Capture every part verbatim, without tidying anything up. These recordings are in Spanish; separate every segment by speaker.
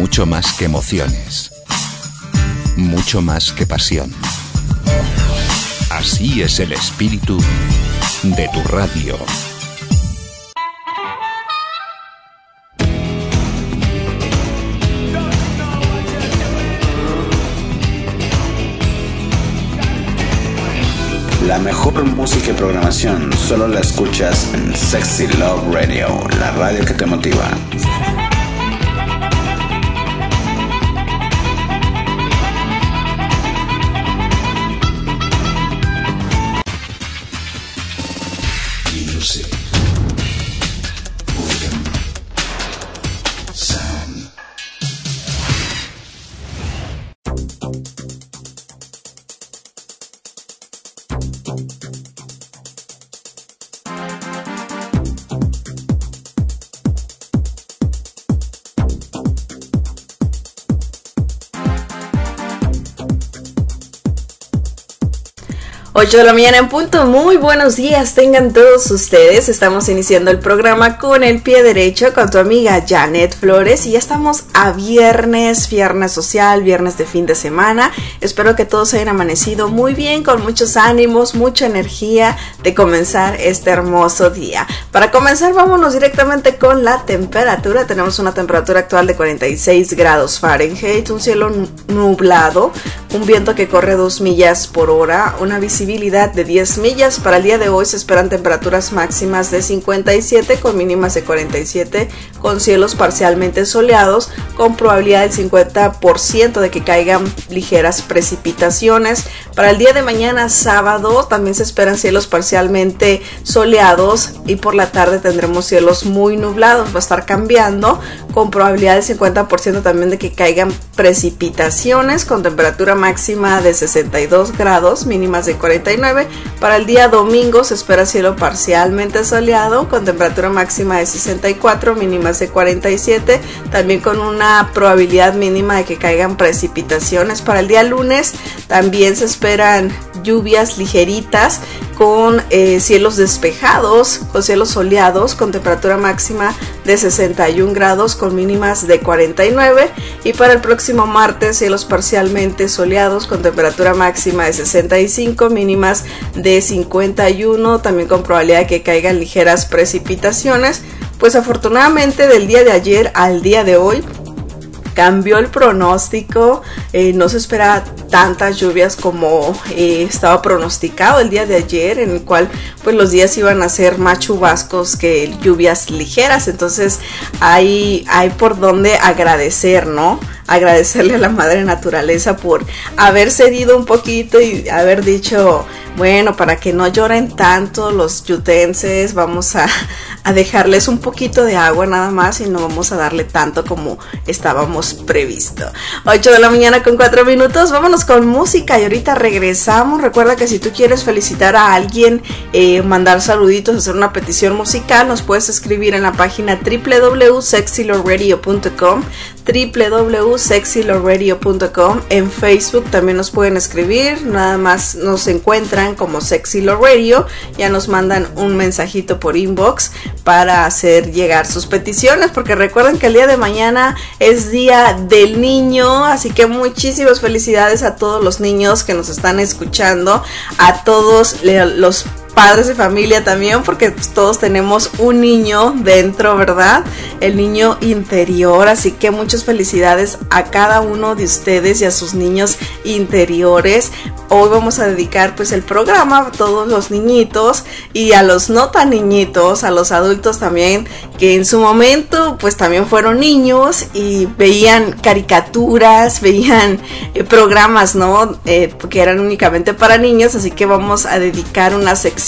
Speaker 1: Mucho más que emociones. Mucho más que pasión. Así es el espíritu de tu radio.
Speaker 2: La mejor música y programación solo la escuchas en Sexy Love Radio, la radio que te motiva.
Speaker 3: ocho de la mañana en punto, muy buenos días tengan todos ustedes. Estamos iniciando el programa con el pie derecho con tu amiga Janet Flores y ya estamos a viernes, viernes social, viernes de fin de semana. Espero que todos hayan amanecido muy bien, con muchos ánimos, mucha energía de comenzar este hermoso día. Para comenzar, vámonos directamente con la temperatura. Tenemos una temperatura actual de cuarenta y seis grados Fahrenheit, un cielo nublado, un viento que corre dos millas por hora, una visibilidad de diez millas. Para el día de hoy se esperan temperaturas máximas de cincuenta y siete con mínimas de cuarenta y siete, con cielos parcialmente soleados, con probabilidad del cincuenta por ciento de que caigan ligeras precipitaciones. Para el día de mañana, sábado, también se esperan cielos parcialmente soleados y por la tarde tendremos cielos muy nublados. Va a estar cambiando, con probabilidad del cincuenta por ciento también de que caigan precipitaciones, con temperatura máxima de sesenta y dos grados, mínimas de cuarenta y nueve. Para el día domingo se espera cielo parcialmente soleado, con temperatura máxima de sesenta y cuatro, mínimas de cuarenta y siete, también con una probabilidad mínima de que caigan precipitaciones. Para el día lunes también se esperan lluvias ligeritas, con eh, cielos despejados, con cielos soleados, con temperatura máxima de sesenta y un grados, con mínimas de cuarenta y nueve. Y para el próximo martes, cielos parcialmente soleados, con temperatura máxima de sesenta y cinco, mínimas de cincuenta y uno, también con probabilidad de que caigan ligeras precipitaciones. Pues afortunadamente del día de ayer al día de hoy cambió el pronóstico, eh, no se espera tantas lluvias como eh, estaba pronosticado el día de ayer, en el cual pues los días iban a ser más chubascos que lluvias ligeras. Entonces hay, hay por donde agradecer, ¿no? Agradecerle a la madre naturaleza por haber cedido un poquito y haber dicho, bueno, para que no lloren tanto los yutenses, vamos a, a dejarles un poquito de agua nada más y no vamos a darle tanto como estábamos previsto. ocho de la mañana con cuatro minutos, vámonos con música y ahorita regresamos. Recuerda que si tú quieres felicitar a alguien, eh, mandar saluditos, hacer una petición musical, nos puedes escribir en la página doble u doble u doble u punto sexy love radio punto com, doble u doble u doble u punto sexy love radio punto com. En Facebook también nos pueden escribir, nada más nos encuentran como Sexy Love Radio, ya nos mandan un mensajito por inbox para hacer llegar sus peticiones, porque recuerden que el día de mañana es día del niño, así que muchísimas felicidades a todos los niños que nos están escuchando, a todos los padres de familia también, porque pues, todos tenemos un niño dentro, ¿verdad? El niño interior, así que muchas felicidades a cada uno de ustedes y a sus niños interiores. Hoy vamos a dedicar pues el programa a todos los niñitos y a los no tan niñitos, a los adultos también, que en su momento pues también fueron niños y veían caricaturas, veían eh, programas, ¿no? Eh, que eran únicamente para niños, así que vamos a dedicar una sección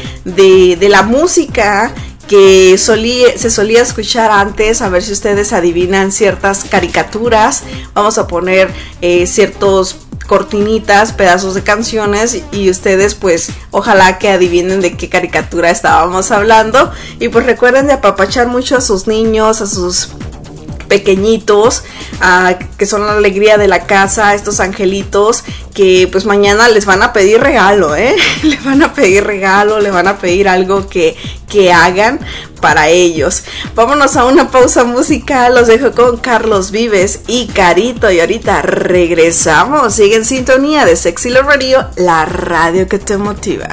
Speaker 3: de, de la música que solía, se solía escuchar antes, a ver si ustedes adivinan ciertas caricaturas. Vamos a poner eh, ciertos cortinitas, pedazos de canciones y ustedes pues ojalá que adivinen de qué caricatura estábamos hablando. Y pues recuerden de apapachar mucho a sus niños, a sus pequeñitos, uh, que son la alegría de la casa, estos angelitos que pues mañana les van a pedir regalo, ¿eh? Le van a pedir regalo, le van a pedir algo que, que hagan para ellos. Vámonos a una pausa musical, los dejo con Carlos Vives y Carito y ahorita regresamos. Sigue en sintonía de Sexy Love Radio, la radio que te motiva.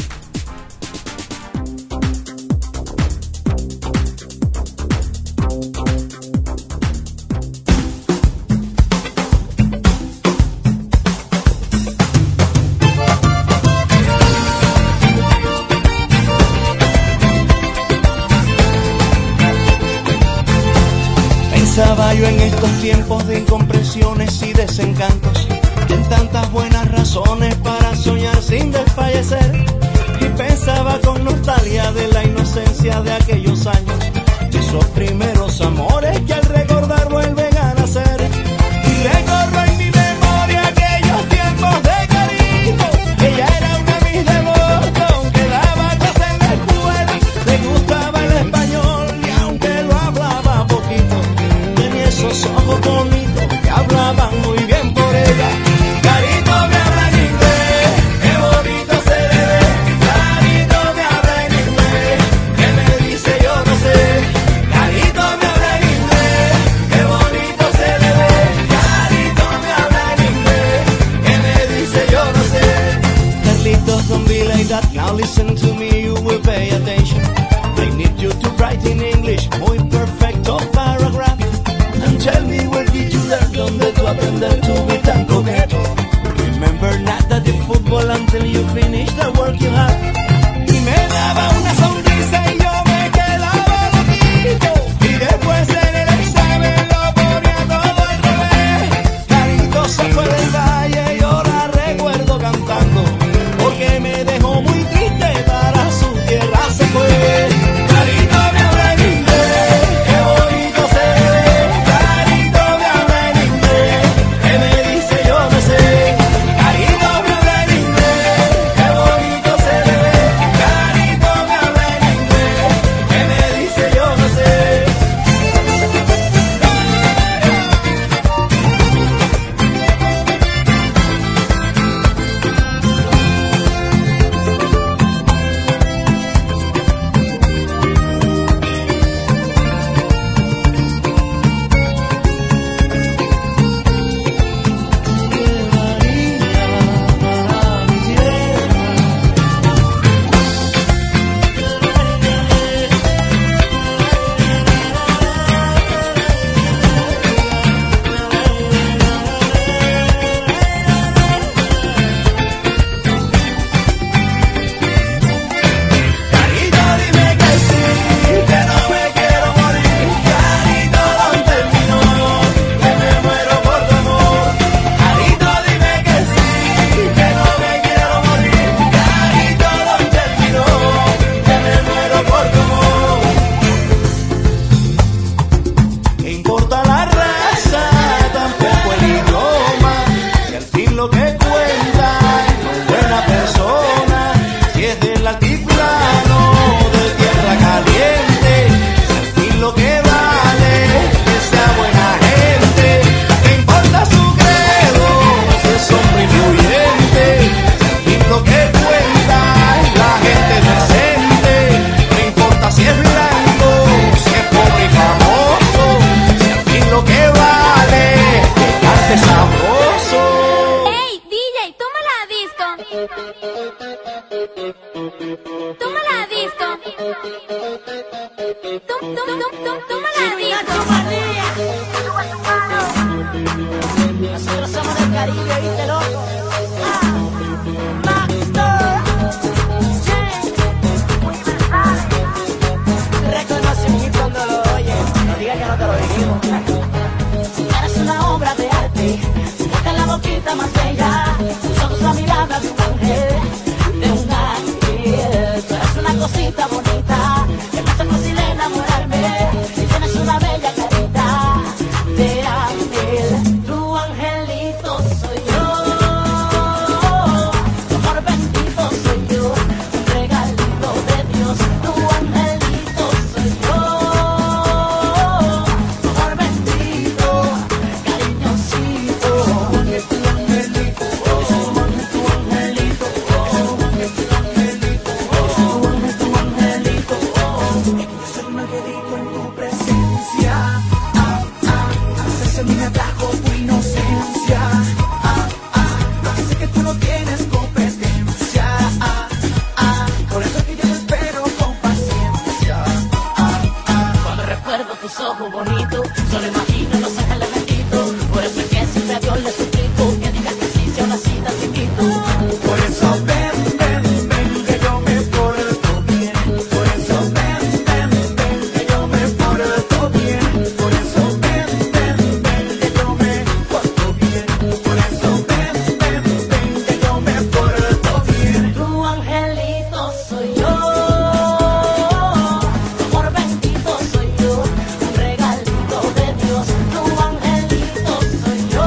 Speaker 4: Pensaba yo en estos tiempos de incomprensiones y desencantos, en tantas buenas razones para soñar sin desfallecer, y pensaba con nostalgia de la inocencia de aquellos años, de esos primeros amores que al recordar vuelven a nacer, y recorro en mi memoria aquellos tiempos de cariño. Ella era una mis devotos que daba clase en la escuela, le gustaba el español y aunque lo hablaba poquito, esos ojos bonitos que hablaban muy bien por ella. Carito me habla en inglés, qué bonito se le ve. Carito me habla en inglés, que me dice yo no sé. Carito me habla en inglés, qué bonito se le ve. Carito me habla en inglés, que me dice yo no sé. Carlitos, don't be like that, now listen to me, you will pay attention. I need you to write in English, muy perfecto paragraph. Tell me where did you learn, donde tú aprender to be tan coqueto. Remember not that the football until you finish the work you have. Y me daba una sonrisa y yo me quedaba loquito. Y después en el examen lo ponía todo al revés. Carito se fue del valle y yo la recuerdo cantando, porque me dejó muy triste, para su tierra se fue. Carito me habla en inglés, qué bonito se ve.
Speaker 5: Tu angelito soy yo, amor bendito.
Speaker 4: a mí me atrajo tu inocencia. Ah, ah, lo que sé que tú no tienes competencia. Ah, ah, por eso es que yo te espero con paciencia. Ah, ah,
Speaker 5: cuando recuerdo tus ojos bonitos, solo imagino los ángeles benditos. Por eso es que siempre a Dios le suplico que digas que sí sea una cita te invito.
Speaker 4: por eso ven, ven, ven, que yo me porto bien. Por eso ven, ven, ven, que yo me porto bien. Por eso ven, ven, ven, que yo me porto bien. Por eso ven, ven, ven, que yo me porto bien.
Speaker 5: Tu angelito soy yo, tu amor bendito soy yo, un regalito de Dios. Tu angelito soy yo,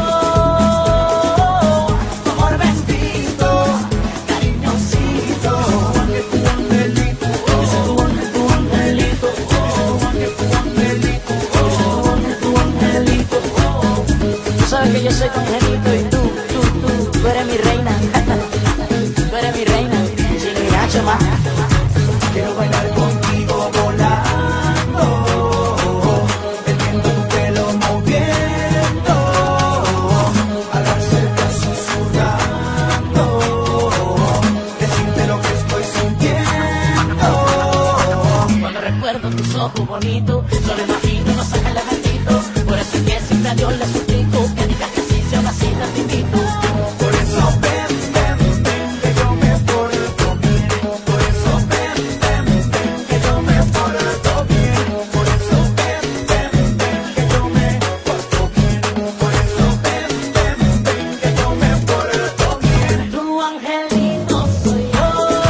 Speaker 5: tu amor bendito, cariñosito.
Speaker 4: Tu angelito, yo soy tu ángel, tu angelito. Yo soy tu ángel, tu angelito. Yo soy tu ángel, tu angelito.
Speaker 5: Tú sabes que yo soy tu angelito y tú, tú, tú, tú eres mi reina. Tú eres mi reina, Chino y Nacho más.
Speaker 4: Quiero bailar contigo volando, metiendo tu pelo moviendo, hablar cerca susurrando, decirte lo que estoy sintiendo.
Speaker 5: Cuando recuerdo tus ojos bonitos, solo imagino los ángeles benditos. Por eso es que siempre a Dios le suplico que digas que sí sea una cita te invito.
Speaker 4: Por eso ven, ven, ven, que yo me porto bien. Por eso ven, ven, ven, que yo me porto bien. Por eso ven, ven, ven, que yo me porto bien. Por eso ven, ven, ven, que yo me porto bien.
Speaker 5: Tu angelito soy yo,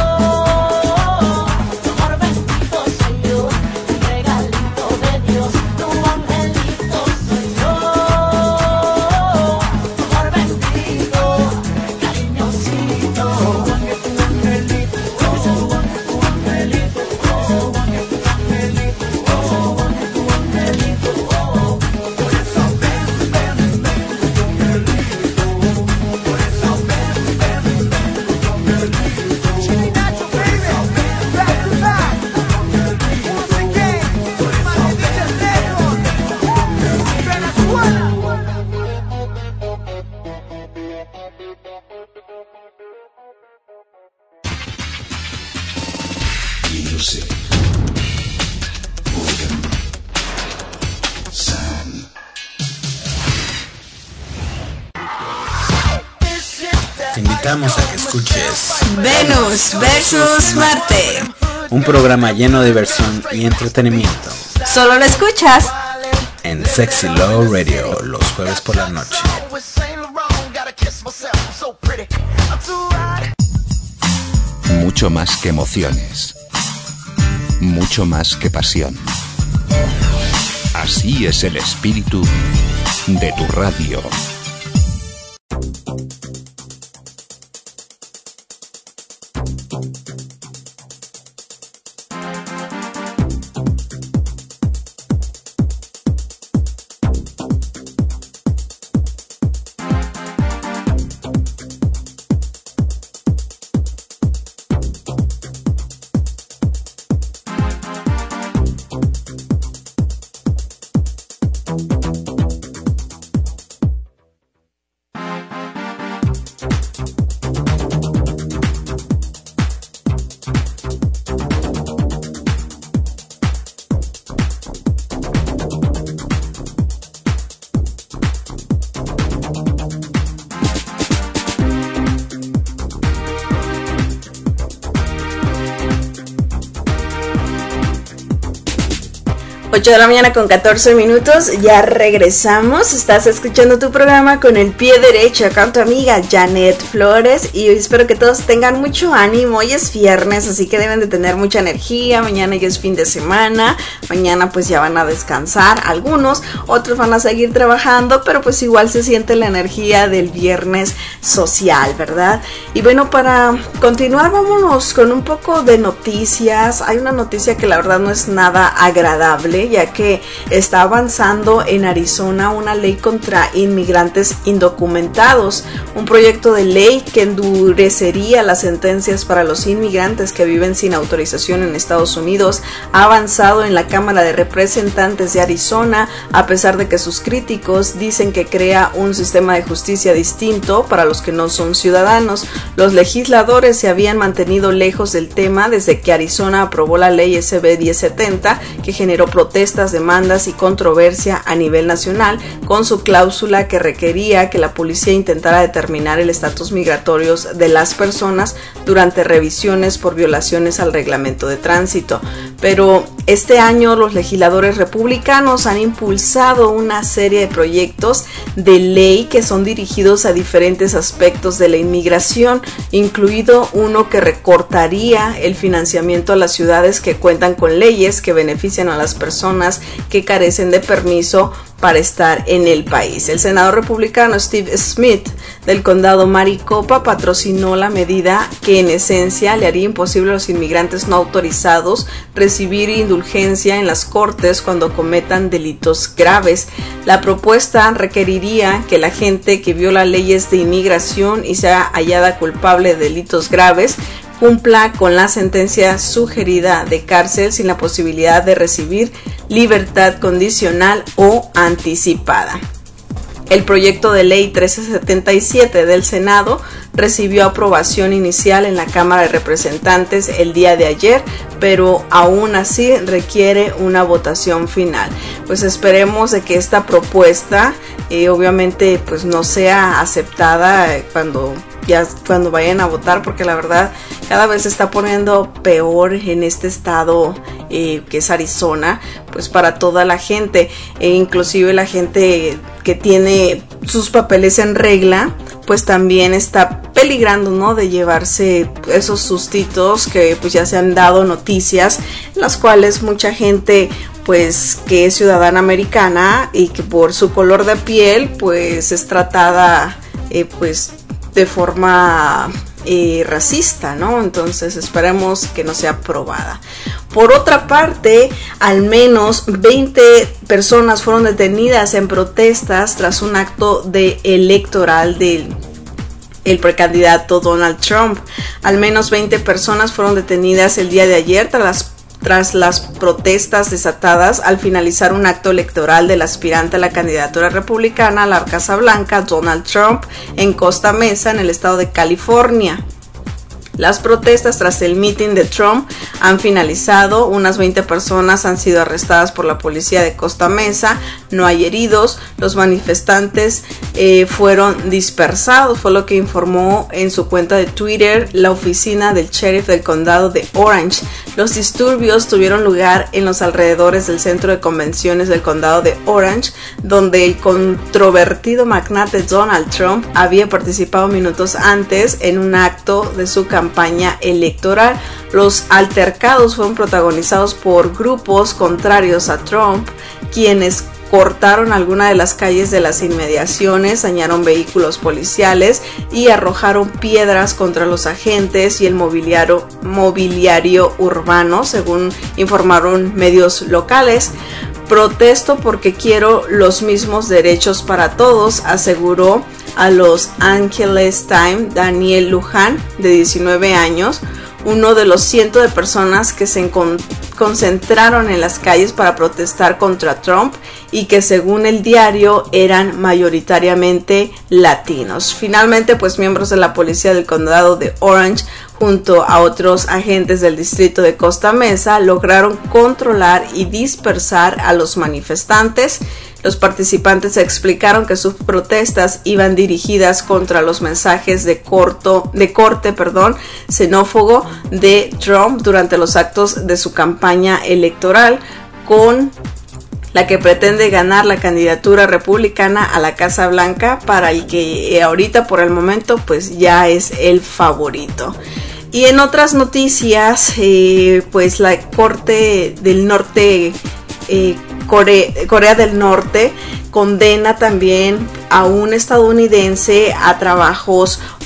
Speaker 5: tu amor bendito soy yo, un regalito de Dios. Tu angelito soy yo, tu amor bendito, cariñosito.
Speaker 4: Tu ángel, tu angelito. Yo soy tu ángel, tu angelito. Yo soy tu ángel, tu angelito. Yo soy tu ángel, tu angelito. Por eso ven, ven, ven, tu angelito. Por eso ven, ven, ven, tu angelito. Chino y Nacho, baby, back to back. Once again, my D J Network, Venezuela.
Speaker 1: Music. Organ. Sound.
Speaker 2: Te invitamos a que escuches
Speaker 3: Venus versus Marte.
Speaker 2: un programa lleno de diversión y entretenimiento
Speaker 3: Solo lo escuchas
Speaker 2: en Sexy Love Radio los jueves por la noche.
Speaker 1: Mucho más que emociones. Mucho más que pasión. Así es el espíritu de tu radio.
Speaker 3: ocho de la mañana con catorce minutos, ya regresamos. Estás escuchando tu programa Con el Pie Derecho con tu amiga Janet Flores y espero que todos tengan mucho ánimo. Hoy es viernes, así que deben de tener mucha energía. Mañana ya es fin de semana, mañana pues ya van a descansar algunos, otros van a seguir trabajando, pero pues igual se siente la energía del viernes social, ¿verdad? Y bueno, para continuar vámonos con un poco de noticias. Hay una noticia que la verdad no es nada agradable. ya que está avanzando en Arizona una ley contra inmigrantes indocumentados, un proyecto de ley que endurecería las sentencias para los inmigrantes que viven sin autorización en Estados Unidos. Ha avanzado en la Cámara de Representantes de Arizona, a pesar de que sus críticos dicen que crea un sistema de justicia distinto para los que no son ciudadanos. Los legisladores se habían mantenido lejos del tema desde que Arizona aprobó la ley S B diez setenta, que generó protestas, demandas y controversia a nivel nacional, con su cláusula que requería que la policía intentara determinar el estatus migratorio de las personas durante revisiones por violaciones al reglamento de tránsito. Pero este año los legisladores republicanos han impulsado una serie de proyectos de ley que son dirigidos a diferentes aspectos de la inmigración, incluido uno que recortaría el financiamiento a las ciudades que cuentan con leyes que benefician a las personas que carecen de permiso para estar en el país. El senador republicano Steve Smith del condado Maricopa patrocinó la medida que en esencia le haría imposible a los inmigrantes no autorizados recibir indulgencia en las cortes cuando cometan delitos graves. La propuesta requeriría que la gente que viola leyes de inmigración y sea hallada culpable de delitos graves cumpla con la sentencia sugerida de cárcel sin la posibilidad de recibir libertad condicional o anticipada. El proyecto de ley trece setenta y siete del Senado recibió aprobación inicial en la Cámara de Representantes el día de ayer, pero aún así requiere una votación final. Pues esperemos de que esta propuesta eh, obviamente pues no sea aceptada cuando ya cuando vayan a votar, porque la verdad cada vez se está poniendo peor en este estado eh, que es Arizona, pues para toda la gente, e inclusive la gente que tiene sus papeles en regla, pues también está peligrando, ¿no?, de llevarse esos sustitos que pues ya se han dado noticias, en las cuales mucha gente pues que es ciudadana americana y que por su color de piel pues es tratada eh, pues de forma eh, racista, ¿no? Entonces esperemos que no sea aprobada. Por otra parte, al menos veinte personas fueron detenidas en protestas tras un acto de electoral del el precandidato Donald Trump. Al menos veinte personas fueron detenidas el día de ayer tras las tras las protestas desatadas al finalizar un acto electoral del aspirante a la candidatura republicana a la Casa Blanca, Donald Trump, en Costa Mesa, en el estado de California. Las protestas tras el mitin de Trump han finalizado. Unas veinte personas han sido arrestadas por la policía de Costa Mesa. No hay heridos. Los manifestantes eh, fueron dispersados, fue lo que informó en su cuenta de Twitter la oficina del sheriff del condado de Orange. Los disturbios tuvieron lugar en los alrededores del centro de convenciones del condado de Orange, donde el controvertido magnate Donald Trump había participado minutos antes en un acto de su campaña campaña electoral. Los altercados fueron protagonizados por grupos contrarios a Trump, quienes cortaron algunas de las calles de las inmediaciones, dañaron vehículos policiales y arrojaron piedras contra los agentes y el mobiliario, mobiliario urbano, según informaron medios locales. Protesto porque quiero los mismos derechos para todos, aseguró a Los Angeles Times Daniel Luján, de diecinueve años, uno de los cientos de personas que se con- concentraron en las calles para protestar contra Trump y que según el diario eran mayoritariamente latinos. Finalmente, pues miembros de la policía del condado de Orange junto a otros agentes del distrito de Costa Mesa lograron controlar y dispersar a los manifestantes. Los participantes explicaron que sus protestas iban dirigidas contra los mensajes de, corto, de corte perdón, xenófobo de Trump durante los actos de su campaña electoral, con la que pretende ganar la candidatura republicana a la Casa Blanca, para el que ahorita por el momento pues ya es el favorito. Y en otras noticias, eh, pues la Corte del Norte, eh, Corea, Corea del Norte, condena también a un estadounidense a trabajos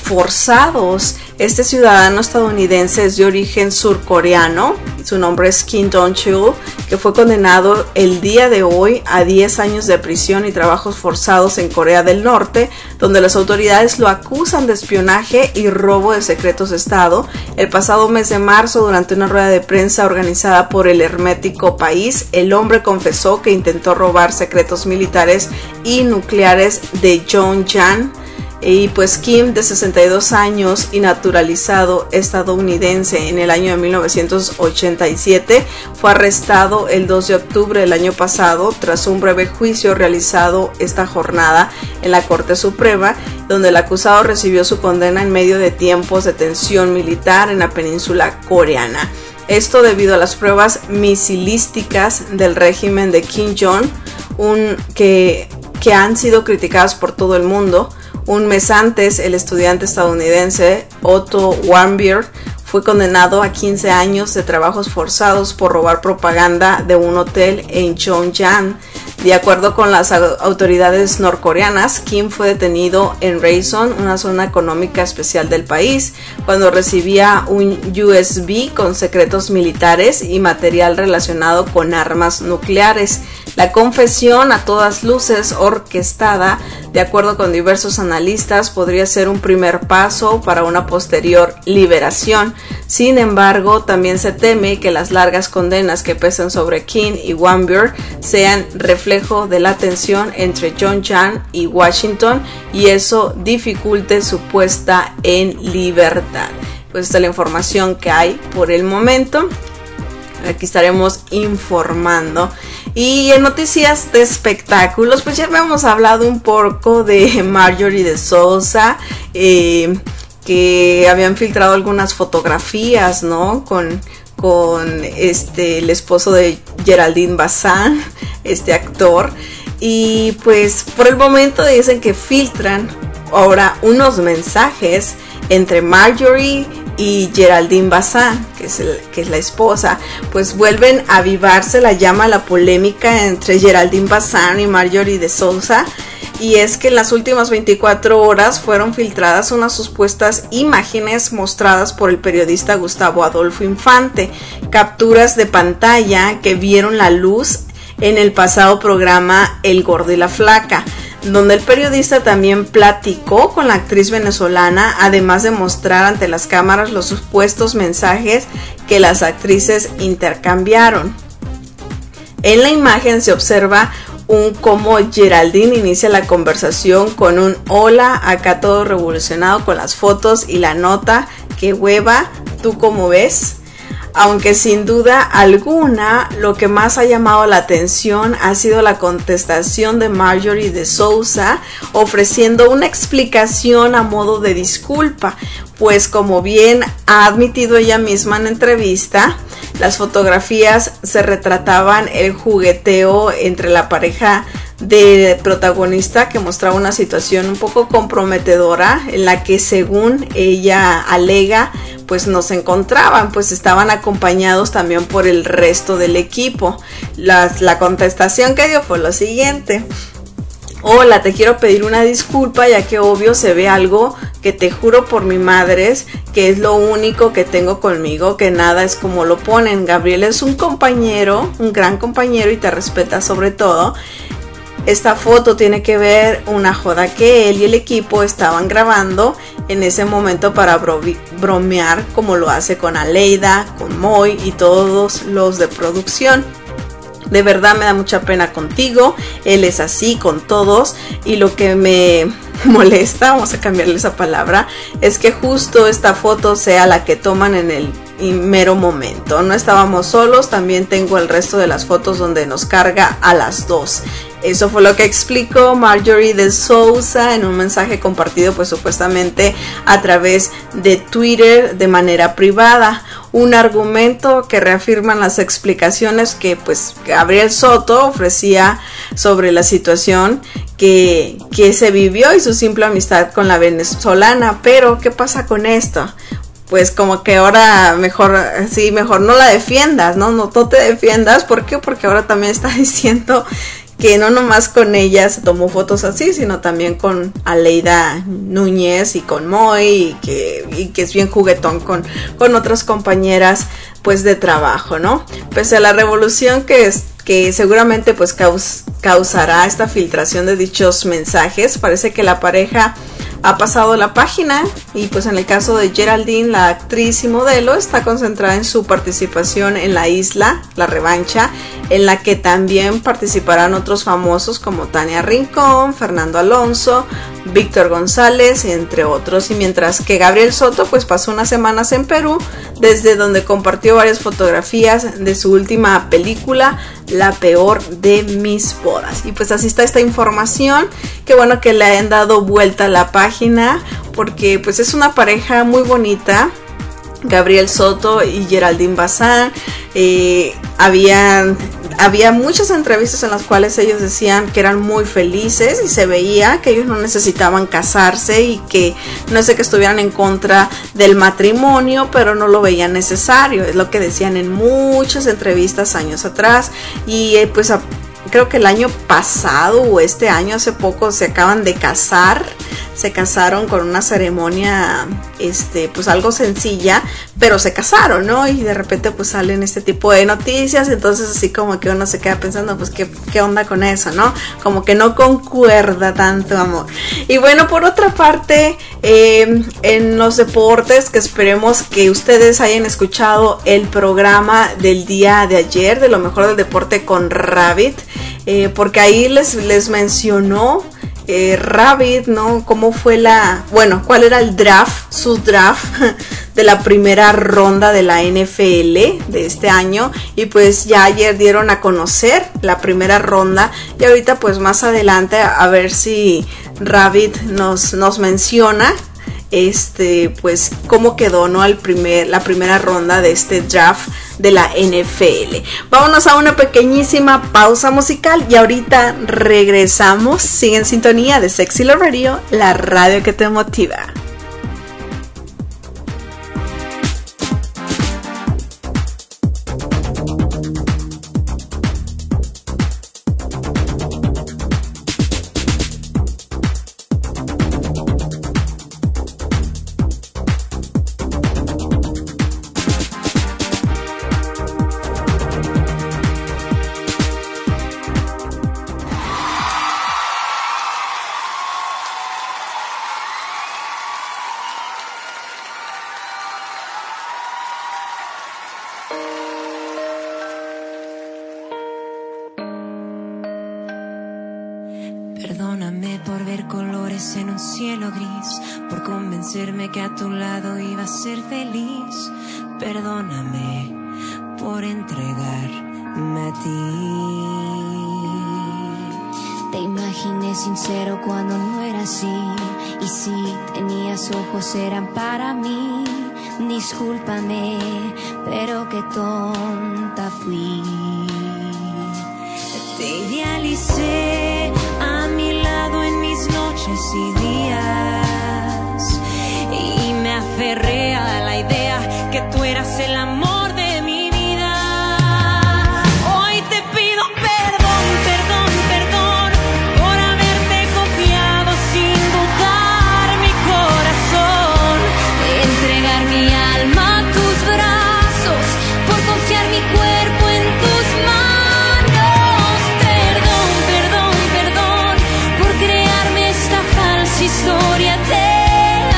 Speaker 3: forzados. Este ciudadano estadounidense es de origen surcoreano, su nombre es Kim Dong-chul, que fue condenado el día de hoy a diez años de prisión y trabajos forzados en Corea del Norte, donde las autoridades lo acusan de espionaje y robo de secretos de Estado. El pasado mes de marzo, durante una rueda de prensa organizada por el hermético país, el hombre confesó que intentó robar secretos militares y nucleares de Pyongyang. Y pues Kim, de sesenta y dos años y naturalizado estadounidense en el año de mil novecientos ochenta y siete, fue arrestado el dos de octubre del año pasado tras un breve juicio realizado esta jornada en la Corte Suprema, donde el acusado recibió su condena en medio de tiempos de tensión militar en la península coreana. Esto debido a las pruebas misilísticas del régimen de Kim Jong, un, que, que han sido criticadas por todo el mundo. Un mes antes, el estudiante estadounidense Otto Warmbier fue condenado a quince años de trabajos forzados por robar propaganda de un hotel en Pyongyang. De acuerdo con las autoridades norcoreanas, Kim fue detenido en Rason, una zona económica especial del país, cuando recibía un U S B con secretos militares y material relacionado con armas nucleares. La confesión, a todas luces orquestada, de acuerdo con diversos analistas, podría ser un primer paso para una posterior liberación. Sin embargo, también se teme que las largas condenas que pesan sobre Kim y Warmbier sean reflejo de la tensión entre Pyongyang y Washington y eso dificulte su puesta en libertad. Pues esta es la información que hay por el momento. Aquí estaremos informando. Y en noticias de espectáculos, pues ya habíamos hablado un poco de Marjorie de Sousa, eh, que habían filtrado algunas fotografías, ¿no? Con, con este, el esposo de Geraldine Bazán, este actor. Y pues por el momento dicen que filtran ahora unos mensajes entre Marjorie y Geraldine Bazán, que es, el, que es la esposa. Pues vuelven a avivarse la llama, la polémica entre Geraldine Bazán y Marjorie de Sousa, y es que en las últimas veinticuatro horas fueron filtradas unas supuestas imágenes mostradas por el periodista Gustavo Adolfo Infante, capturas de pantalla que vieron la luz en el pasado programa El Gordo y la Flaca, donde el periodista también platicó con la actriz venezolana, además de mostrar ante las cámaras los supuestos mensajes que las actrices intercambiaron. En la imagen se observa un cómo Geraldine inicia la conversación con un hola, acá todo revolucionado con las fotos y la nota, qué hueva, ¿tú cómo ves? Aunque sin duda alguna lo que más ha llamado la atención ha sido la contestación de Marjorie de Sousa ofreciendo una explicación a modo de disculpa, pues como bien ha admitido ella misma en entrevista, las fotografías se retrataban el jugueteo entre la pareja de protagonista, que mostraba una situación un poco comprometedora en la que, según ella alega, pues no se encontraban, pues estaban acompañados también por el resto del equipo. Las, la contestación que dio fue lo siguiente: hola, te quiero pedir una disculpa, ya que obvio se ve algo que te juro por mi madre que es lo único que tengo conmigo, que nada es como lo ponen. Gabriel es un compañero, un gran compañero y te respeta sobre todo. Esta foto tiene que ver una joda que él y el equipo estaban grabando en ese momento para bro- bromear como lo hace con Aleida, con Moy y todos los de producción. De verdad me da mucha pena contigo, él es así con todos, y lo que me molesta, vamos a cambiarle esa palabra, es que justo esta foto sea la que toman en el mero momento. No estábamos solos, también tengo el resto de las fotos donde nos carga a las dos. Eso fue lo que explicó Marjorie de Sousa en un mensaje compartido pues supuestamente a través de Twitter de manera privada. Un argumento que reafirman las explicaciones que pues Gabriel Soto ofrecía sobre la situación que, que se vivió y su simple amistad con la venezolana. Pero ¿qué pasa con esto? Pues como que ahora mejor, sí, mejor no la defiendas, ¿no? No, no te defiendas. ¿Por qué? Porque ahora también está diciendo que no nomás con ella se tomó fotos así, sino también con Aleida Núñez y con Moy, y que, y que es bien juguetón con, con otras compañeras pues de trabajo, ¿no? Pese a la revolución que es, que seguramente pues caus, causará esta filtración de dichos mensajes, parece que la pareja ha pasado la página, y pues en el caso de Geraldine, la actriz y modelo, está concentrada en su participación en La Isla, La Revancha, en la que también participarán otros famosos como Tania Rincón, Fernando Alonso, Víctor González, entre otros. Y mientras que Gabriel Soto pues pasó unas semanas en Perú, desde donde compartió varias fotografías de su última película, La Peor de Mis Bodas. Y pues así está esta información, que bueno que le hayan dado vuelta a la página, porque pues es una pareja muy bonita, Gabriel Soto y Geraldine Bazán. eh, habían había muchas entrevistas en las cuales ellos decían que eran muy felices, y se veía que ellos no necesitaban casarse, y que no es de que estuvieran en contra del matrimonio, pero no lo veían necesario. Es lo que decían en muchas entrevistas años atrás. Y eh, pues a, creo que el año pasado o este año, hace poco, se acaban de casar. Se casaron con una ceremonia, este, pues algo sencilla, pero se casaron, ¿no? Y de repente pues salen este tipo de noticias, entonces así como que uno se queda pensando, pues qué, qué onda con eso, ¿no? Como que no concuerda tanto amor. Y bueno, por otra parte, eh, en los deportes, que esperemos que ustedes hayan escuchado el programa del día de ayer, de lo mejor del deporte con Rabbit, eh, porque ahí les, les mencionó Eh, Rabbit, ¿no? Cómo fue la, bueno, cuál era el draft, su draft de la primera ronda de la N F L de este año, y pues ya ayer dieron a conocer la primera ronda, y ahorita pues más adelante a ver si Rabbit nos, nos menciona este pues cómo quedó, ¿no? El primer, la primera ronda de este draft de la N F L. Vámonos a una pequeñísima pausa musical y ahorita regresamos. Sigue en sintonía de Sexy Love Radio, la radio que te motiva.
Speaker 6: Perdóname por ver colores en un cielo gris, por convencerme que a tu lado iba a ser feliz. Perdóname por entregarme a ti. Te imaginé sincero cuando no era así, y si tenías ojos eran para mí. Discúlpame, pero qué tonta fui. Te idealicé a mi lado en mis noches y días, y me aferré a la idea que tú eras el amor de mi vida. Hoy te pido perdón, perdón, perdón por haberte confiado sin dudar mi corazón, entregar mi alma a tus brazos, por confiar mi cuerpo en tus manos. Historia de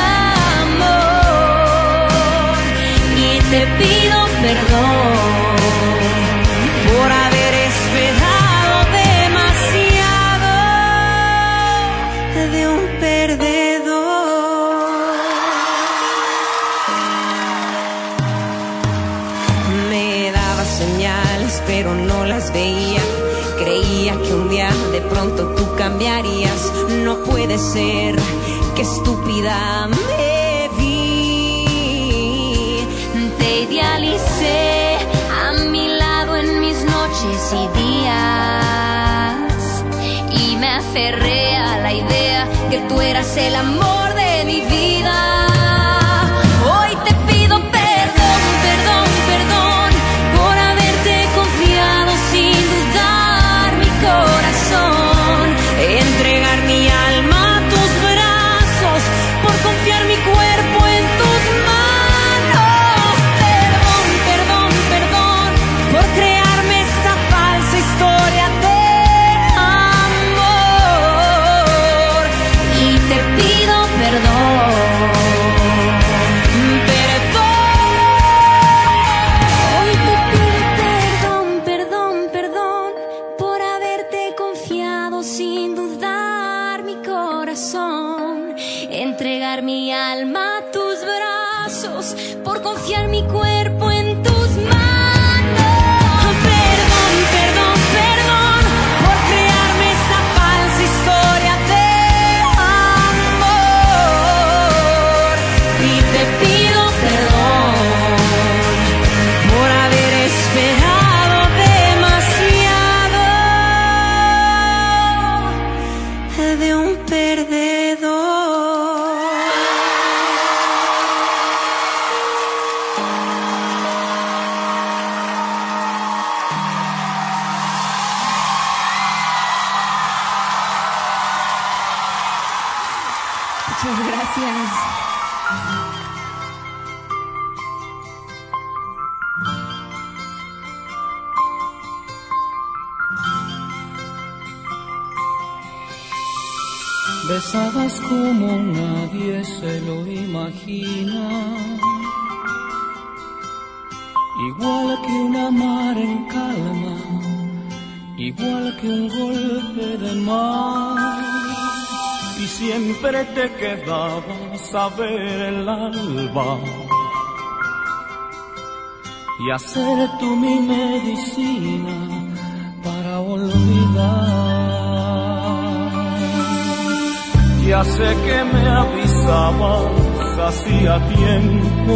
Speaker 6: amor, y te pido perdón por haber esperado demasiado de un perdedor. Me daba señales pero no las veía, creía que un día de pronto tú cambiarías. No puede ser, qué estúpida me vi. Te idealicé a mi lado en mis noches y días, y me aferré a la idea que tú eras el amor de mi vida. Hoy te pido perdón, perdón, perdón por haberte confiado sin dudar mi corazón, corazón, entregar mi alma a tus brazos, por confiar mi cuerpo en tus manos. Perdón, perdón, perdón, por crearme esa falsa historia de amor. Y te pido perdón por haber esperado demasiado de un perdedor. Muchas gracias.
Speaker 7: Besabas como nadie se lo imagina, igual que una mar en calma, igual que un golpe de mar.
Speaker 4: Y siempre te quedabas a ver el alba
Speaker 7: y hacer tú mi medicina para olvidar.
Speaker 4: Ya sé que me avisabas hacía tiempo,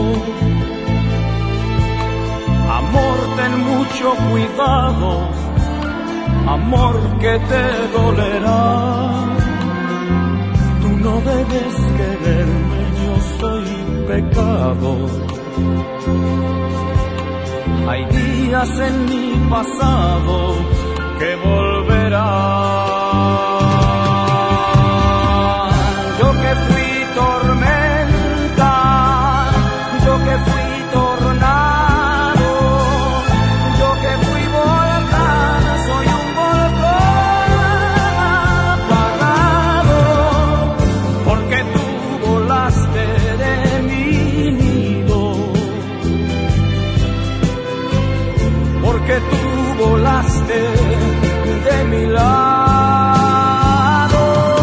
Speaker 4: amor, ten mucho cuidado, amor, que te dolerá. No debes quererme, yo soy pecado. Hay días en mi pasado que volverán. Yo que fui tormenta, yo que fui tornado, yo que fui volcán, soy un volcán apagado. Porque tú volaste de mi nido, porque tú volaste de mi lado.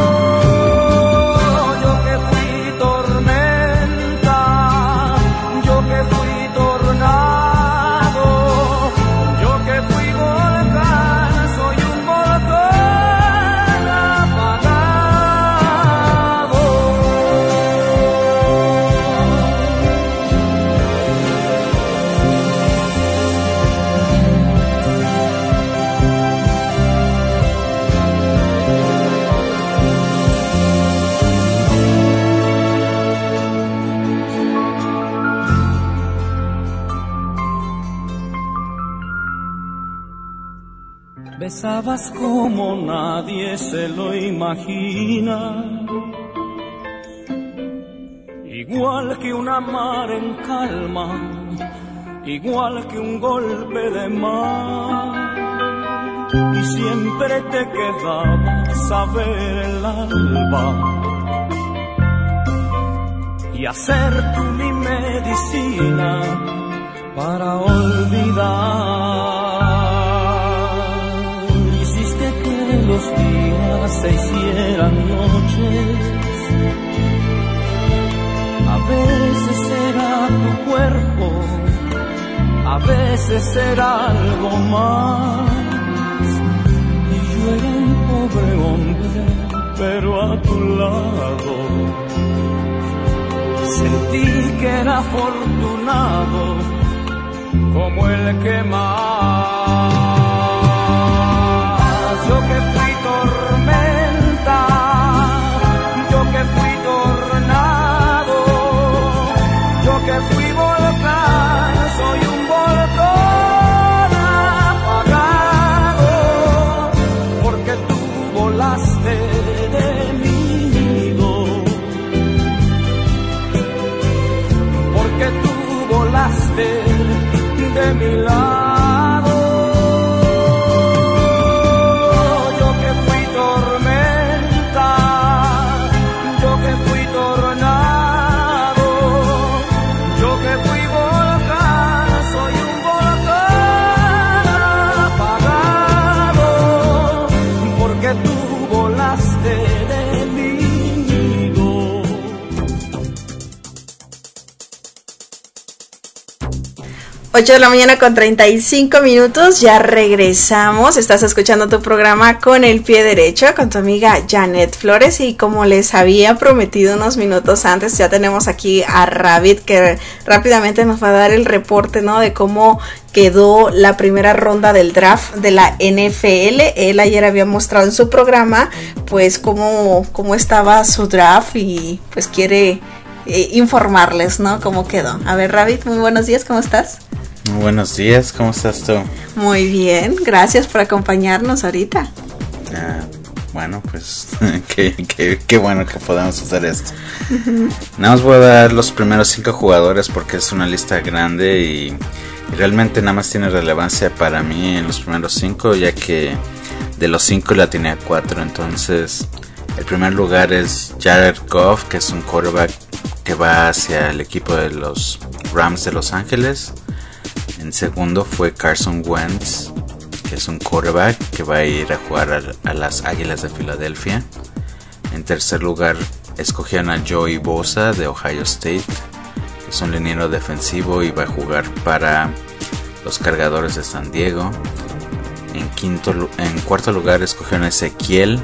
Speaker 4: Yo que fui tormenta, yo que fui tornado, yo que fui volcán, soy un volcán apagado.
Speaker 7: Besabas como nadie se lo imagina, igual que una mar en calma, igual que un golpe de mar. Y siempre te quedabas a ver el alba y hacer tú mi medicina para olvidar. Los días se hicieran noches, a veces será tu cuerpo, a veces será algo más. Y yo era un pobre hombre, pero a tu lado sentí que era afortunado como el que más. Yo que fui tormenta, yo que fui tornado, yo que fui volcán, soy un volcán apagado. Porque tú volaste de mi nido, porque tú volaste de mi lado. Yo
Speaker 3: ocho de la mañana con treinta y cinco minutos, ya regresamos. Estás escuchando tu programa Con el Pie Derecho con tu amiga Janet Flores, y como les había prometido unos minutos antes, ya tenemos aquí a Rabbit, que rápidamente nos va a dar el reporte, ¿no?, de cómo quedó la primera ronda del draft de la N F L. Él ayer había mostrado en su programa pues cómo, cómo estaba su draft, y pues quiere eh, informarles, ¿no?, cómo quedó. A ver, Rabbit, muy buenos días, ¿cómo estás?
Speaker 8: Muy buenos días, ¿cómo estás tú?
Speaker 3: Muy bien, gracias por acompañarnos ahorita.
Speaker 8: Ah, bueno, pues qué, qué, qué bueno que podamos hacer esto. Uh-huh. Nada más voy a dar los primeros cinco jugadores porque es una lista grande y, y realmente nada más tiene relevancia para mí en los primeros cinco, ya que de los cinco la tenía cuatro. Entonces, el primer lugar es Jared Goff, que es un quarterback que va hacia el equipo de los Rams de Los Ángeles. En segundo fue Carson Wentz, que es un quarterback que va a ir a jugar a, a las Águilas de Filadelfia. En tercer lugar escogieron a Joey Bosa de Ohio State, que es un liniero defensivo y va a jugar para los Cargadores de San Diego. En quinto, en cuarto lugar escogieron a Ezequiel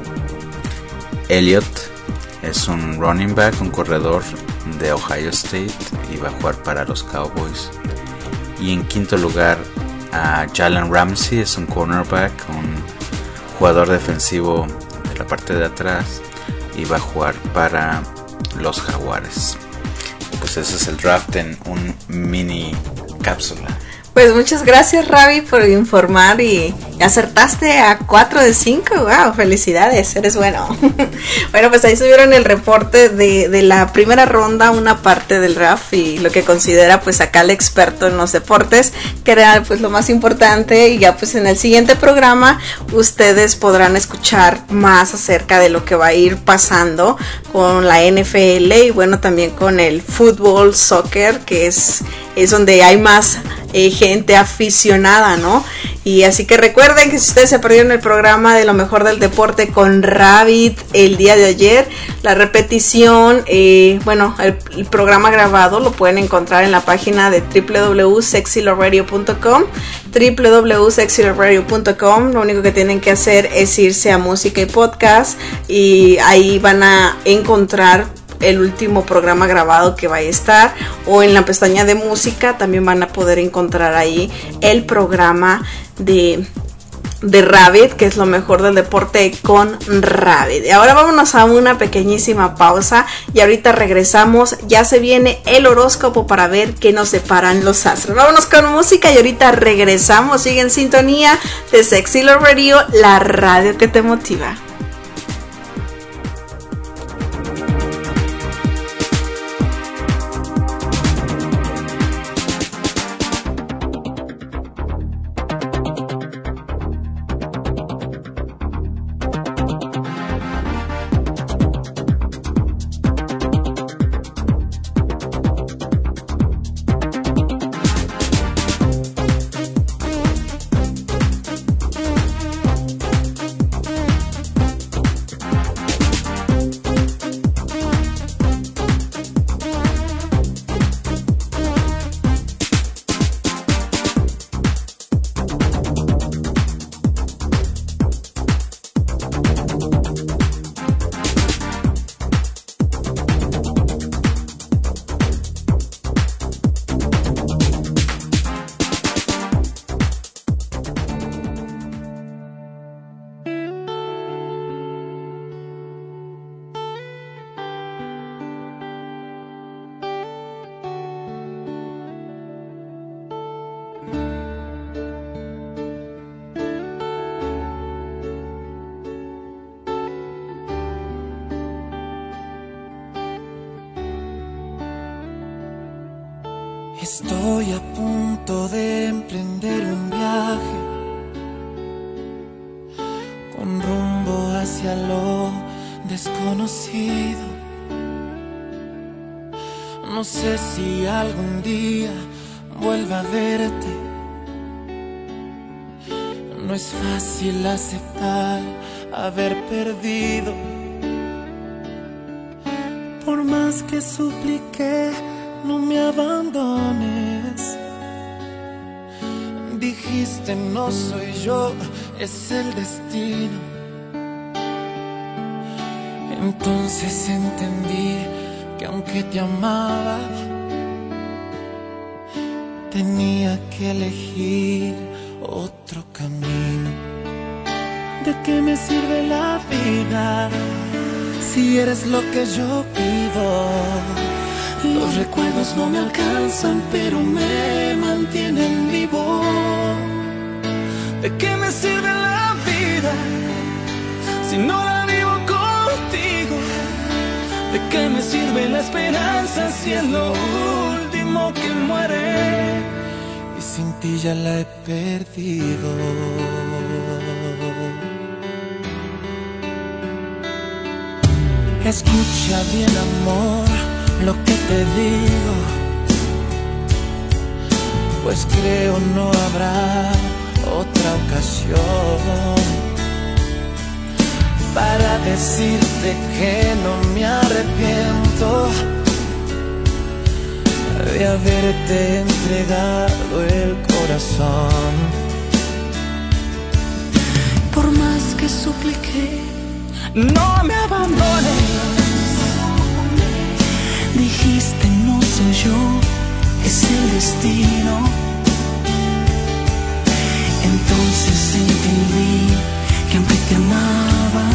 Speaker 8: Elliott, es un running back, un corredor de Ohio State y va a jugar para los Cowboys. Y en quinto lugar a Jalen Ramsey, es un cornerback, un jugador defensivo de la parte de atrás y va a jugar para los Jaguares. Pues ese es el draft en un mini cápsula.
Speaker 3: Pues muchas gracias, Ravi, por informar, y acertaste a cuatro de cinco. Wow, felicidades, eres bueno. Bueno, pues ahí subieron el reporte de, de la primera ronda, una parte del draft, y lo que considera pues acá el experto en los deportes, que era pues lo más importante. Y ya pues en el siguiente programa ustedes podrán escuchar más acerca de lo que va a ir pasando con la N F L y bueno, también con el fútbol, soccer, que es, es donde hay más eh, gente aficionada, ¿no? Y así que recuerden que si ustedes se perdieron el programa de lo mejor del deporte con Rabbit el día de ayer, la repetición, eh, bueno, el, el programa grabado lo pueden encontrar en la página de doble u doble u doble u punto sexy love radio punto com, doble u doble u doble u punto sexy love radio punto com. Lo único que tienen que hacer es irse a música y podcast, y ahí van a encontrar el último programa grabado que va a estar, o en la pestaña de música también van a poder encontrar ahí el programa de de Rabbit, que es lo mejor del deporte con Rabbit. Y ahora vámonos a una pequeñísima pausa y ahorita regresamos. Ya se viene el horóscopo para ver qué nos separan los astros. Vámonos con música y ahorita regresamos. Sigue en sintonía de Sexy Love Radio, la radio que te motiva.
Speaker 4: Estoy a punto de emprender un viaje con rumbo hacia lo desconocido. No sé si algún día vuelva a verte. No es fácil aceptar haber perdido. Por más que supliqué, no me abandones. Dijiste no soy yo, es el destino. Entonces entendí que aunque te amaba, tenía que elegir otro camino. ¿De qué me sirve la vida si eres lo que yo pido? Los recuerdos no me alcanzan, pero me mantienen vivo. ¿De qué me sirve la vida si no la vivo contigo? ¿De qué me sirve la esperanza si es lo último que muere? Y sin ti ya la he perdido. Escucha bien, amor, lo que te digo, pues creo no habrá otra ocasión para decirte que no me arrepiento de haberte entregado el corazón.
Speaker 6: Por más que supliqué,
Speaker 4: no me abandones.
Speaker 6: Dijiste no soy yo, es el destino. Entonces entendí que aunque te amaba,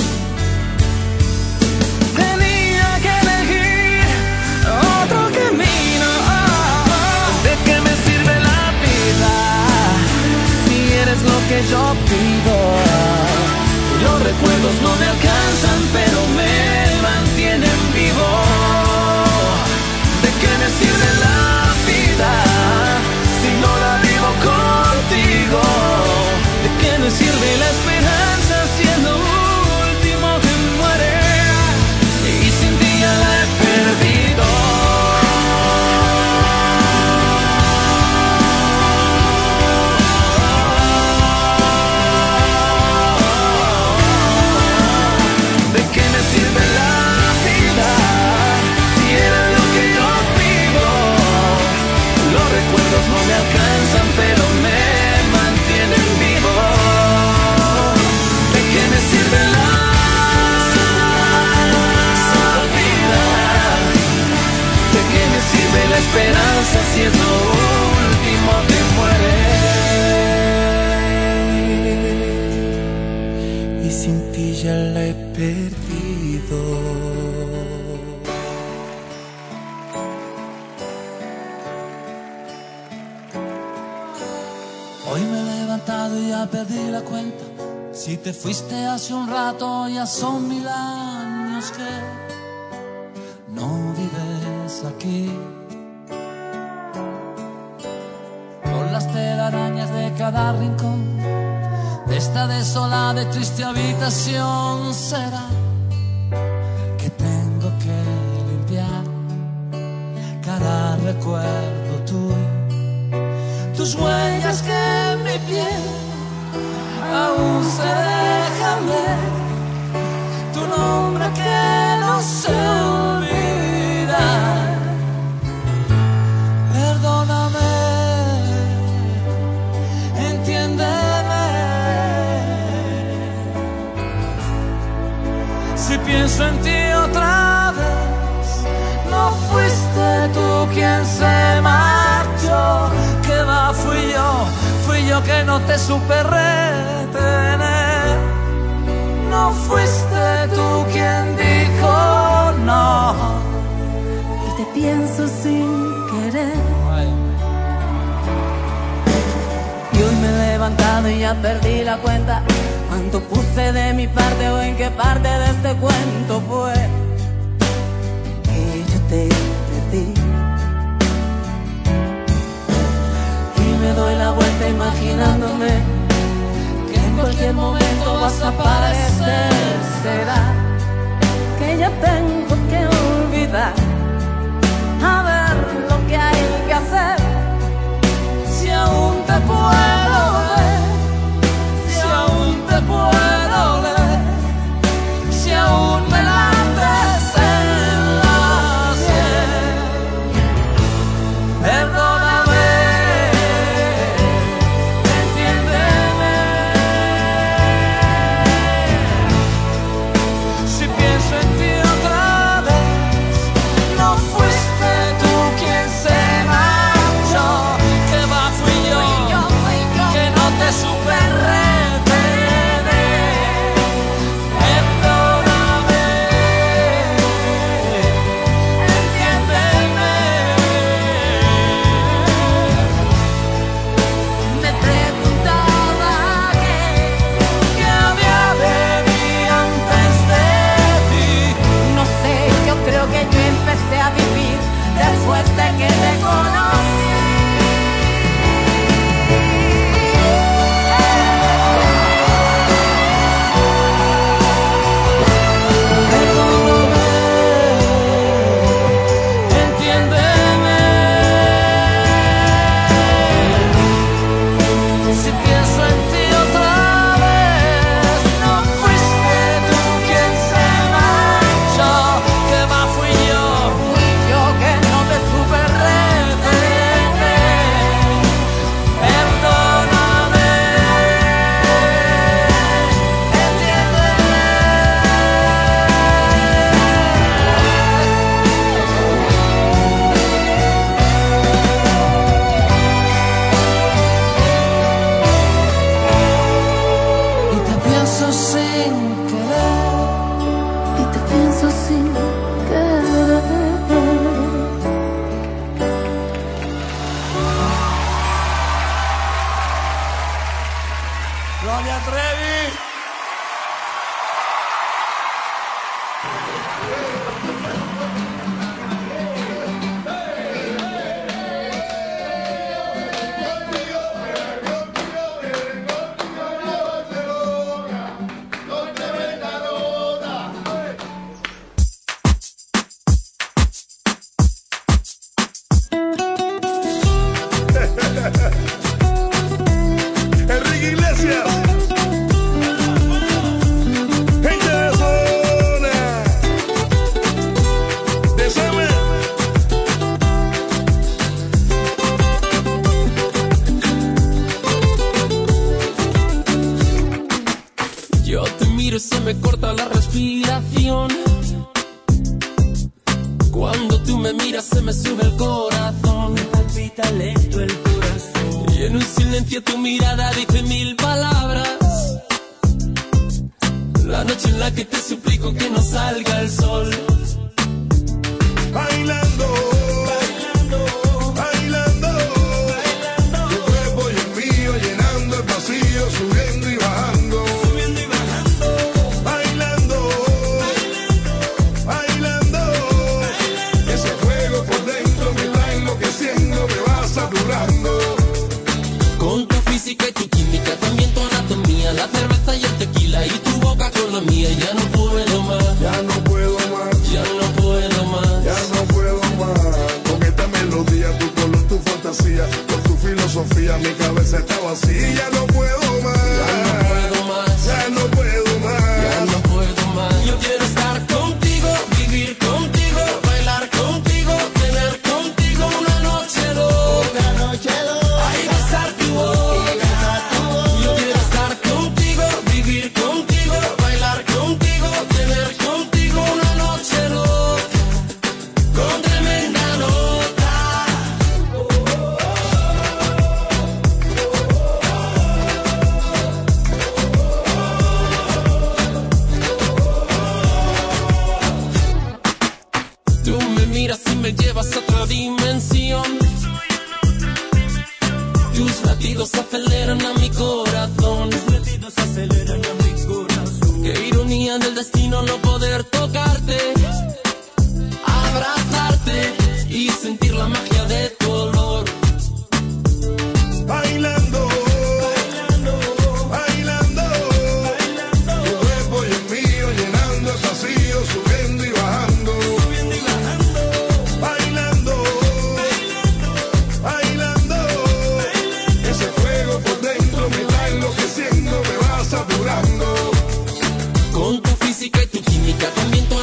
Speaker 4: tenía que elegir otro camino. ¿De qué me sirve la vida si eres lo que yo pido? Los recuerdos no me alcanzan, pero me mantienen vivo. ¿De qué me sirve la vida si no la vivo contigo? ¿De qué me sirve la esperanza si es lo último que muere? Y sin ti ya la he perdido. ¿De qué me sirve la vida si eres lo que yo pido? Los recuerdos no me alcanzan, pero me mantienen vivo. ¿De qué me sirve la vida? ¿De qué me sirve la esperanza si es lo último que muere? Y sin ti ya la he perdido.
Speaker 9: Hoy me he levantado y ya perdí la cuenta. Si te fuiste hace un rato, ya son mil años que no vives aquí. Con las telarañas de cada rincón de esta desolada y triste habitación, será que tengo que limpiar cada recuerdo tuyo. Tus huellas que en mi piel aún se dejan ver, tu nombre que no se olvida. Perdóname, entiéndeme. Si pienso en ti otra vez, no fuiste tú quien se marchó. Que va, fui yo, fui yo que no te supe retener. No fuiste tú quien dijo no.
Speaker 6: y te pienso sin querer.
Speaker 5: Y hoy me he levantado y ya perdí la cuenta. ¿Cuánto puse de mi parte o en qué parte de este cuento fue que yo te perdí? Me doy la vuelta imaginándome que en cualquier momento vas a aparecer. Será que ya tengo que olvidar, a ver lo que hay que hacer. Si aún te puedo ver, si aún te puedo ver, si aún me
Speaker 10: Cuando tú me miras se me sube el corazón, me palpita lento el corazón. Y en un silencio tu mirada dice mil palabras. La noche en la que te suplico que no salga el sol.
Speaker 11: Bailando, bailando, bailando, bailando. Tu cuerpo y el mío llenando el vacío, subiendo y bajando, subiendo y bajando. Bailando, bailando, bailando, bailando. Ese fuego por dentro me va enloqueciendo, me va saturando.
Speaker 10: Con tu física y tu química, también tu anatomía, la cerveza y el tequila y tu boca con la mía. Ya no puedo más,
Speaker 11: ya no puedo más,
Speaker 10: ya no puedo más,
Speaker 11: ya no puedo más. Con esta melodía, tu color, tu fantasía, con tu filosofía, mi cabeza está vacía. Ya no puedo más,
Speaker 10: ya no puedo más,
Speaker 11: ya no puedo más,
Speaker 10: ya no puedo más. Yo quiero estar contigo, vivir contigo, bailar contigo, tener contigo una noche loca, una noche loca. Ay, besar tu boca. Yo quiero estar contigo, vivir contigo, bailar contigo, tener contigo una noche loca, con tremenda nota. Tú me miras y me llevas a otra dimensión. Tus latidos aceleran a mi corazón. Tus latidos aceleran a mi corazón. Qué ironía del destino no poder tocarte, abrazarte y sentir la magia de tu olor.
Speaker 11: Bailando, bailando, bailando, bailando. Tu cuerpo y el mío llenando el vacío, subiendo y bajando, subiendo y bajando. Bailando, bailando, bailando, bailando. Ese fuego por dentro me va enloqueciendo, me va saturando.
Speaker 10: Con tu física y tu química, también tu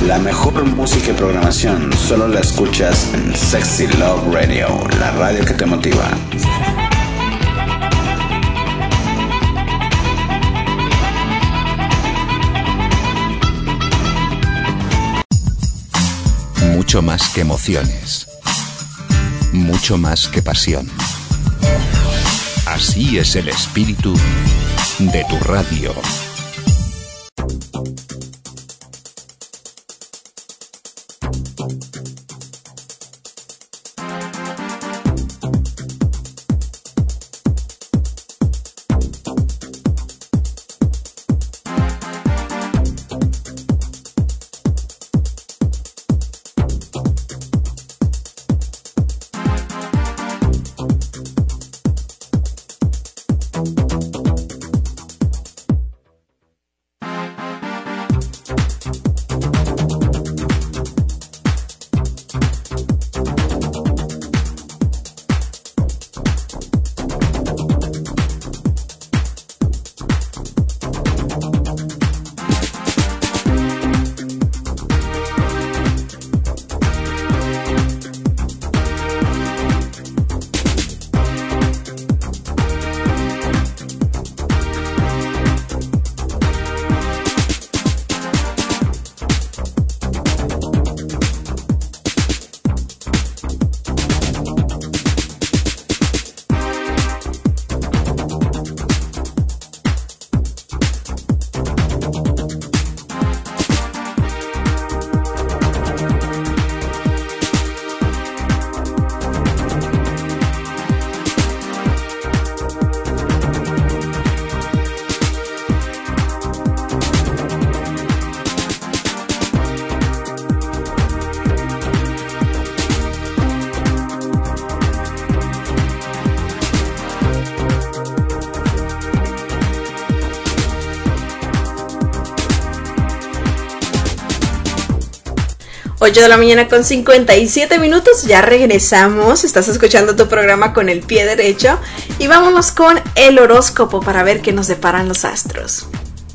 Speaker 2: La mejor música y programación solo la escuchas en Sexy Love Radio, la radio que te motiva.
Speaker 1: Mucho más que emociones. Mucho más que pasión. Así es el espíritu de tu radio.
Speaker 3: ocho de la mañana con cincuenta y siete minutos, ya regresamos, estás escuchando tu programa Con el Pie Derecho y vámonos con el horóscopo para ver qué nos deparan los astros.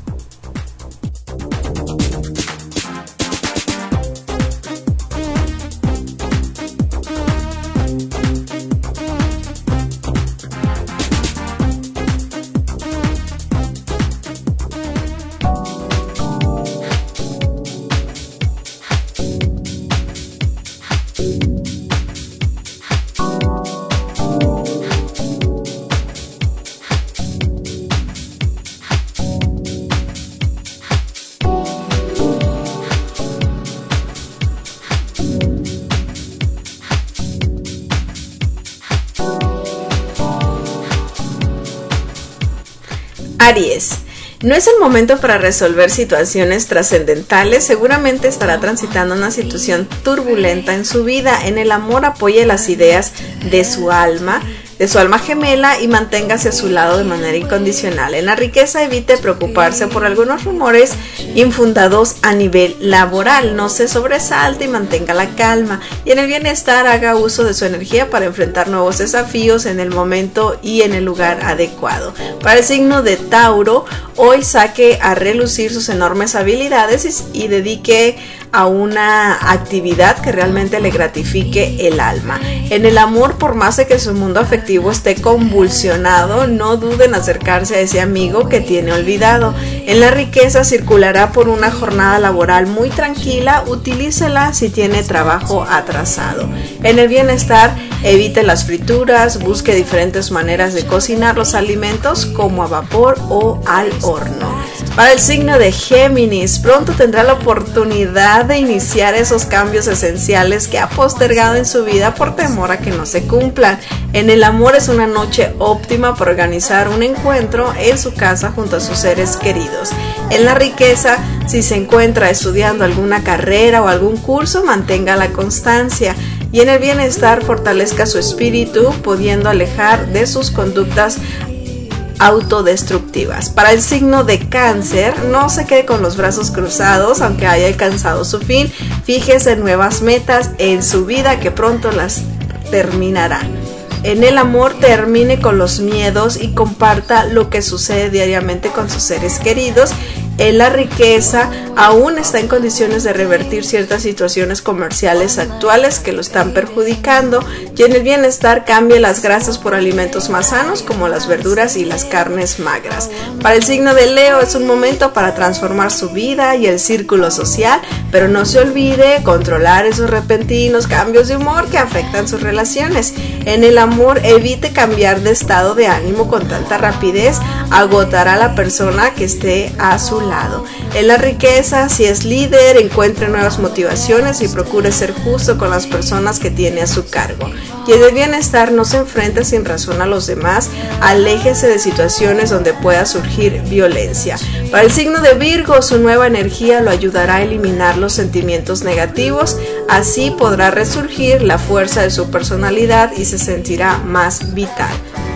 Speaker 3: Aries, no es el momento para resolver situaciones trascendentales, seguramente estará transitando una situación turbulenta en su vida. En el amor apoye las ideas de su alma, de su alma gemela y manténgase a su lado de manera incondicional. En la riqueza evite preocuparse por algunos rumores infundados a nivel laboral, no se sobresalte y mantenga la calma. Y en el bienestar haga uso de su energía para enfrentar nuevos desafíos en el momento y en el lugar adecuado. Para el signo de Tauro, hoy saque a relucir sus enormes habilidades y, y dedique a una actividad que realmente le gratifique el alma. En el amor, por más de que su mundo afectivo esté convulsionado, no duden en acercarse a ese amigo que tiene olvidado. En la riqueza, circulará por una jornada laboral muy tranquila, utilícela si tiene trabajo atrasado. En el bienestar, evite las frituras, busque diferentes maneras de cocinar los alimentos como a vapor o al horno. Para el signo de Géminis, pronto tendrá la oportunidad de iniciar esos cambios esenciales que ha postergado en su vida por temor a que no se cumplan. En el amor es una noche óptima para organizar un encuentro en su casa junto a sus seres queridos. En la riqueza, si se encuentra estudiando alguna carrera o algún curso, mantenga la constancia. Y en el bienestar, fortalezca su espíritu, pudiendo alejar de sus conductas autodestructivas. Para el signo de Cáncer, no se quede con los brazos cruzados aunque haya alcanzado su fin. Fíjese en nuevas metas en su vida que pronto las terminará. En el amor, termine con los miedos y comparta lo que sucede diariamente con sus seres queridos. En la riqueza aún está en condiciones de revertir ciertas situaciones comerciales actuales que lo están perjudicando, y en el bienestar cambia las grasas por alimentos más sanos como las verduras y las carnes magras. Para el signo de Leo es un momento para transformar su vida y el círculo social, pero no se olvide controlar esos repentinos cambios de humor que afectan sus relaciones. En el amor, evite cambiar de estado de ánimo con tanta rapidez, agotará a la persona que esté a su lado. En la riqueza, si es líder, encuentre nuevas motivaciones y procure ser justo con las personas que tiene a su cargo. Y en el bienestar, no se enfrente sin razón a los demás, aléjese de situaciones donde pueda surgir violencia. Para el signo de Virgo, su nueva energía lo ayudará a eliminar los sentimientos negativos, así podrá resurgir la fuerza de su personalidad y se sentirá más vital.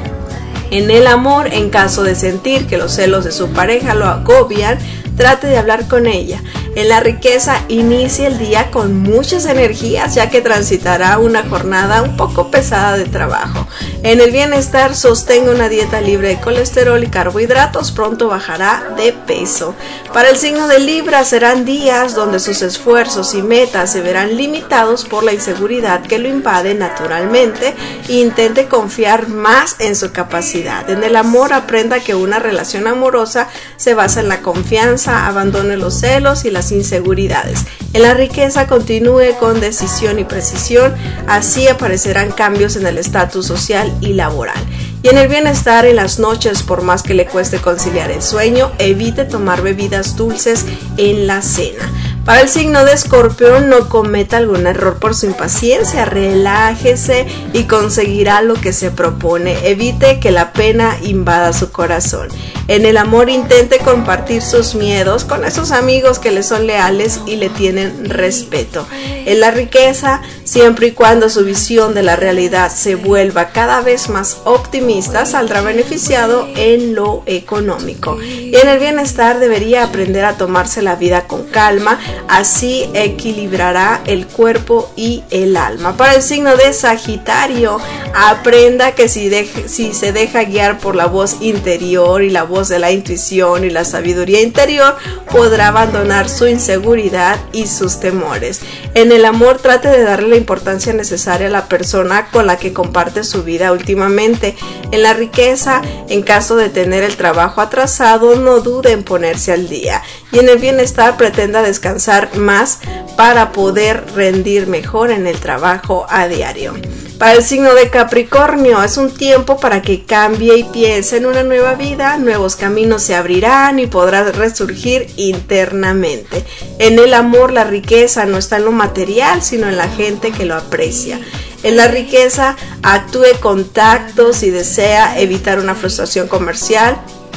Speaker 3: En el amor, en caso de sentir que los celos de su pareja lo agobian, trate de hablar con ella. En la riqueza, inicie el día con muchas energías, ya que transitará una jornada un poco pesada de trabajo. En el bienestar, sostenga una dieta libre de colesterol y carbohidratos, pronto bajará de peso. Para el signo de Libra, serán días donde sus esfuerzos y metas se verán limitados por la inseguridad que lo invade naturalmente, e intente confiar más en su capacidad. En el amor, aprenda que una relación amorosa se basa en la confianza, abandone los celos y las inseguridades. En la riqueza, continúe con decisión y precisión, así aparecerán cambios en el estatus social y laboral. Y en el bienestar, en las noches, por más que le cueste conciliar el sueño, evite tomar bebidas dulces en la cena. Para el signo de Escorpión, no cometa algún error por su impaciencia, relájese y conseguirá lo que se propone. Evite que la pena invada su corazón. En el amor, intente compartir sus miedos con esos amigos que le son leales y le tienen respeto. En la riqueza, siempre y cuando su visión de la realidad se vuelva cada vez más optimista, saldrá beneficiado en lo económico. Y en el bienestar, debería aprender a tomarse la vida con calma, así equilibrará el cuerpo y el alma. Para el signo de Sagitario, aprenda que si, deje, si se deja guiar por la voz interior y la voz de la intuición y la sabiduría interior, podrá abandonar su inseguridad y sus temores. En el amor, trate de darle la importancia necesaria a la persona con la que comparte su vida últimamente. En la riqueza, en caso de tener el trabajo atrasado, no dude en ponerse al día. Y en el bienestar, pretenda descansar más para poder rendir mejor en el trabajo a diario. Para el signo de Capricornio, es un tiempo para que cambie y piense en una nueva vida, nuevos caminos se abrirán y podrá resurgir internamente. En el amor, la riqueza no está en lo material, sino en la gente que lo aprecia. En la riqueza, actúe con tacto si desea evitar una frustración comercial,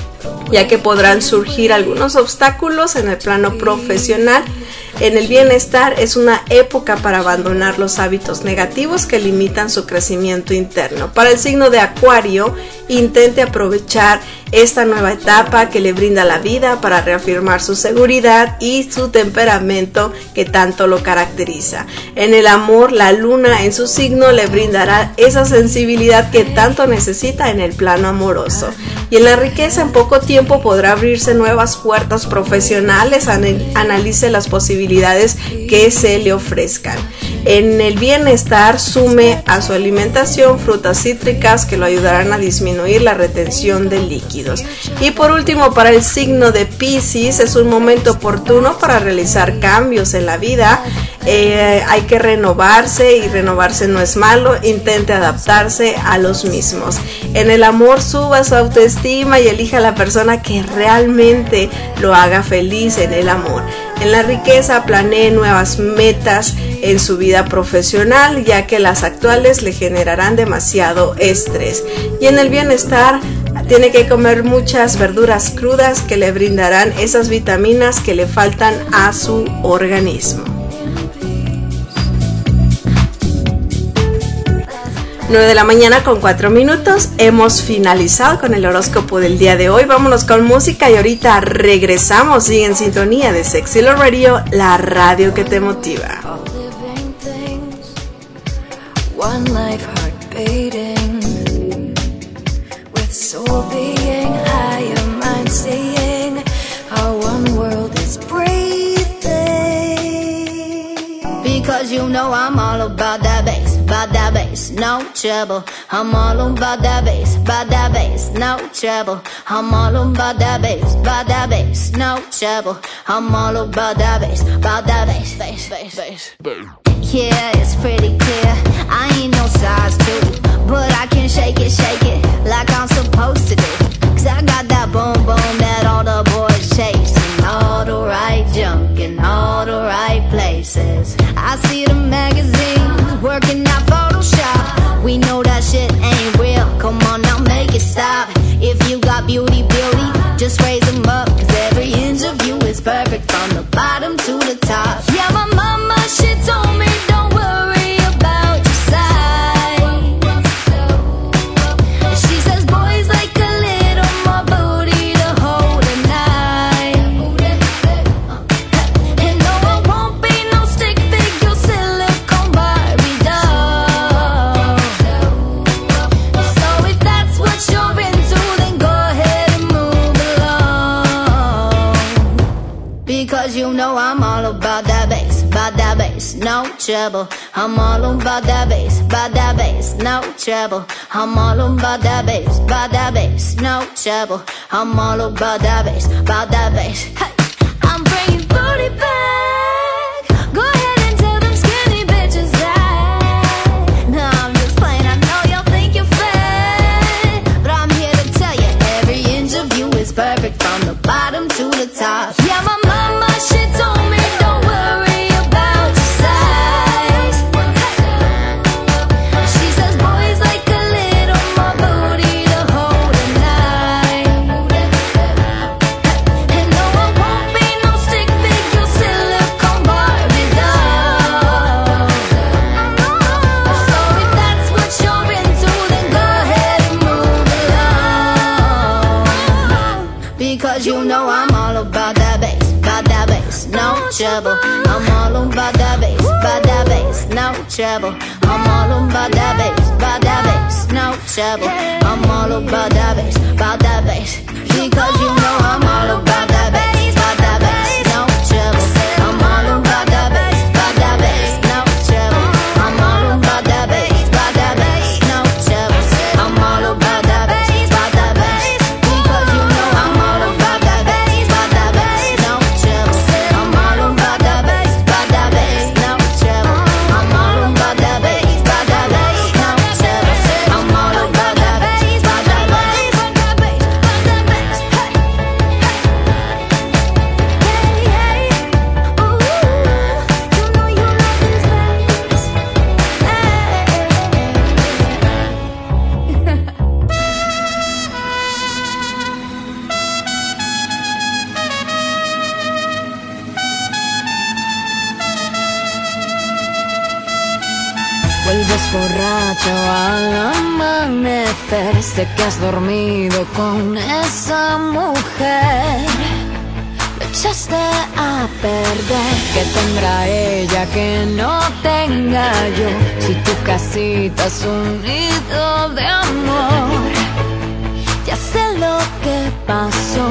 Speaker 3: ya que podrán surgir algunos obstáculos en el plano profesional. En el bienestar, es una época para abandonar los hábitos negativos que limitan su crecimiento interno. Para el signo de Acuario, intente aprovechar esta nueva etapa que le brinda la vida para reafirmar su seguridad y su temperamento que tanto lo caracteriza. En el amor, la luna en su signo le brindará esa sensibilidad que tanto necesita en el plano amoroso. Y en la riqueza, en poco tiempo podrá abrirse nuevas puertas profesionales, analice las posibilidades que se le ofrezcan. En el bienestar, sume a su alimentación frutas cítricas que lo ayudarán a disminuir la retención de líquidos. Y por último, para el signo de Piscis, es un momento oportuno para realizar cambios en la vida. Eh, hay que renovarse, y renovarse no es malo, intente adaptarse a los mismos. En el amor, suba su autoestima y elija a la persona que realmente lo haga feliz en el amor. En la riqueza, planee nuevas metas en su vida profesional, ya que las actuales le generarán demasiado estrés. Y en el bienestar, tiene que comer muchas verduras crudas que le brindarán esas vitaminas que le faltan a su organismo. nueve de la mañana con cuatro minutos, hemos finalizado con el horóscopo del día de hoy. Vámonos con música y ahorita regresamos. Sigue en sintonía de Sexy Love Radio, la radio que te motiva.
Speaker 12: One life heart beating, with soul being higher, mind seeing, how one world
Speaker 13: Because you know I'm all about that bass, about that bass, no trouble. I'm all about that bass, about that bass, no trouble. I'm all about that bass, about that bass, no trouble. I'm all about that bass, about that bass, bass, bass, bass. Yeah, it's pretty clear, I ain't no size two, but I can shake it, shake it, like I'm supposed to do. Cause I got that boom boom that all the boys chasing, all the right junk in all the right places. I see the magazines working out Photoshop. We know that shit ain't real, come on now make it stop. If you got beauty, beauty, just raise them up. Cause every inch of you is perfect from the bottom to the top. Yeah, my mama, she told me don't worry about your size. She says boys like a little more booty to hold at night. And no, I won't be no stick figure silicone Barbie doll. So if that's what you're into, then go ahead and move along. Because you know I'm all about that bass, about that bass, no trouble. I'm all about that bass, about that bass, no trouble. I'm all about that bass, about that bass, no trouble. I'm all about that bass, about that bass. Hey, I'm bringing booty back. Go ahead and tell them skinny bitches that. No, I'm just playing, I know y'all think you're fat, but I'm here to tell you every inch of you is perfect from the bottom to the top. Yeah, my mama, she told me don't worry about your size. She says boys like a little more booty to hold at night. And no, I won't be no stick figure silicone Barbie doll. So if that's what you're into, then go ahead and move along. Because you know I'm all about that bass, about that bass, no trouble. I'm all about that bass, about that bass, no trouble. I'm all about that bass, about that bass, no trouble. I'm all about that bass, about that bass. Because you know I'm all about that bass, about that bass, no trouble. I'm all about that bass, about that bass, no trouble. I'm all about that bass, about that bass, no trouble. I'm all about that bass, about that bass. Because you know I'm all about that bass, about that bass, no trouble. I'm all about that bass, about that bass, no trouble. I'm all about that bass, about that bass, no trouble. I'm all about that bass, about that bass, about that bass, about that bass. Hey, hey, ooh, you know you love this bass.
Speaker 12: Vuelves borracho al amanecer, sé que has dormido con esa mujer. Lo echaste a perder, que tendrá ella que no tenga yo. Si tu casita es un nido de amor, ya sé lo que pasó.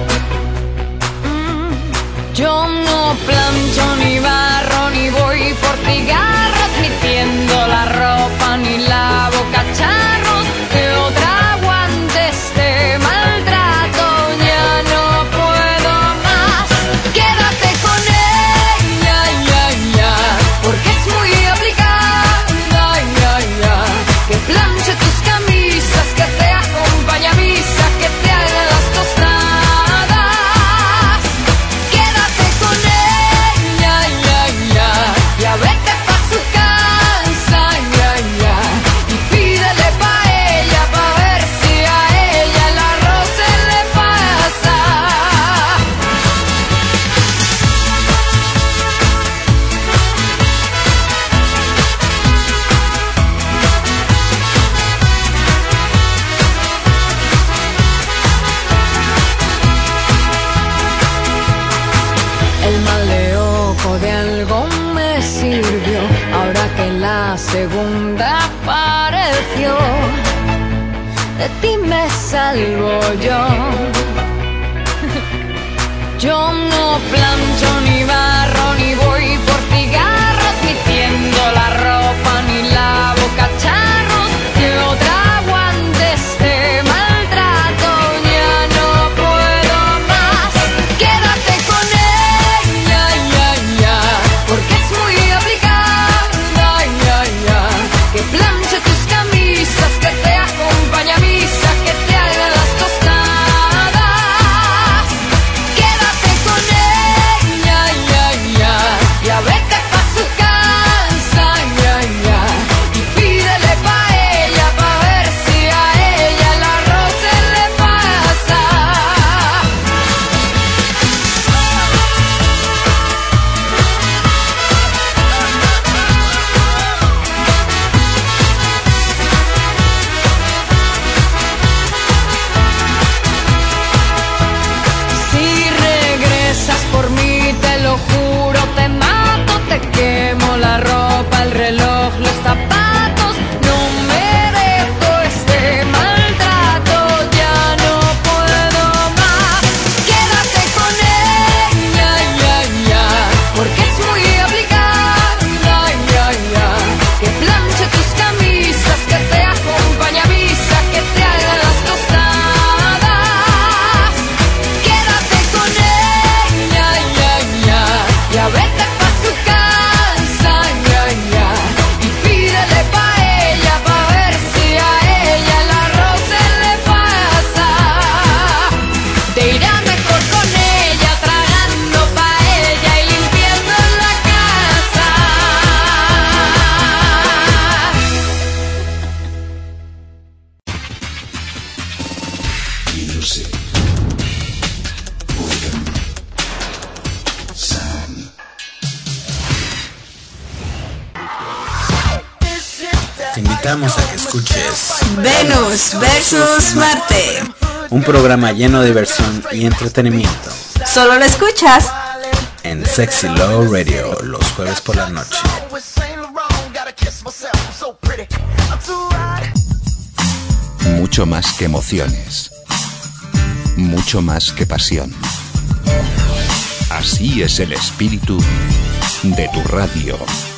Speaker 12: Mm, Yo no plancho ni barro, ni voy por cigarros, ni tiendo la ropa, ni lavo cacharros. Que otra aguante este maltrato, ya no puedo más. Quédate con ella, ya, ya, porque es muy aplicada, ya, ya. Que planche tus camisas, que te acompañe a misa, que te haga las tostadas. Quédate con ella, ya, ya, ya vete pa' su casa, ya, ya. Y pídele pa' ella, pa' ver si a ella el arroz se le pasa. El mal de ojo de algo me sirvió, ahora que la segunda apareció. De ti me salvo yo. Yo no plancho ni barro, ni voy por cigarros, ni
Speaker 8: invitamos a que escuches
Speaker 3: Venus versus Marte,
Speaker 8: un programa lleno de diversión y entretenimiento.
Speaker 3: Solo lo escuchas
Speaker 8: en Sexy Love Radio los jueves por la noche.
Speaker 1: Mucho más que emociones, mucho más que pasión. Así es el espíritu de tu radio.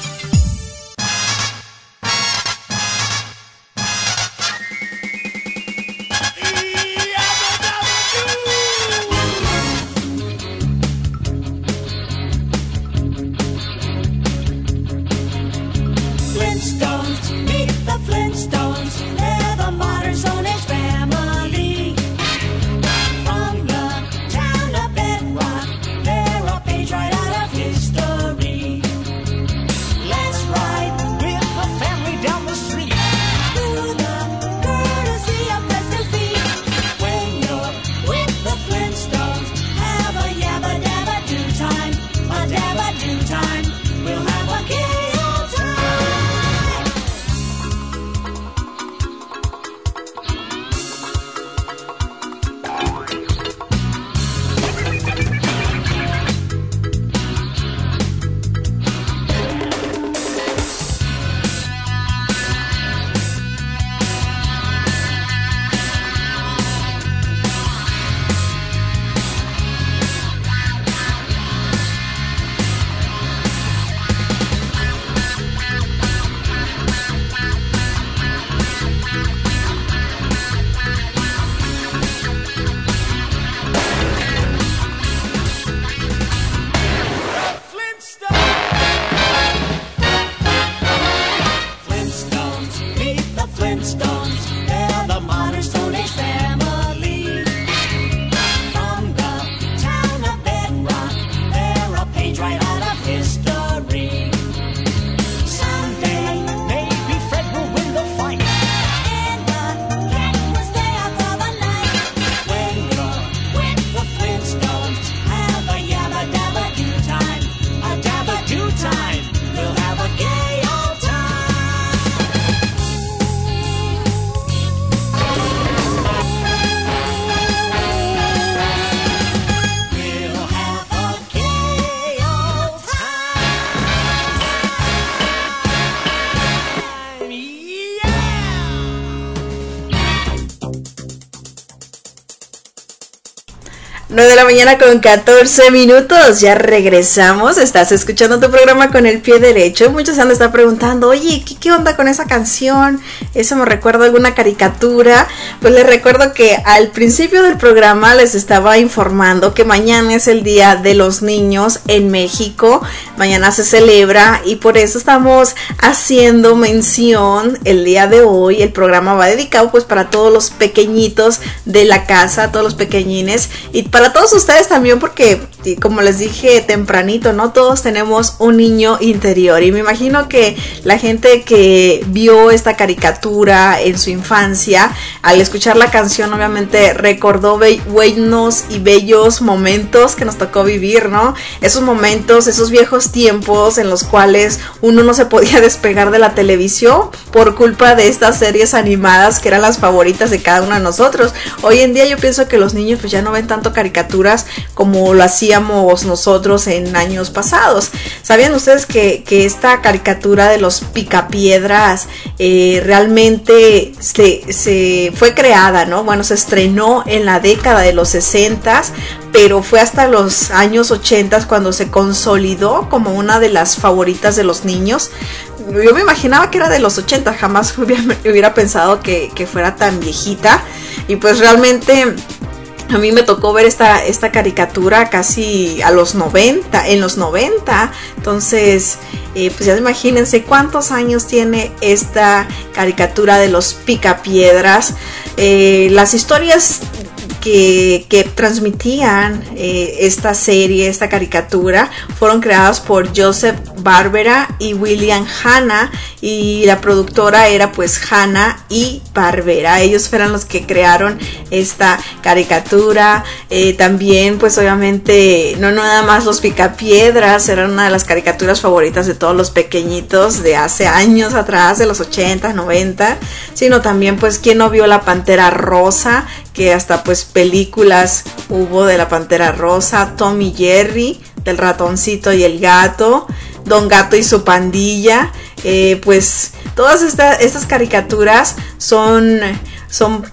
Speaker 3: nueve de la mañana con catorce minutos, ya regresamos, estás escuchando tu programa Con el Pie Derecho. Muchos se han de estar preguntando, oye, ¿qué, ¿qué onda con esa canción? Eso me recuerda a alguna caricatura. Pues les recuerdo que al principio del programa les estaba informando que mañana es el Día de los Niños en México, mañana se celebra y por eso estamos haciendo mención el día de hoy. El programa va dedicado pues para todos los pequeñitos de la casa, todos los pequeñines y para Para todos ustedes también, porque como les dije tempranito, ¿no? Todos tenemos un niño interior y me imagino que la gente que vio esta caricatura en su infancia, al escuchar la canción obviamente recordó be- buenos y bellos momentos que nos tocó vivir, ¿no? Esos momentos, esos viejos tiempos en los cuales uno no se podía despegar de la televisión por culpa de estas series animadas que eran las favoritas de cada uno de nosotros. Hoy en día yo pienso que los niños pues ya no ven tanto caricaturas como lo hacíamos nosotros en años pasados. ¿Sabían ustedes que, que esta caricatura de los Picapiedras eh, realmente se, se fue creada, ¿no? Bueno, se estrenó en la década de los sesentas, pero fue hasta los años ochentas cuando se consolidó como una de las favoritas de los niños. Yo me imaginaba que era de los ochenta, jamás hubiera, hubiera pensado que, que fuera tan viejita y pues realmente a mí me tocó ver esta, esta caricatura casi a los noventa, en los noventa, entonces eh, pues ya imagínense cuántos años tiene esta caricatura de los Picapiedras. Eh, las historias que, que transmitían eh, esta serie, esta caricatura, fueron creados por Joseph Barbera y William Hanna, y la productora era pues Hanna y Barbera. Ellos fueron los que crearon esta caricatura. Eh, también pues obviamente no nada más los Picapiedras eran una de las caricaturas favoritas de todos los pequeñitos de hace años atrás, de los ochenta, noventa, sino también pues quién no vio la Pantera Rosa, que hasta pues películas hubo de la Pantera Rosa, Tom y Jerry, del ratoncito y el gato, Don Gato y su pandilla. Eh, pues todas esta, estas caricaturas son, son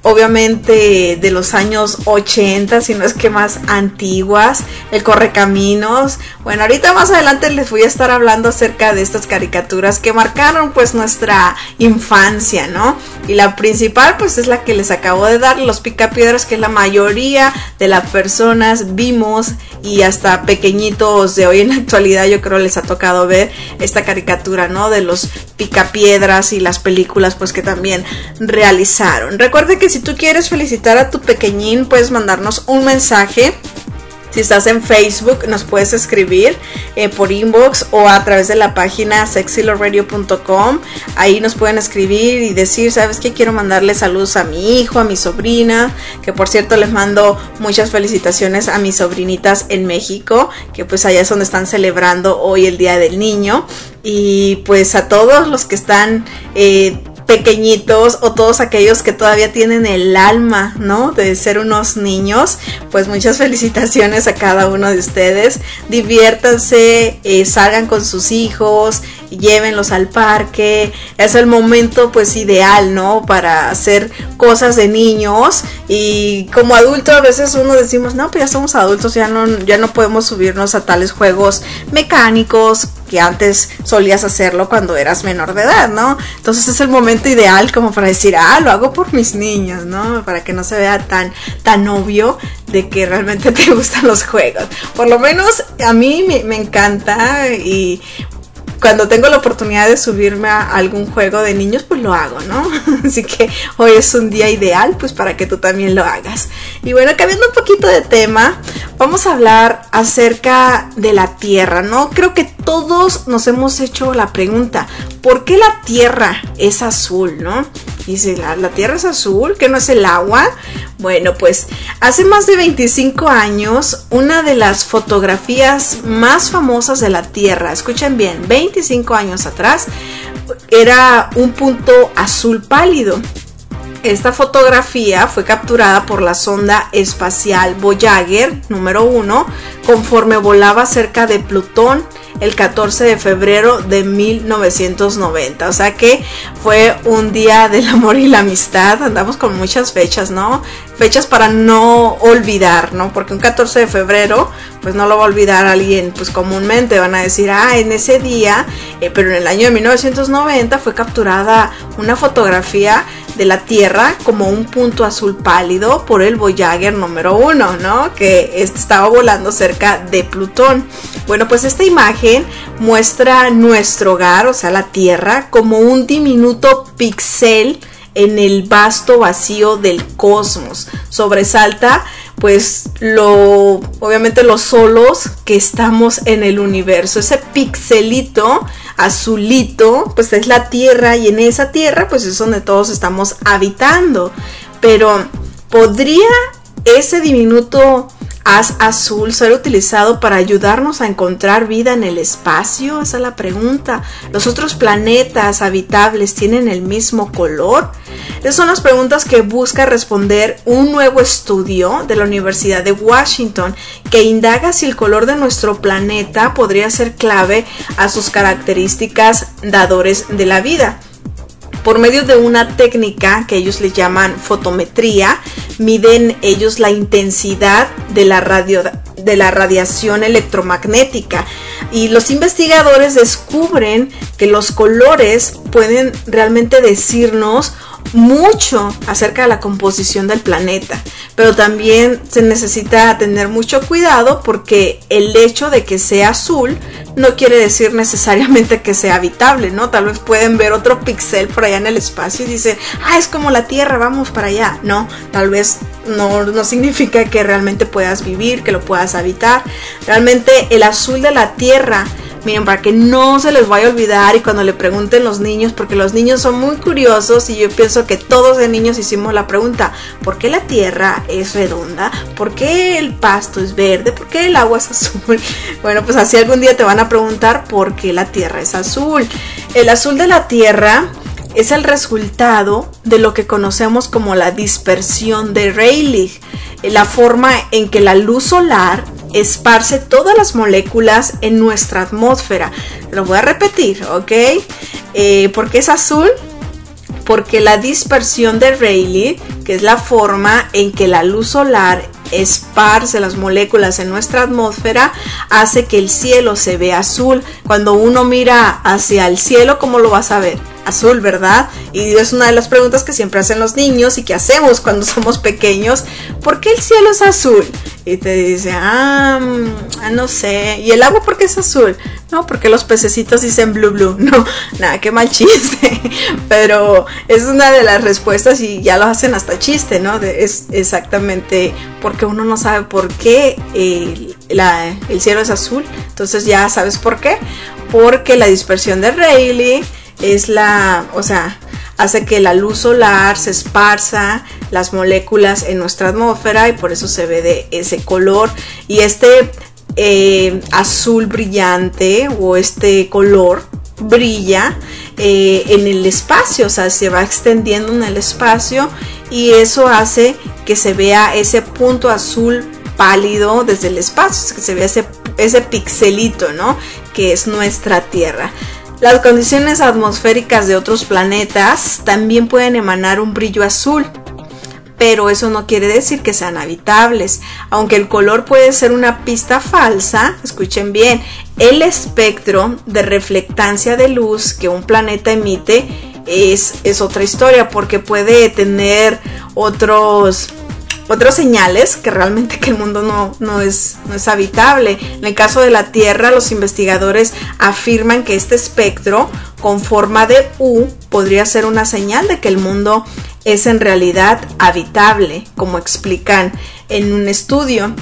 Speaker 3: obviamente de los años ochenta, si no es que más antiguas. El Correcaminos. Bueno, ahorita más adelante les voy a estar hablando acerca de estas caricaturas que marcaron pues nuestra infancia, ¿no? Y la principal pues es la que les acabo de dar, los Picapiedras, que la mayoría de las personas vimos, y hasta pequeñitos de hoy en la actualidad yo creo les ha tocado ver esta caricatura, ¿no? De los Picapiedras y las películas pues que también realizaron. Recuerde que si tú quieres felicitar a tu pequeñín, puedes mandarnos un mensaje. Si estás en Facebook, nos puedes escribir eh, por inbox o a través de la página sexy love radio punto com. Ahí nos pueden escribir y decir, ¿sabes qué? Quiero mandarle saludos a mi hijo, a mi sobrina, que por cierto les mando muchas felicitaciones a mis sobrinitas en México, que pues allá es donde están celebrando hoy el Día del Niño. Y pues a todos los que están eh, pequeñitos, o todos aquellos que todavía tienen el alma, ¿no?, de ser unos niños, pues muchas felicitaciones a cada uno de ustedes. Diviértanse, eh, salgan con sus hijos, llévenlos al parque. Es el momento pues ideal, ¿no?, para hacer cosas de niños. Y como adulto a veces uno decimos, no, pues ya somos adultos, ya no, ya no podemos subirnos a tales juegos mecánicos que antes solías hacerlo cuando eras menor de edad, ¿no? Entonces es el momento ideal como para decir, ah, lo hago por mis niños, ¿no? Para que no se vea tan, tan obvio de que realmente te gustan los juegos. Por lo menos a mí me, me encanta, y cuando tengo la oportunidad de subirme a algún juego de niños, pues lo hago, ¿no? Así que hoy es un día ideal pues para que tú también lo hagas. Y bueno, cambiando un poquito de tema, vamos a hablar acerca de la Tierra, ¿no? Creo que todos nos hemos hecho la pregunta, ¿por qué la Tierra es azul, no? Dice, ¿la, la Tierra es azul? ¿Que no es el agua? Bueno, pues hace más de veinticinco años, una de las fotografías más famosas de la Tierra, escuchen bien, veinticinco años atrás, era un punto azul pálido. Esta fotografía fue capturada por la sonda espacial Voyager número uno conforme volaba cerca de Plutón el catorce de febrero de mil novecientos noventa. O sea que fue un día del amor y la amistad. Andamos con muchas fechas, ¿no? Fechas para no olvidar, ¿no? Porque un catorce de febrero, pues no lo va a olvidar alguien, pues comúnmente van a decir, ah, en ese día, eh, pero en el año de mil novecientos noventa fue capturada una fotografía de la Tierra como un punto azul pálido por el Voyager número uno, ¿no? Que estaba volando cerca de Plutón. Bueno, pues esta imagen muestra nuestro hogar, o sea, la Tierra, como un diminuto píxel en el vasto vacío del cosmos. Sobresalta pues lo obviamente los solos que estamos en el universo. Ese pixelito azulito pues es la Tierra, y en esa Tierra pues es donde todos estamos habitando. Pero ¿podría ese diminuto haz azul ser utilizado para ayudarnos a encontrar vida en el espacio? Esa es la pregunta. ¿Los otros planetas habitables tienen el mismo color? Esas son las preguntas que busca responder un nuevo estudio de la Universidad de Washington, que indaga si el color de nuestro planeta podría ser clave a sus características dadores de la vida. Por medio de una técnica que ellos le llaman fotometría, miden ellos la intensidad de la, radio, de la radiación electromagnética, y los investigadores descubren que los colores pueden realmente decirnos mucho acerca de la composición del planeta, pero también se necesita tener mucho cuidado, porque el hecho de que sea azul no quiere decir necesariamente que sea habitable, ¿no? Tal vez pueden ver otro píxel por allá en el espacio y dicen, ah, es como la Tierra, vamos para allá. No, tal vez no, no significa que realmente puedas vivir, que lo puedas habitar. Realmente el azul de la Tierra, miren, para que no se les vaya a olvidar y cuando le pregunten los niños, porque los niños son muy curiosos y yo pienso que todos de niños hicimos la pregunta, ¿por qué la Tierra es redonda? ¿Por qué el pasto es verde? ¿Por qué el agua es azul? Bueno, pues así algún día te van a preguntar por qué la Tierra es azul. El azul de la Tierra es el resultado de lo que conocemos como la dispersión de Rayleigh, la forma en que la luz solar esparce todas las moléculas en nuestra atmósfera. Lo voy a repetir, ¿ok? Eh, ¿Por qué es azul? Porque la dispersión de Rayleigh, que es la forma en que la luz solar esparce las moléculas en nuestra atmósfera, hace que el cielo se vea azul. Cuando uno mira hacia el cielo, ¿cómo lo vas a ver? Azul, ¿verdad? Y es una de las preguntas que siempre hacen los niños y que hacemos cuando somos pequeños. ¿Por qué el cielo es azul? Y te dice, ah, no sé. ¿Y el agua por qué es azul? No, porque los pececitos dicen blue blue. No, nada, qué mal chiste. Pero es una de las respuestas y ya lo hacen hasta chiste, ¿no? De, es exactamente porque uno no sabe por qué el, la, el cielo es azul. Entonces ya sabes por qué. Porque la dispersión de Rayleigh es la, o sea, hace que la luz solar se esparza las moléculas en nuestra atmósfera y por eso se ve de ese color. Y este eh, azul brillante o este color brilla eh, en el espacio, o sea, se va extendiendo en el espacio y eso hace que se vea ese punto azul pálido desde el espacio, que se vea ese, ese pixelito, ¿no? Que es nuestra Tierra. Las condiciones atmosféricas de otros planetas también pueden emanar un brillo azul, pero eso no quiere decir que sean habitables. Aunque el color puede ser una pista falsa, escuchen bien, el espectro de reflectancia de luz que un planeta emite es, es otra historia, porque puede tener otros... otras señales que realmente que el mundo no, no, es, no es habitable. En el caso de la Tierra, los investigadores afirman que este espectro con forma de U podría ser una señal de que el mundo es en realidad habitable, como explican en un estudio.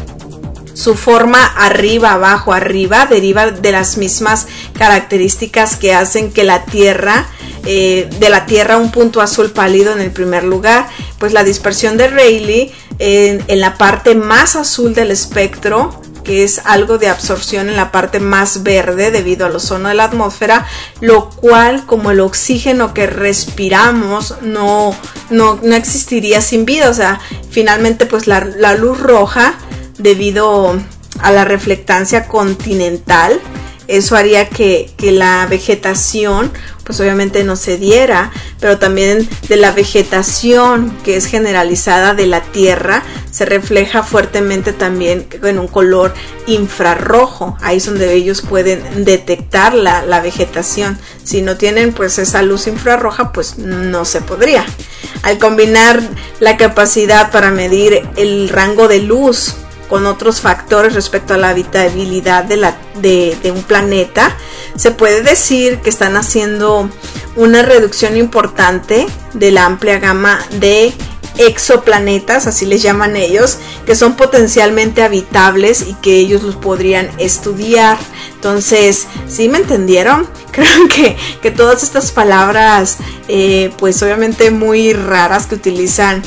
Speaker 3: Su forma arriba, abajo, arriba deriva de las mismas características que hacen que la Tierra, eh, de la Tierra un punto azul pálido en el primer lugar, pues la dispersión de Rayleigh en, en la parte más azul del espectro, que es algo de absorción en la parte más verde debido al ozono de la atmósfera, lo cual, como el oxígeno que respiramos no, no, no existiría sin vida. O sea, finalmente pues la, la luz roja, debido a la reflectancia continental, eso haría que, que la vegetación pues obviamente no se diera, pero también de la vegetación que es generalizada de la Tierra se refleja fuertemente también en un color infrarrojo. Ahí es donde ellos pueden detectar la, la vegetación. Si no tienen pues esa luz infrarroja, pues no se podría. Al combinar la capacidad para medir el rango de luz con otros factores respecto a la habitabilidad de, la, de, de un planeta, se puede decir que están haciendo una reducción importante de la amplia gama de exoplanetas, así les llaman ellos, que son potencialmente habitables y que ellos los podrían estudiar. Entonces, ¿sí me entendieron? Creo que, que todas estas palabras, eh, pues obviamente muy raras que utilizan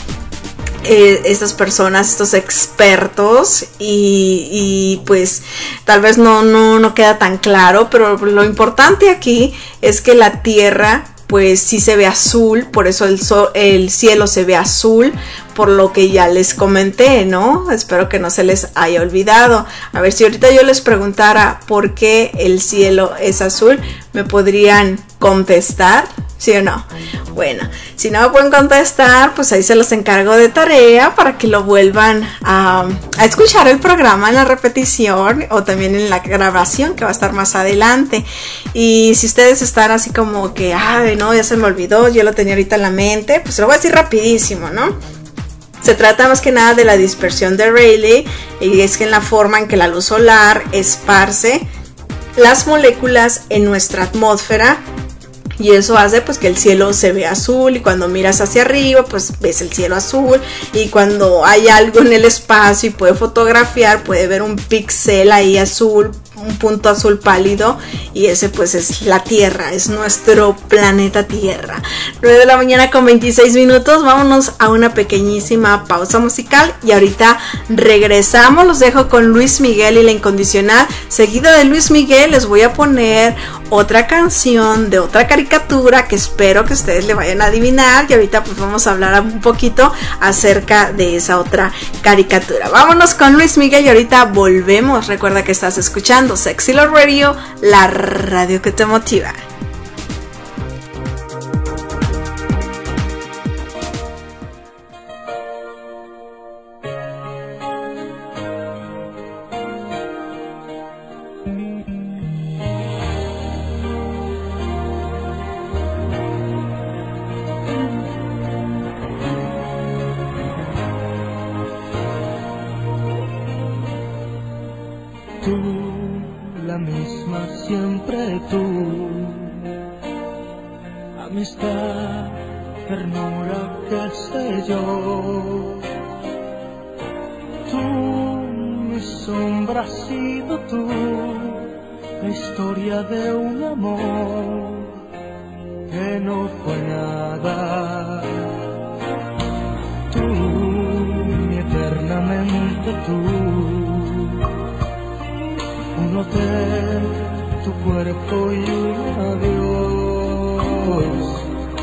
Speaker 3: Eh, estas personas, estos expertos y, y pues tal vez no, no, no queda tan claro, pero lo importante aquí es que la Tierra pues sí se ve azul, por eso el, sol, el cielo se ve azul, por lo que ya les comenté, ¿no? Espero que no se les haya olvidado. A ver, si ahorita yo les preguntara por qué el cielo es azul, ¿me podrían contestar? ¿Sí o no? Bueno, si no me pueden contestar, pues ahí se los encargo de tarea para que lo vuelvan a, a escuchar el programa en la repetición o también en la grabación que va a estar más adelante. Y si ustedes están así como que, ay, no, ya se me olvidó, yo lo tenía ahorita en la mente, pues lo voy a decir rapidísimo, ¿no? Se trata más que nada de la dispersión de Rayleigh, y es que en la forma en que la luz solar esparce las moléculas en nuestra atmósfera, y eso hace pues que el cielo se vea azul, y cuando miras hacia arriba pues ves el cielo azul, y cuando hay algo en el espacio y puede fotografiar puede ver un píxel ahí azul, un punto azul pálido, y ese pues es la Tierra, es nuestro planeta Tierra. nueve de la mañana con veintiséis minutos, vámonos a una pequeñísima pausa musical y ahorita regresamos. Los dejo con Luis Miguel y La Incondicional. Seguido de Luis Miguel les voy a poner otra canción de otra caricatura que espero que ustedes le vayan a adivinar, y ahorita pues vamos a hablar un poquito acerca de esa otra caricatura. Vámonos con Luis Miguel y ahorita volvemos. Recuerda que estás escuchando Sexy Love Radio, la radio que te motiva.
Speaker 4: Siempre tú, amistad, ternura, qué sé yo. Tú, mi sombra has sido tú, la historia de un amor que no fue nada. Tú, mi eternamente tú, un hotel, tu cuerpo y un adiós.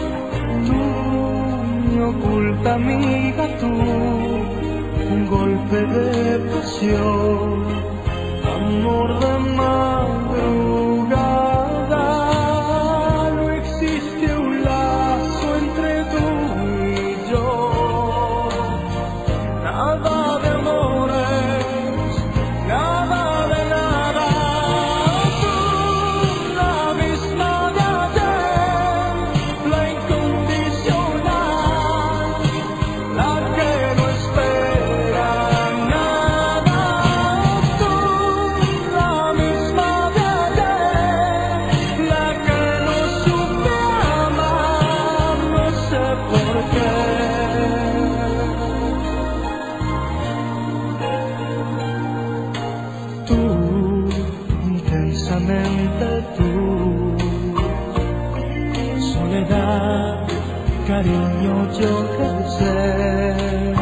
Speaker 4: Tú, mi oculta amiga, tú, un golpe de pasión, amor de madrugada. No existe un lazo entre tú y yo, nada de amores, nada de nada. Cariño, yo que sé,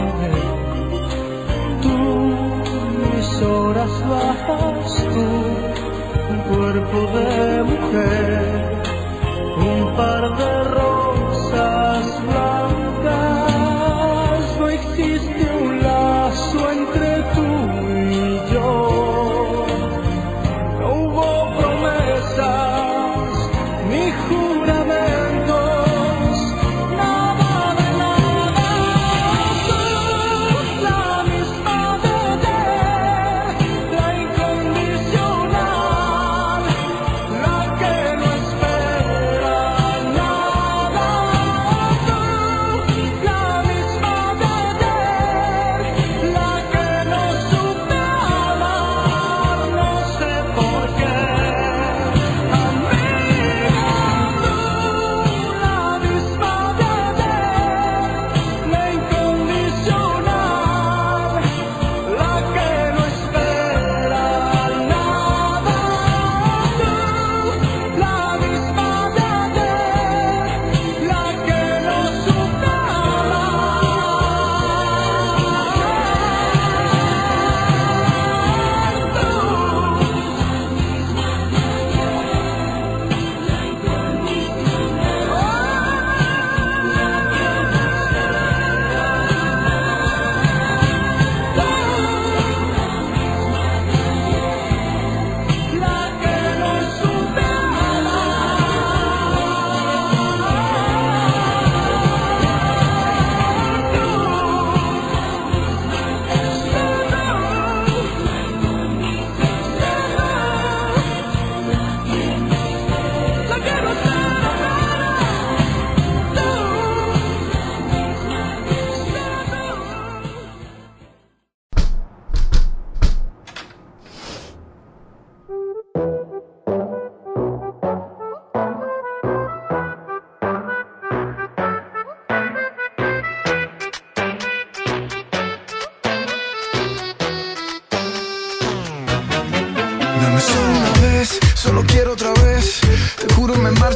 Speaker 4: tú, mis horas bajas, tú, un cuerpo de mujer, un par de rosas blancas. No existe un lazo entre tú y yo, no hubo promesas ni juramentos. La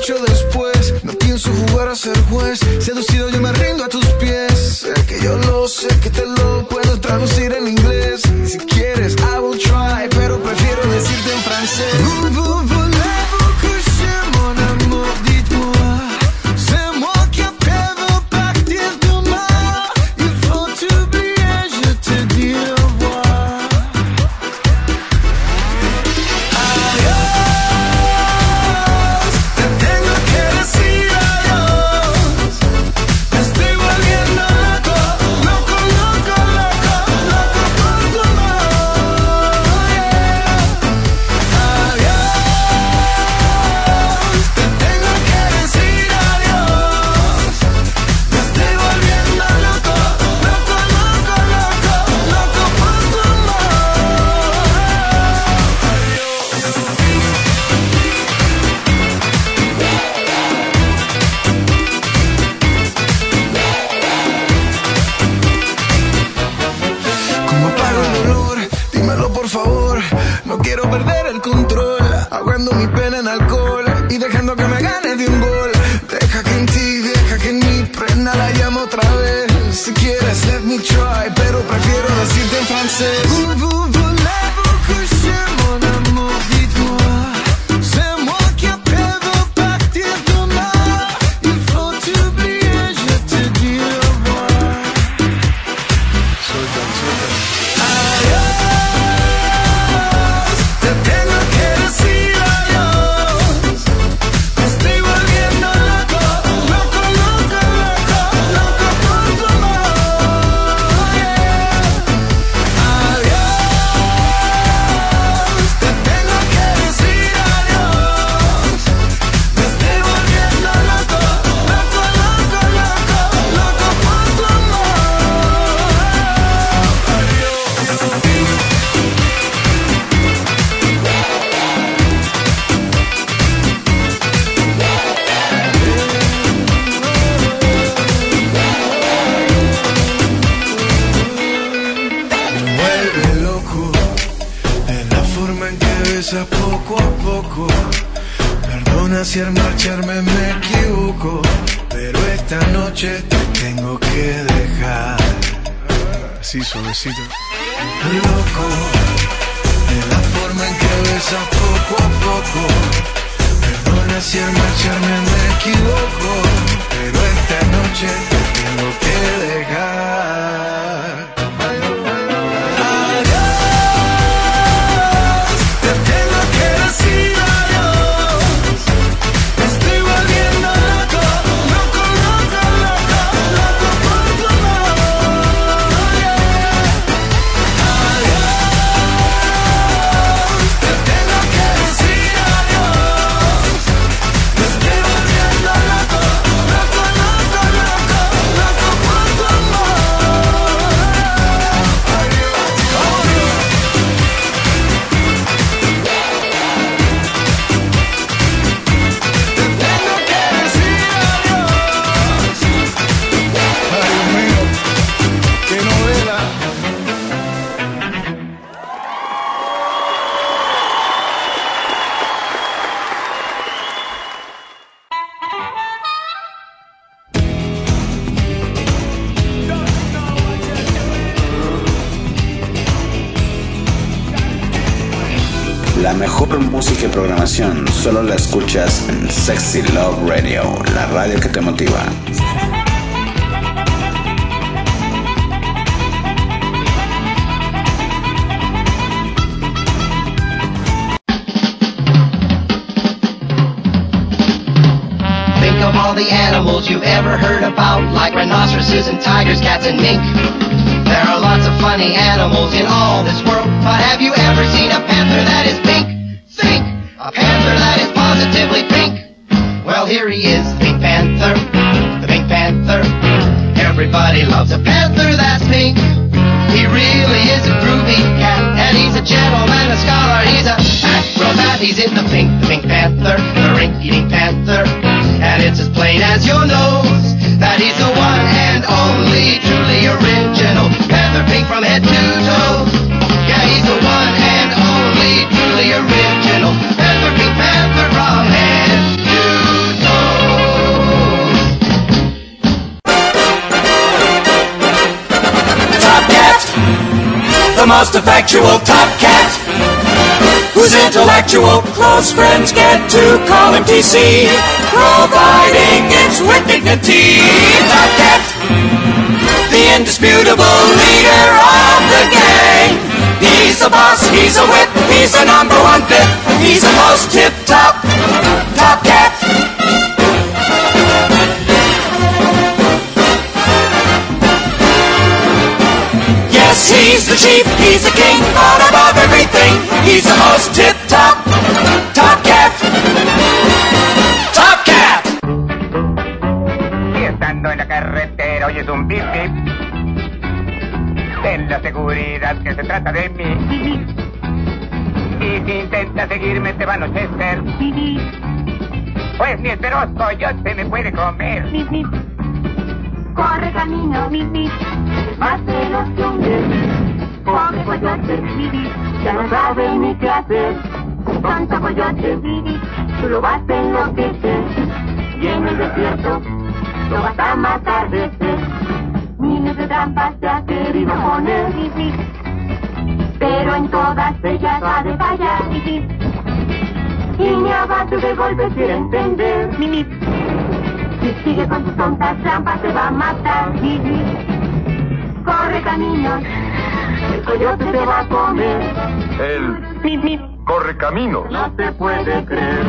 Speaker 11: mucho después. No pienso jugar a ser juez. Seducido yo me rindo a tus pies. Sé que yo lo sé, que te lo puedo traducir en inglés. Si quieres, I will try, pero prefiero decirte en francés. Vous, vous, voulez-vous coucher mon amour, dites-moi. C'est moi qui après veux partir demain. Il faut t'oublier, je te dis au revoir. Adiós, te tengo que decir adiós. Me estoy volviendo loco, loco, loco, loco, loco por tu amor. Adiós, te tengo que decir adiós. Me estoy volviendo loco, loco, loco, loco, loco por tu amor. ¿Cómo apago el dolor? Dímelo por favor. No quiero perder el control, ahogando mi pena en alcohol y dejando que me gane de un gol. Deja que en ti, deja que en mí prenda la llama otra vez. Si quieres, let me try, pero prefiero decirte en francés. Vous, vous, voulez-vous coucher mon amour, dites-moi. C'est moi qui après veux partir demain. Il faut t'oublier, je te dis au revoir. Adiós, te tengo que decir adiós. Me estoy volviendo loco, loco, loco, loco, loco por tu amor. Adiós, te tengo que decir adiós. Me estoy volviendo loco, loco, loco, loco, loco por tu amor. Me vuelve loco en la forma en que besas poco a poco. Perdona si al marcharme me equivoco, pero esta noche te tengo que dejar. Así suavecito. Loco en la forma en que besas poco a poco. Perdona si al marcharme me equivoco, pero esta noche te tengo que dejar. Adiós, te tengo que decir adiós. Me estoy volviendo loco, loco, loco, loco, loco por tu amor. Adiós, te tengo que decir adiós. Me estoy volviendo loco, loco, loco, loco, loco por tu amor. Te tengo que decir adiós. Ay, Dios mío, qué novela.
Speaker 2: La mejor música y programación solo la escuchas en Sexy Love Radio, la radio que te motiva.
Speaker 14: Think of all the animals you've ever heard about, like rhinoceroses and tigers, cats and mink. There are lots of funny animals in all this world, but have you ever seen a panther that is pink? Think! A panther that is positively pink. Well, here he is, the Pink Panther, the Pink Panther. Everybody loves a panther that's pink. He really is a groovy cat, and he's a gentleman, a scholar, he's a acrobat. He's in the pink, the Pink Panther, the rink-eating panther. And it's as plain as your nose that he's the one and only truly original panther, pink from head to toe. Yeah, he's the one and only truly original panther, Pink Panther from head to toe.
Speaker 10: the most effectual top cat, whose intellectual close friends get to call him T C, providing it's with dignity. Top cat, the indisputable leader of the gang. He's a boss, he's a whip, he's the number one fit, he's the most tip-top top cat. Yes, he's the chief, he's the king, but above everything, he's the most tip-top top cat. Top cat.
Speaker 15: Y estando en la carretera oyes un bip bip, ten la seguridad que se trata de mí. Y si intentas seguirme te va a anochecer, pues mi esperoso coyote me puede comer.
Speaker 13: Corre camino, más veloz que un león. Pobre coyote, ya no sabe ni qué hacer. Tonto coyote, tú lo vas a enloquecer. Y en el desierto lo vas a matar de sed. Miles de trampas te ha querido poner, pero en todas ellas ha de fallar. Y ni a base de golpes quiere entender. Si sigue con sus tontas trampas te va a matar. Corre caminos, el coyote te va a comer.
Speaker 11: El corre camino.
Speaker 13: No se puede creer.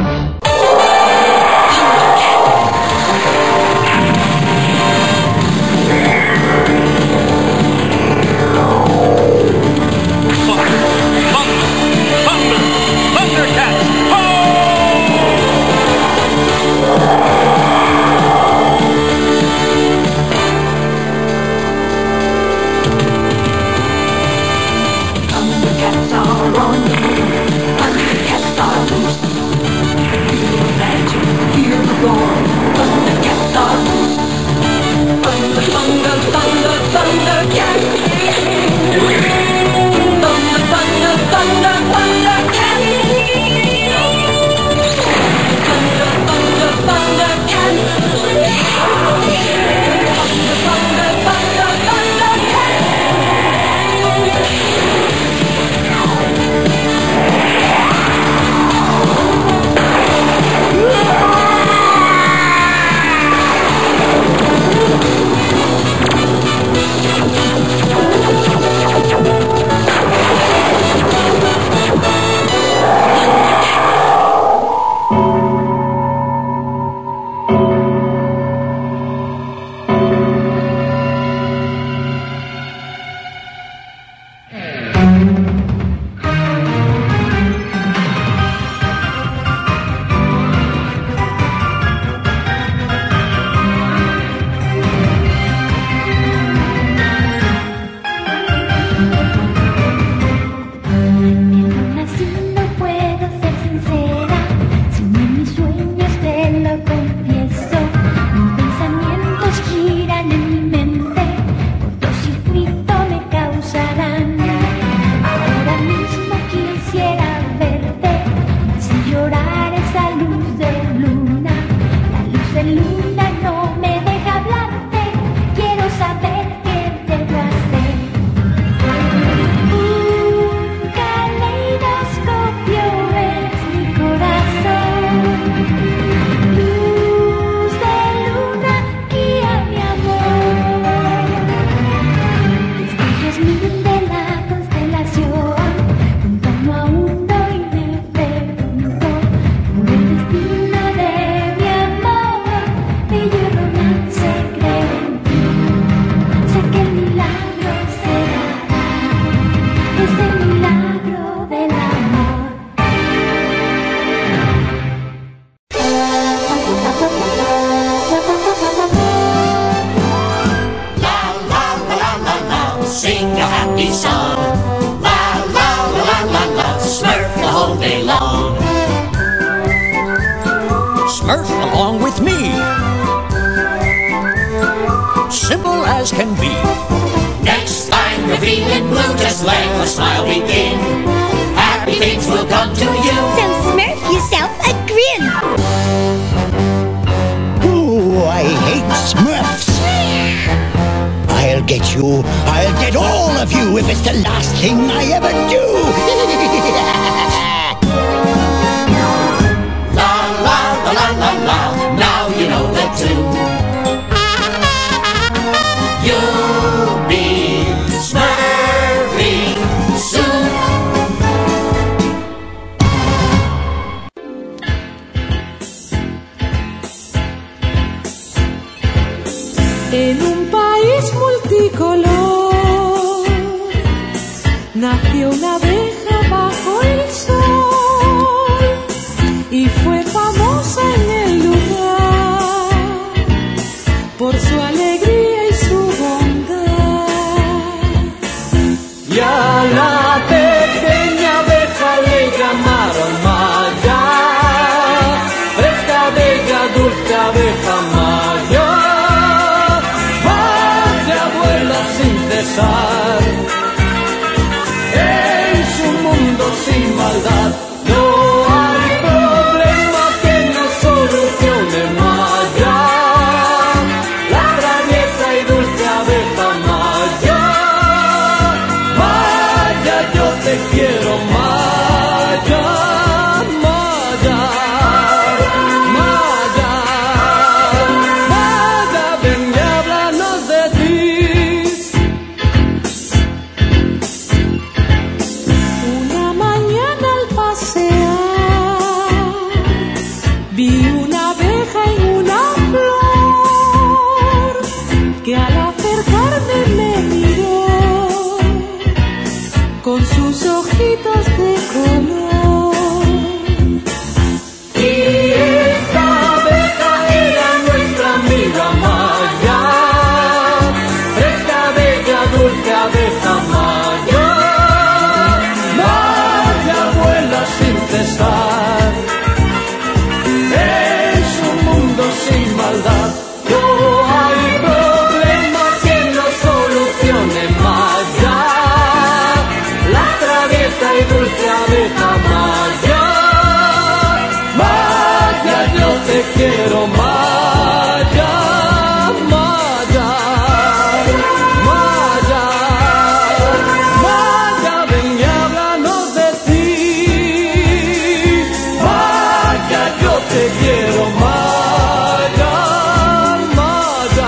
Speaker 16: Smurf along with me. Simple as can be.
Speaker 10: Next time you're feeling blue, just let a smile begin. Happy things will come to you.
Speaker 17: So smurf yourself a grin.
Speaker 18: Oh, I hate Smurfs. I'll get you. I'll get all of you. you if it's the last thing I ever do.
Speaker 10: La la la la la la, now you know the tune. You'll be Smurfing soon.
Speaker 5: En un país multicolor nació una abeja bajo el sol y fue famosa en el lugar por su alegría y su bondad.
Speaker 9: Y a la pequeña abeja le llamaron Maya, fresca, bella, dulce abeja Maya. Maya vuela sin cesar, en su mundo sin maldad. No hay problema que no solucione Maya, la traviesa y dulce abeja Maya. Maya, yo te quiero Maya, Maya, Maya, Maya, ven y háblanos de ti.
Speaker 5: Una mañana al pasear vi una abeja en una flor que al acercarme me miró con sus ojitos de color.
Speaker 9: Y esta abeja era nuestra amiga Maya, fresca, bella, dulce abeja Maya. Maya vuela sin cesar, en su mundo sin maldad. No hay problema que no solucione Maya, la traviesa y dulce abeja Maya. Maya, yo te quiero Maya, Maya, Maya, Maya, ven y háblanos de ti. Maya, yo te quiero Maya, Maya,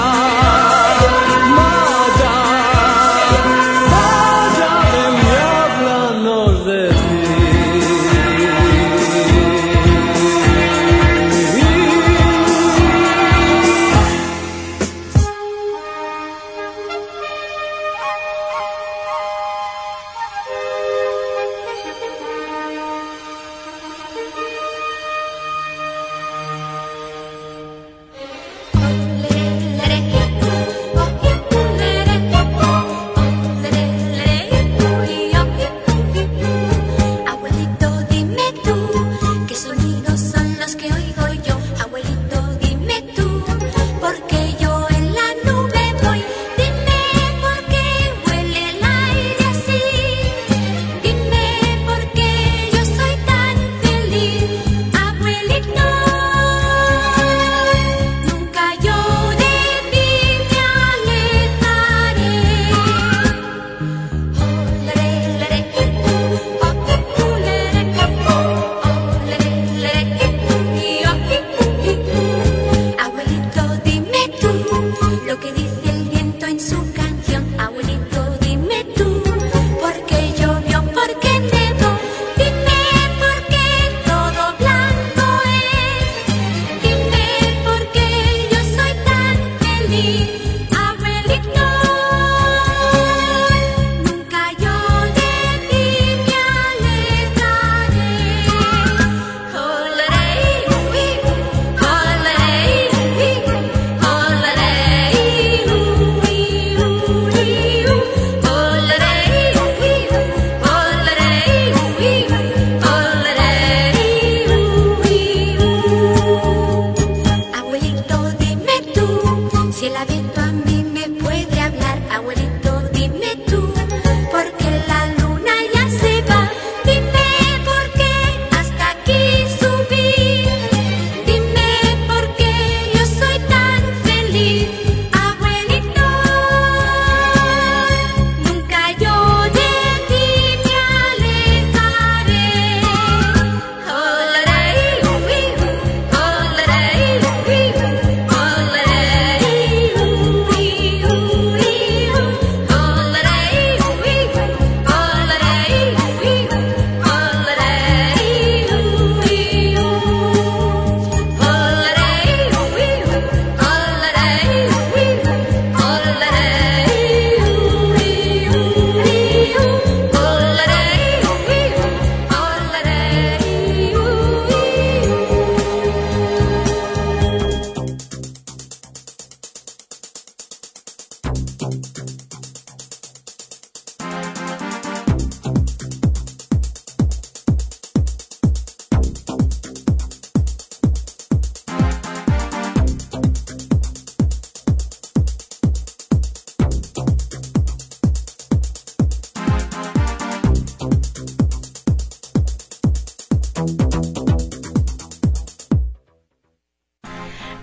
Speaker 9: Maya, Maya, ven y háblanos de ti.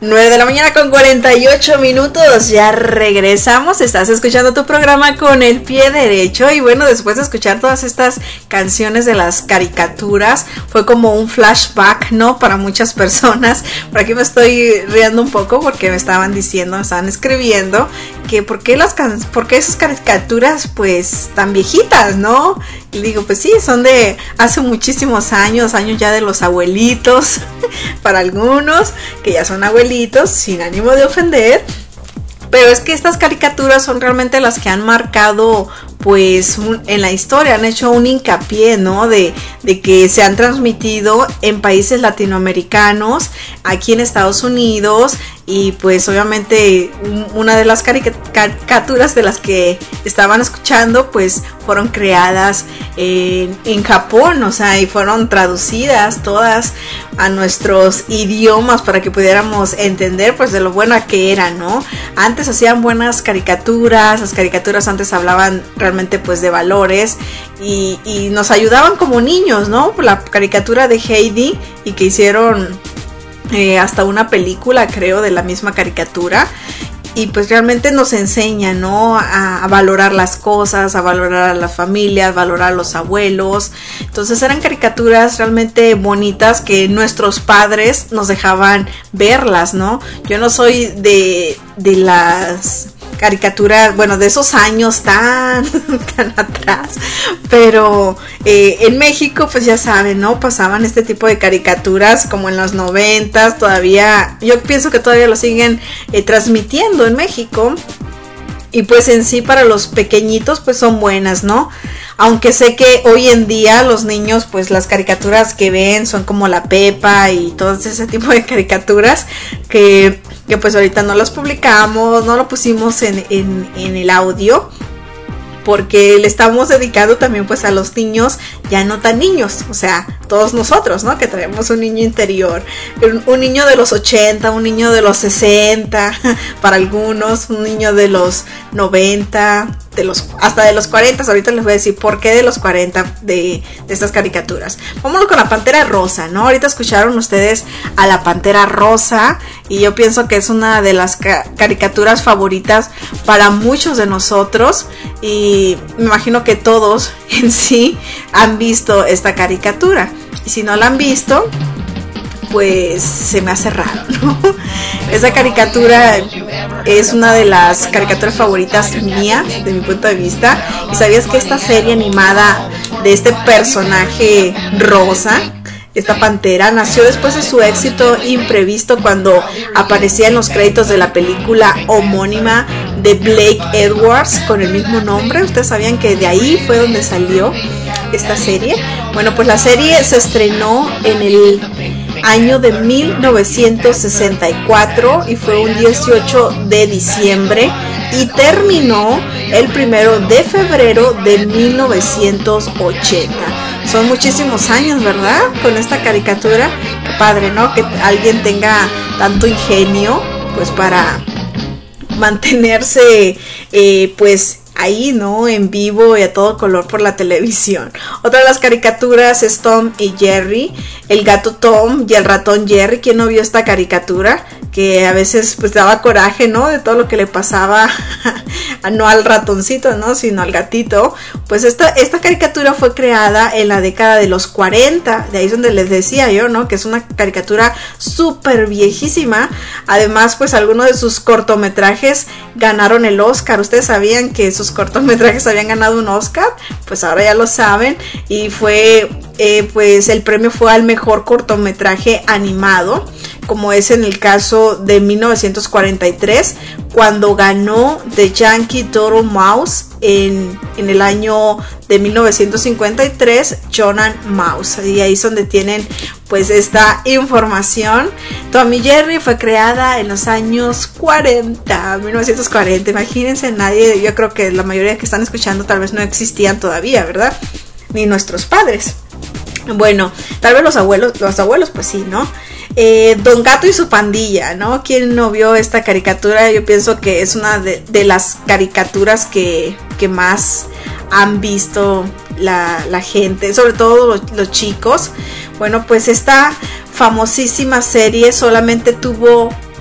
Speaker 3: nueve de la mañana con cuarenta y ocho minutos, ya regresamos, estás escuchando tu programa Con el Pie Derecho. Y bueno, después de escuchar todas estas canciones de las caricaturas, fue como un flashback, ¿no? Para muchas personas. Por aquí me estoy riendo un poco porque me estaban diciendo, me estaban escribiendo que por qué, las can- por qué esas caricaturas pues tan viejitas, ¿no? Y digo, pues sí, son de hace muchísimos años, años ya de los abuelitos, para algunos que ya son abuelitos, sin ánimo de ofender. Pero es que estas caricaturas son realmente las que han marcado pues un, en la historia, han hecho un hincapié, ¿no? De, de que se han transmitido en países latinoamericanos, aquí en Estados Unidos, y pues obviamente un, una de las carica- caricaturas de las que estaban escuchando pues fueron creadas en, en Japón, o sea, y fueron traducidas todas a nuestros idiomas para que pudiéramos entender pues de lo buena que eran, ¿no? Antes hacían buenas caricaturas, las caricaturas antes hablaban realmente pues de valores y, y nos ayudaban como niños, ¿no? La caricatura de Heidi, y que hicieron eh, hasta una película, creo, de la misma caricatura. Y pues realmente nos enseña, ¿no? A, a valorar las cosas, a valorar a las familias, a valorar a los abuelos. Entonces eran caricaturas realmente bonitas que nuestros padres nos dejaban verlas, ¿no? Yo no soy de, de las caricaturas, bueno, de esos años tan, tan atrás, pero eh, en México pues ya saben, ¿no? Pasaban este tipo de caricaturas como en los noventas, todavía, yo pienso que todavía lo siguen eh, transmitiendo en México, y pues en sí para los pequeñitos pues son buenas, ¿no? Aunque sé que hoy en día los niños pues las caricaturas que ven son como la Pepa y todo ese tipo de caricaturas que, que pues ahorita no las publicamos, no lo pusimos en, en, en el audio, porque le estamos dedicando también pues a los niños ya no tan niños, o sea, todos nosotros, ¿no? Que traemos un niño interior, un, un niño de los ochenta, un niño de los sesenta, para algunos, un niño de los noventa, de los hasta de los cuarenta. Ahorita les voy a decir por qué de los cuarenta de, de estas caricaturas. Vámonos con la Pantera Rosa, ¿no? Ahorita escucharon ustedes a la Pantera Rosa y yo pienso que es una de las ca- caricaturas favoritas para muchos de nosotros, y me imagino que todos en sí han visto esta caricatura, y si no la han visto pues se me hace raro, ¿no? Esa caricatura es una de las caricaturas favoritas mías, de mi punto de vista. ¿Y sabías que esta serie animada de este personaje rosa, esta pantera, nació después de su éxito imprevisto cuando aparecía en los créditos de la película homónima de Blake Edwards con el mismo nombre? ¿Ustedes sabían que de ahí fue donde salió esta serie? Bueno, pues la serie se estrenó en el año de mil novecientos sesenta y cuatro y fue un dieciocho de diciembre y terminó el primero de febrero de mil novecientos ochenta. Son muchísimos años, ¿verdad? Con esta caricatura. Qué padre, ¿no? Que alguien tenga tanto ingenio pues para mantenerse eh, pues ahí, ¿no? En vivo y a todo color por la televisión. Otra de las caricaturas es Tom y Jerry, el gato Tom y el ratón Jerry. ¿Quién no vio esta caricatura? Que a veces pues daba coraje, ¿no? De todo lo que le pasaba, no al ratoncito, ¿no? Sino al gatito. Pues esta, esta caricatura fue creada en la década de los cuarenta, de ahí es donde les decía yo, ¿no? Que es una caricatura súper viejísima. Además, pues algunos de sus cortometrajes ganaron el Oscar. ¿Ustedes sabían que sus cortometrajes habían ganado un Oscar? Pues ahora ya lo saben. Y fue, eh, pues el premio fue al mejor cortometraje animado, como es en el caso de mil novecientos cuarenta y tres, cuando ganó The Yankee Doodle Mouse, en, en el año de mil novecientos cincuenta y tres, John and Mouse. Y ahí es donde tienen pues esta información. Tom y Jerry fue creada en los años cuarenta, mil novecientos cuarenta. Imagínense, nadie, yo creo que la mayoría que están escuchando tal vez no existían todavía, ¿verdad? Ni nuestros padres. Bueno, tal vez los abuelos, los abuelos pues sí, ¿no? Eh, Don Gato y su pandilla, ¿no? ¿Quién no vio esta caricatura? Yo pienso que es una de, de las caricaturas que, que más han visto la, la gente, sobre todo los, los chicos. Bueno, pues esta famosísima serie solamente tuvo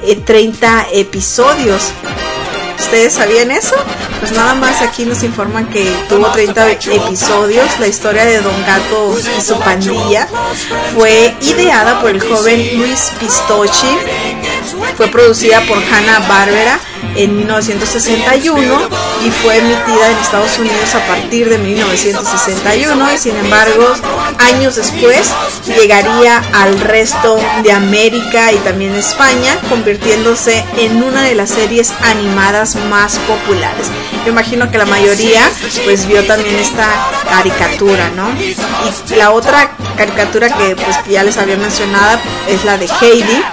Speaker 3: eh, treinta episodios. ¿Ustedes sabían eso? Pues nada más aquí nos informan que tuvo treinta episodios. La historia de Don Gato y su pandilla fue ideada por el joven Luis Pistocchi. Fue producida por Hanna-Barbera en mil novecientos sesenta y uno y fue emitida en Estados Unidos a partir de mil novecientos sesenta y uno, y sin embargo años después llegaría al resto de América y también España, convirtiéndose en una de las series animadas más populares. Yo imagino que la mayoría pues vio también esta caricatura, ¿no? Y la otra caricatura que pues ya les había mencionado es la de Heidi.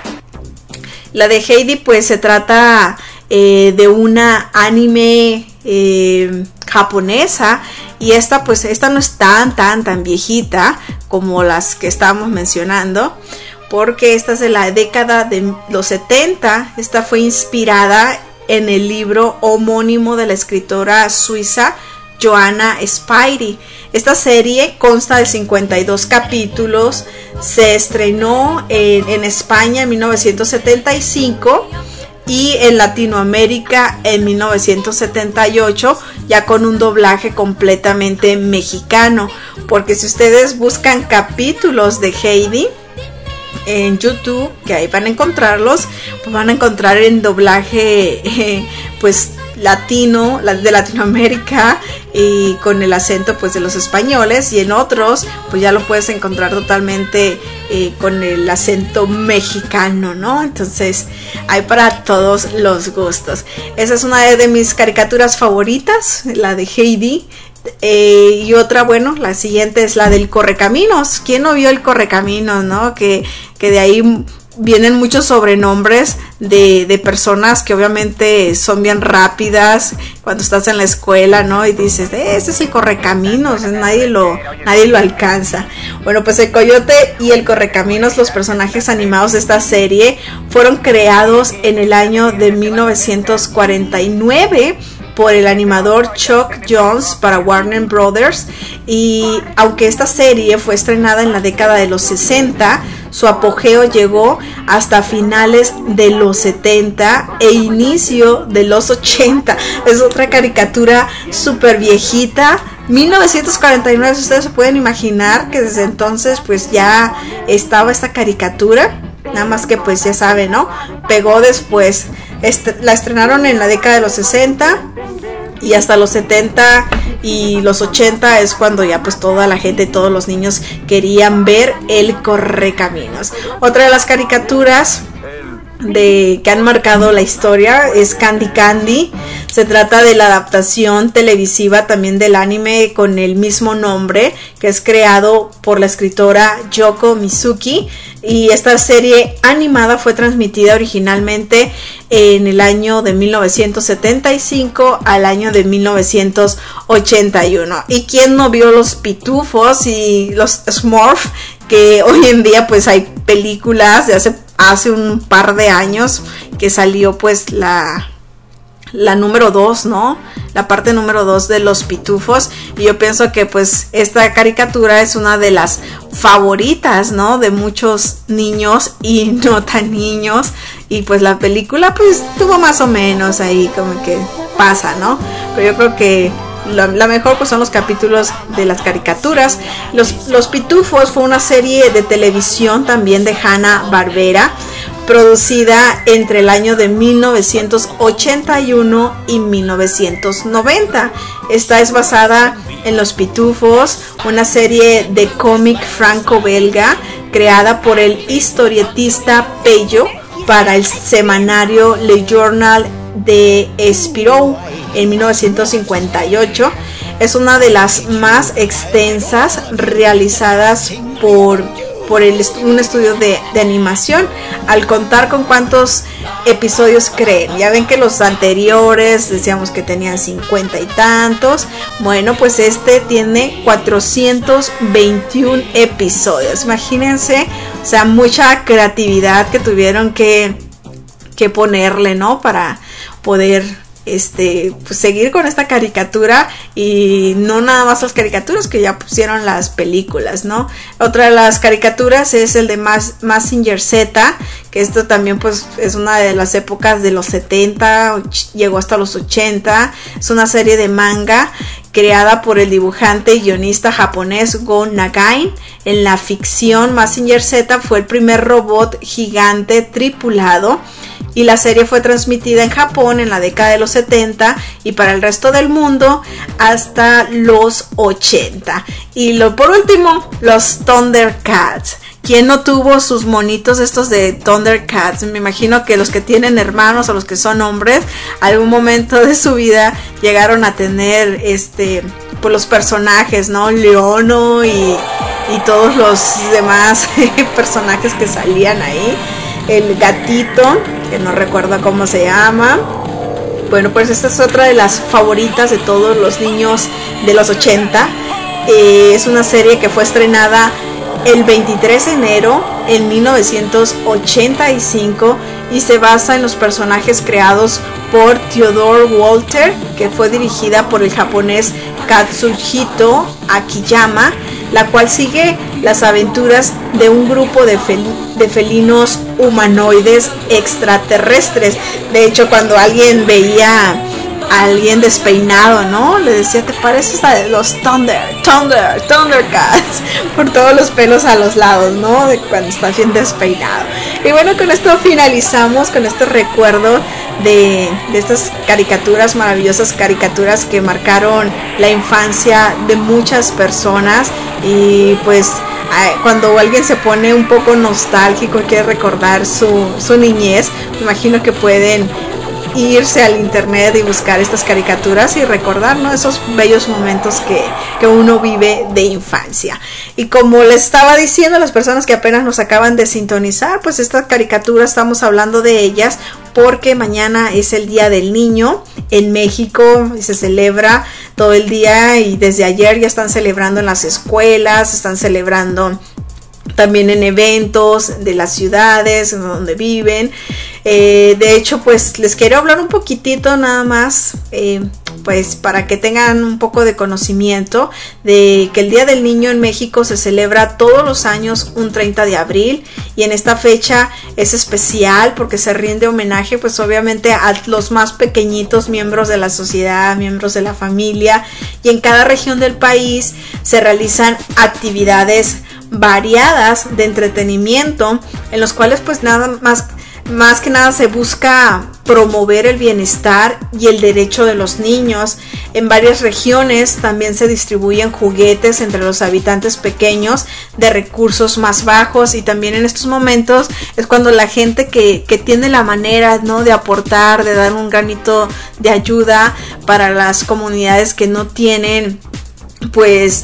Speaker 3: La de Heidi pues se trata eh, de una anime eh, japonesa, y esta pues esta no es tan tan tan viejita como las que estábamos mencionando, porque esta es de la década de los setenta. Esta fue inspirada en el libro homónimo de la escritora suiza Joanna Spyri. Esta serie consta de cincuenta y dos capítulos. Se estrenó en, en España en mil novecientos setenta y cinco y en Latinoamérica en mil novecientos setenta y ocho, ya con un doblaje completamente mexicano. Porque si ustedes buscan capítulos de Heidi en YouTube, que ahí van a encontrarlos, pues van a encontrar en doblaje eh, pues latino, de Latinoamérica, y con el acento pues de los españoles, y en otros pues ya lo puedes encontrar totalmente eh, con el acento mexicano, ¿no? Entonces hay para todos los gustos. Esa es una de mis caricaturas favoritas, la de Heidi. Eh, y otra, bueno, la siguiente es la del Correcaminos. ¿Quién no vio el Correcaminos, no? Que, que de ahí vienen muchos sobrenombres de, de personas que obviamente son bien rápidas cuando estás en la escuela, ¿no? Y dices, eh, ese es el Correcaminos, nadie lo, nadie lo alcanza. Bueno, pues el Coyote y el Correcaminos, los personajes animados de esta serie, fueron creados en el año de mil novecientos cuarenta y nueve por el animador Chuck Jones para Warner Brothers, y aunque esta serie fue estrenada en la década de los sesenta, su apogeo llegó hasta finales de los setenta e inicio de los ochenta. Es otra caricatura súper viejita, mil novecientos cuarenta y nueve. Ustedes se pueden imaginar que desde entonces pues ya estaba esta caricatura, nada más que pues ya saben, ¿no? Pegó después. Este, la estrenaron en la década de los sesenta y hasta los setenta y los ochenta es cuando ya pues toda la gente, todos los niños querían ver el Correcaminos. Otra de las caricaturas de que han marcado la historia es Candy Candy. Se trata de la adaptación televisiva también del anime con el mismo nombre, que es creado por la escritora Yoko Mizuki, y esta serie animada fue transmitida originalmente en el año de mil novecientos setenta y cinco al año de mil novecientos ochenta y uno. ¿Y quién no vio los Pitufos y los Smurf? Que hoy en día pues hay películas de hace hace un par de años que salió pues la la número dos, ¿no? La parte número dos de los Pitufos, y yo pienso que pues esta caricatura es una de las favoritas, ¿no? De muchos niños y no tan niños, y pues la película pues tuvo más o menos ahí como que pasa, ¿no? Pero yo creo que La, la mejor pues son los capítulos de las caricaturas. Los, los Pitufos fue una serie de televisión también de Hanna-Barbera, producida entre el año de mil novecientos ochenta y uno y mil novecientos noventa. Esta es basada en Los Pitufos, una serie de cómic franco-belga creada por el historietista Pello para el semanario Le Journal de Espirou en mil novecientos cincuenta y ocho. Es una de las más extensas realizadas por, por el, un estudio de, de animación, al contar con cuántos episodios creen. Ya ven que los anteriores decíamos que tenían cincuenta y tantos. Bueno, pues este tiene cuatrocientos veintiún episodios. Imagínense, o sea, mucha creatividad que tuvieron que, que ponerle, ¿no? Para poder este pues seguir con esta caricatura, y no nada más las caricaturas, que ya pusieron las películas, ¿no? Otra de las caricaturas es el de Mazinger Z, que esto también pues es una de las épocas de los setenta, llegó hasta los ochenta. Es una serie de manga creada por el dibujante y guionista japonés Go Nagai. En la ficción, Mazinger Z fue el primer robot gigante tripulado, y la serie fue transmitida en Japón en la década de los setenta y para el resto del mundo hasta los ochenta. Y lo por último, los Thundercats. ¿Quién no tuvo sus monitos estos de Thundercats? Me imagino que los que tienen hermanos o los que son hombres, algún momento de su vida llegaron a tener este pues los personajes, ¿no? Leono y, y todos los demás personajes que salían ahí. El gatito, que no recuerdo cómo se llama. Bueno, pues esta es otra de las favoritas de todos los niños de los ochenta. Eh, es una serie que fue estrenada el veintitrés de enero en mil novecientos ochenta y cinco y se basa en los personajes creados por Theodore Walter, que fue dirigida por el japonés Katsuhito Akiyama, la cual sigue las aventuras de un grupo de, fel- de felinos humanoides extraterrestres. De hecho, cuando alguien veía a alguien despeinado, ¿no? Le decía, ¿te pareces a los Thunder, Thunder, Thundercats? Por todos los pelos a los lados, ¿no? De cuando está bien despeinado. Y bueno, con esto finalizamos, con este recuerdo de, de estas caricaturas, maravillosas caricaturas que marcaron la infancia de muchas personas. Y pues cuando alguien se pone un poco nostálgico y quiere recordar su, su niñez, me imagino que pueden irse al internet y buscar estas caricaturas y recordar, ¿no?, esos bellos momentos que, que uno vive de infancia. Y como les estaba diciendo a las personas que apenas nos acaban de sintonizar, pues estas caricaturas estamos hablando de ellas porque mañana es el Día del Niño en México y se celebra todo el día, y desde ayer ya están celebrando en las escuelas, están celebrando también en eventos de las ciudades en donde viven. Eh, de hecho, pues les quiero hablar un poquitito nada más, eh, pues para que tengan un poco de conocimiento de que el Día del Niño en México se celebra todos los años un treinta de abril, y en esta fecha es especial porque se rinde homenaje pues obviamente a los más pequeñitos miembros de la sociedad, miembros de la familia, y en cada región del país se realizan actividades variadas de entretenimiento en los cuales pues nada más más que nada se busca promover el bienestar y el derecho de los niños. En varias regiones también se distribuyen juguetes entre los habitantes pequeños de recursos más bajos, y también en estos momentos es cuando la gente que, que tiene la manera, ¿no?, de aportar, de dar un granito de ayuda para las comunidades que no tienen pues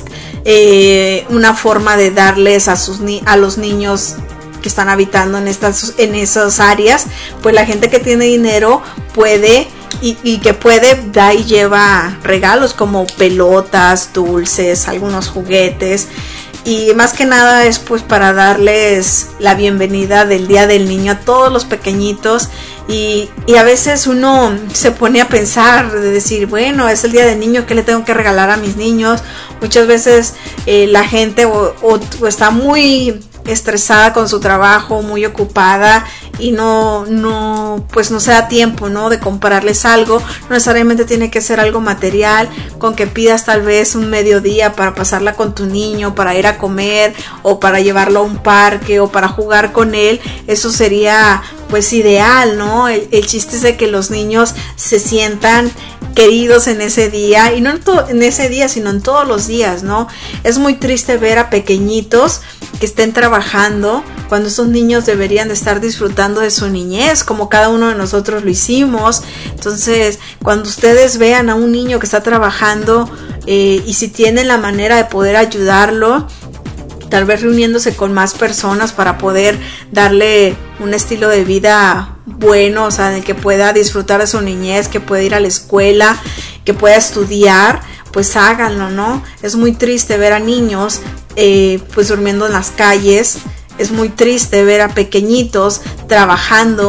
Speaker 3: eh, una forma de darles a sus ni- a los niños que están habitando en estas en esas áreas, pues la gente que tiene dinero puede y, y que puede da y lleva regalos como pelotas, dulces, algunos juguetes, y más que nada es pues para darles la bienvenida del Día del Niño a todos los pequeñitos. Y, y a veces uno se pone a pensar, de decir, bueno, es el Día del Niño, ¿qué le tengo que regalar a mis niños? Muchas veces eh, la gente o, o, o está muy estresada con su trabajo, muy ocupada, y no, no, pues no se da tiempo, ¿no?, de comprarles algo. No necesariamente tiene que ser algo material, con que pidas tal vez un mediodía para pasarla con tu niño, para ir a comer, o para llevarlo a un parque, o para jugar con él. Eso sería pues ideal, ¿no? El, el chiste es de que los niños se sientan queridos en ese día, y no en, to- en ese día, sino en todos los días, ¿no? Es muy triste ver a pequeñitos que estén trabajando cuando estos niños deberían de estar disfrutando de su niñez, como cada uno de nosotros lo hicimos. Entonces, cuando ustedes vean a un niño que está trabajando, eh, y si tienen la manera de poder ayudarlo, tal vez reuniéndose con más personas para poder darle un estilo de vida bueno, o sea, de que pueda disfrutar de su niñez, que pueda ir a la escuela, que pueda estudiar, pues háganlo, ¿no? Es muy triste ver a niños eh, pues durmiendo en las calles, es muy triste ver a pequeñitos trabajando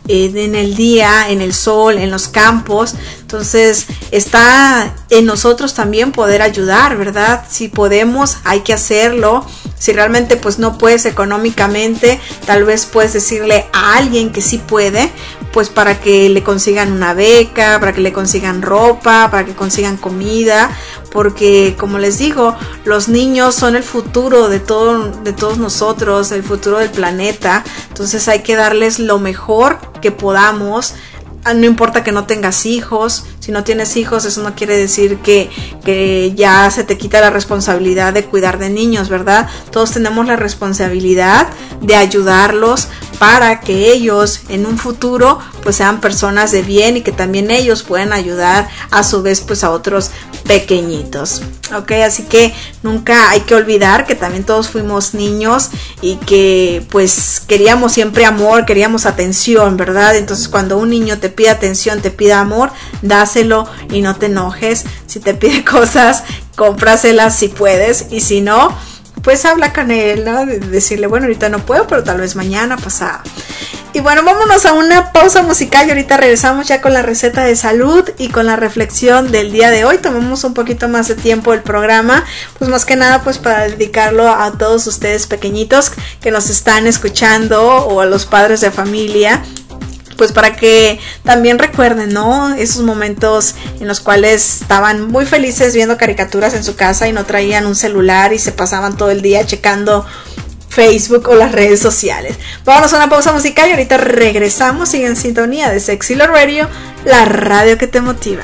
Speaker 3: eh, en el día, en el sol, en los campos. Entonces está en nosotros también poder ayudar, ¿verdad? Si podemos, hay que hacerlo. Si realmente pues no puedes económicamente, tal vez puedes decirle a alguien que sí puede, pues para que le consigan una beca, para que le consigan ropa, para que consigan comida, porque como les digo, los niños son el futuro de todo, de todos nosotros, el futuro del planeta. Entonces hay que darles lo mejor que podamos. No importa que no tengas hijos, si no tienes hijos, eso no quiere decir que, que ya se te quita la responsabilidad de cuidar de niños, ¿verdad? Todos tenemos la responsabilidad de ayudarlos para que ellos en un futuro pues sean personas de bien y que también ellos puedan ayudar a su vez pues a otros pequeñitos. Ok, así que nunca hay que olvidar que también todos fuimos niños y que pues queríamos siempre amor, queríamos atención, ¿verdad? Entonces cuando un niño te pide atención, te pide amor, dáselo y no te enojes. Si te pide cosas, cómpraselas si puedes, y si no, pues habla con él, ¿no? De decirle, bueno, ahorita no puedo, pero tal vez mañana, pasado. Y bueno, vámonos a una pausa musical y ahorita regresamos ya con la receta de salud y con la reflexión del día de hoy. Tomamos un poquito más de tiempo el programa, pues más que nada pues para dedicarlo a todos ustedes pequeñitos que nos están escuchando, o a los padres de familia, pues para que también recuerden, ¿no? Esos momentos en los cuales estaban muy felices viendo caricaturas en su casa y no traían un celular y se pasaban todo el día checando Facebook o las redes sociales. Vámonos a una pausa musical y ahorita regresamos. Sigue en sintonía de Sexy Love Radio, la radio que te motiva.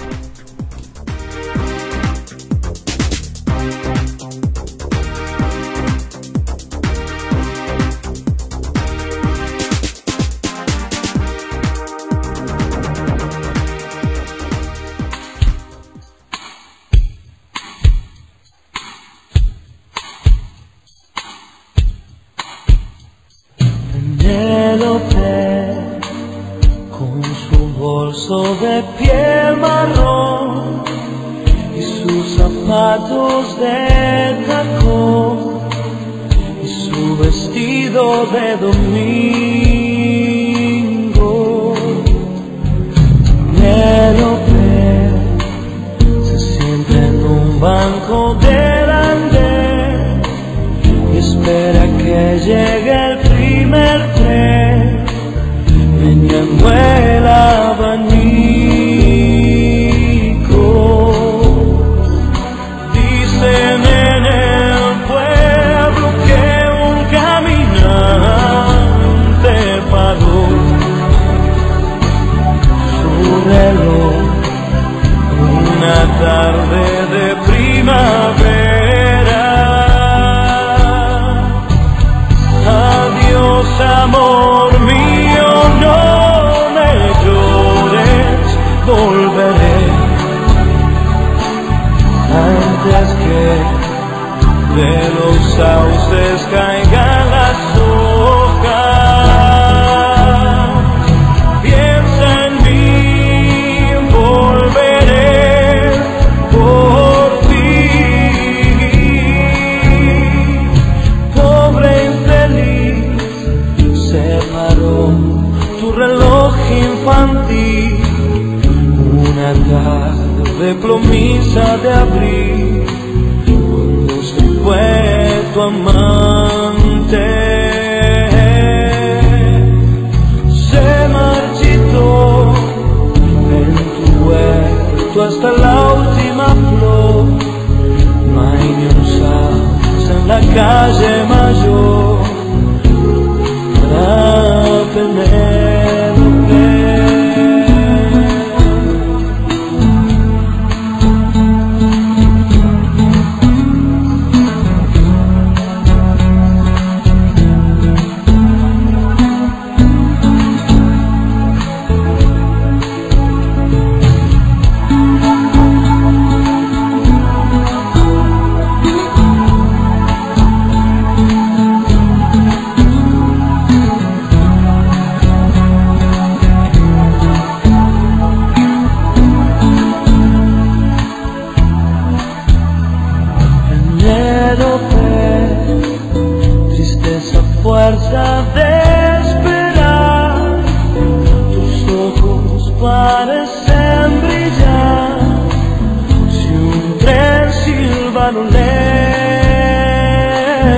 Speaker 9: Con su bolso de piel marrón y sus zapatos de tacón y su vestido de domingo, Penélope se sienta en un banco del andén y espera que llegue el primer tren, meneando el abanico. Dicen en el pueblo que un caminante paró su reloj una tarde de primavera. Adiós, amor mío, no me llores, volveré antes que de los sauces caigan las hojas. Piensa en mí, volveré por ti. Pobre infeliz, se paró tu reloj infantil una tarde plomiza de abril, cuando se fue tu amante. Se marchitó en tu huerto hasta la última flor. No hay ni un sauce en la calle mayor para Penélope.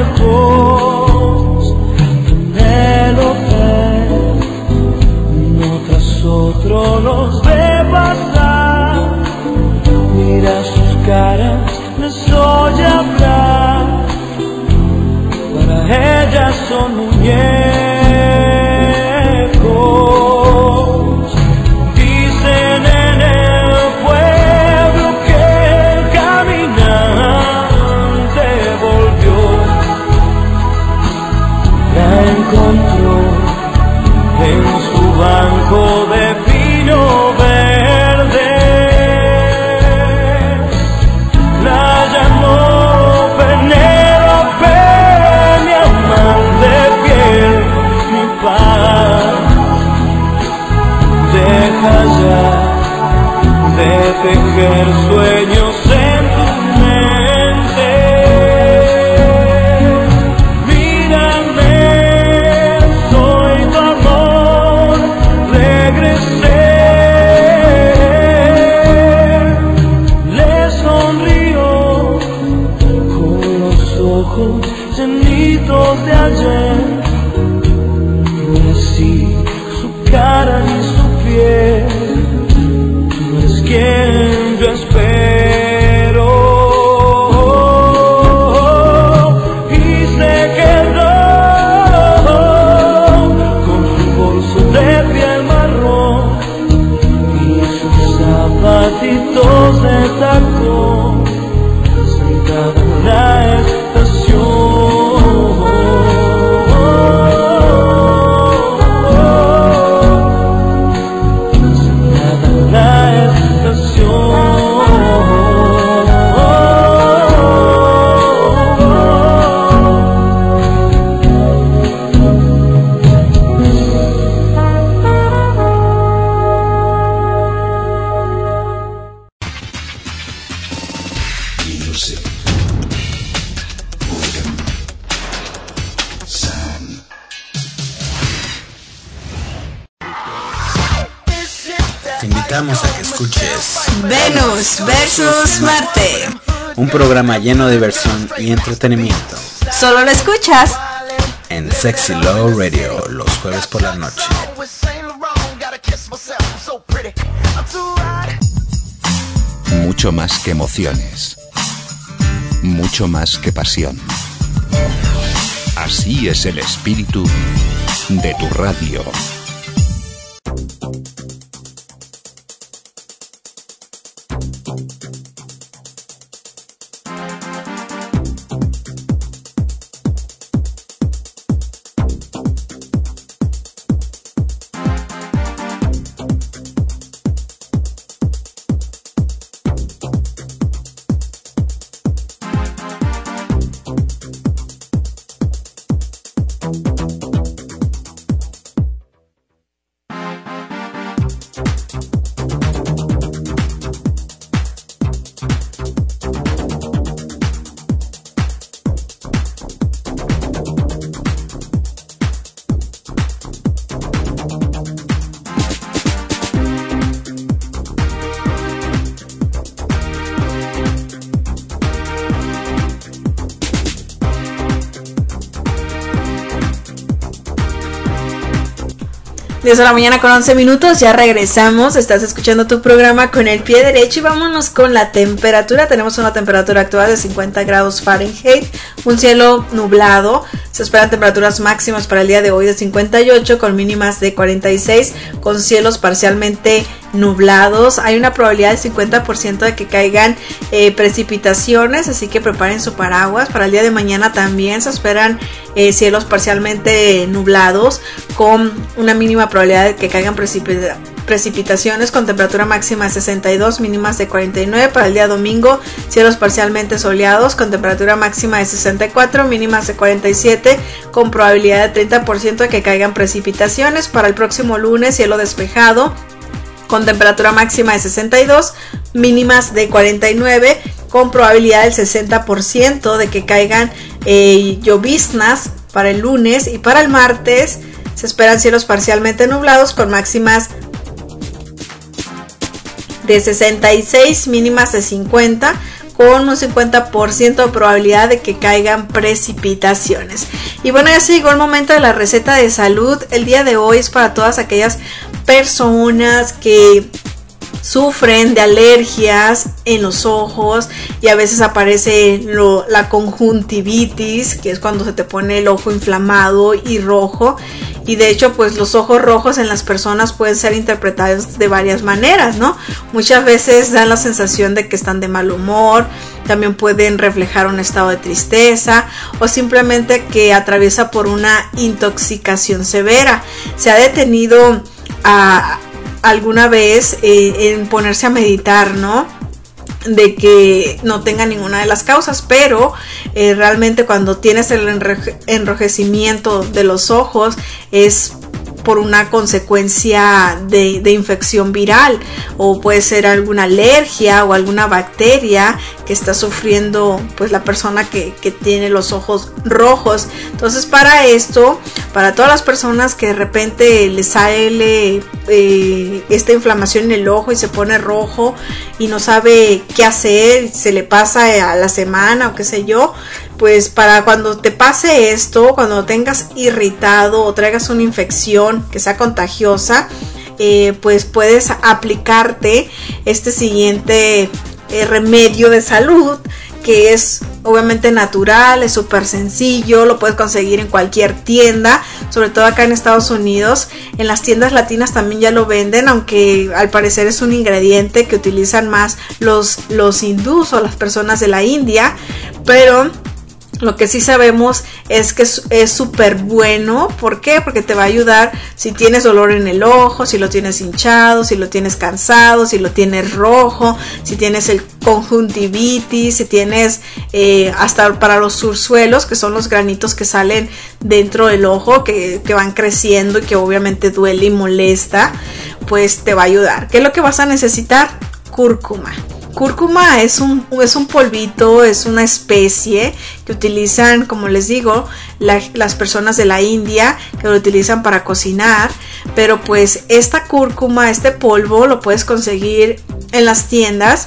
Speaker 4: lejos, Penélope, uno tras otro nos ve pasar. Mira sus caras, les oye hablar, para ellas son muñecos. Dicen en el pueblo que el caminante volvió, la encontró en su banco de pino verde. La llamó Penélope, mi amante fiel, mi paz. Deja ya de tejer sueños en tu mente. Mírame, soy tu amor, regresé. Le sonrió con los ojos llenitos de ayer. No es así su cara ni su piel, no es quien yo espero. Y se quedó con su bolso de piel marrón y sus zapatitos de tacón, sentada en la
Speaker 8: Te invitamos a que escuches
Speaker 3: Venus versus Marte.
Speaker 8: Un programa lleno de diversión y entretenimiento.
Speaker 3: Solo lo escuchas
Speaker 8: en Sexy Love Radio los jueves por la noche.
Speaker 1: Mucho más que emociones. Mucho más que pasión. Así es el espíritu de tu radio.
Speaker 3: diez de la mañana con once minutos, ya regresamos. Estás escuchando tu programa Con el Pie Derecho y vámonos con la temperatura. Tenemos una temperatura actual de cincuenta grados Fahrenheit, un cielo nublado. Se esperan temperaturas máximas para el día de hoy de cincuenta y ocho con mínimas de cuarenta y seis, con cielos parcialmente nublados. Hay una probabilidad del cincuenta por ciento de que caigan eh, precipitaciones, así que preparen su paraguas. Para el día de mañana también se esperan eh, cielos parcialmente nublados con una mínima probabilidad de que caigan precipitaciones precipitaciones con temperatura máxima de sesenta y dos, mínimas de cuarenta y nueve. Para el día domingo, cielos parcialmente soleados con temperatura máxima de sesenta y cuatro, mínimas de cuarenta y siete, con probabilidad de treinta por ciento de que caigan precipitaciones. Para el próximo lunes, cielo despejado con temperatura máxima de sesenta y dos, mínimas de cuarenta y nueve, con probabilidad del sesenta por ciento de que caigan eh, lloviznas para el lunes. Y para el martes se esperan cielos parcialmente nublados con máximas de sesenta y seis, mínimas de cincuenta, con un cincuenta por ciento de probabilidad de que caigan precipitaciones. Y bueno, ya se llegó el momento de la receta de salud. El día de hoy es para todas aquellas personas que sufren de alergias en los ojos y a veces aparece lo, la conjuntivitis, que es cuando se te pone el ojo inflamado y rojo. Y de hecho, pues los ojos rojos en las personas pueden ser interpretados de varias maneras, ¿no? Muchas veces dan la sensación de que están de mal humor, también pueden reflejar un estado de tristeza o simplemente que atraviesa por una intoxicación severa. Se ha detenido a alguna vez eh, en ponerse a meditar, ¿no? De que no tenga ninguna de las causas, pero eh, realmente cuando tienes el enroje- enrojecimiento de los ojos es por una consecuencia de, de infección viral, o puede ser alguna alergia o alguna bacteria que está sufriendo pues la persona que, que tiene los ojos rojos. Entonces, para esto, para todas las personas que de repente les sale eh, esta inflamación en el ojo y se pone rojo y no sabe qué hacer, se le pasa a la semana o qué sé yo, pues para cuando te pase esto, cuando tengas irritado o traigas una infección que sea contagiosa, eh, pues puedes aplicarte este siguiente eh, remedio de salud, que es obviamente natural, es súper sencillo, lo puedes conseguir en cualquier tienda, sobre todo acá en Estados Unidos. En las tiendas latinas también ya lo venden, aunque al parecer es un ingrediente que utilizan más los, los hindús o las personas de la India, pero lo que sí sabemos es que es súper bueno. ¿Por qué? Porque te va a ayudar si tienes dolor en el ojo, si lo tienes hinchado, si lo tienes cansado, si lo tienes rojo, si tienes el conjuntivitis, si tienes eh, hasta para los sursuelos, que son los granitos que salen dentro del ojo, que, que van creciendo y que obviamente duele y molesta, pues te va a ayudar. ¿Qué es lo que vas a necesitar? Cúrcuma. Cúrcuma es un, es un polvito, es una especie que utilizan, como les digo, la, las personas de la India, que lo utilizan para cocinar, pero pues esta cúrcuma, este polvo, lo puedes conseguir en las tiendas,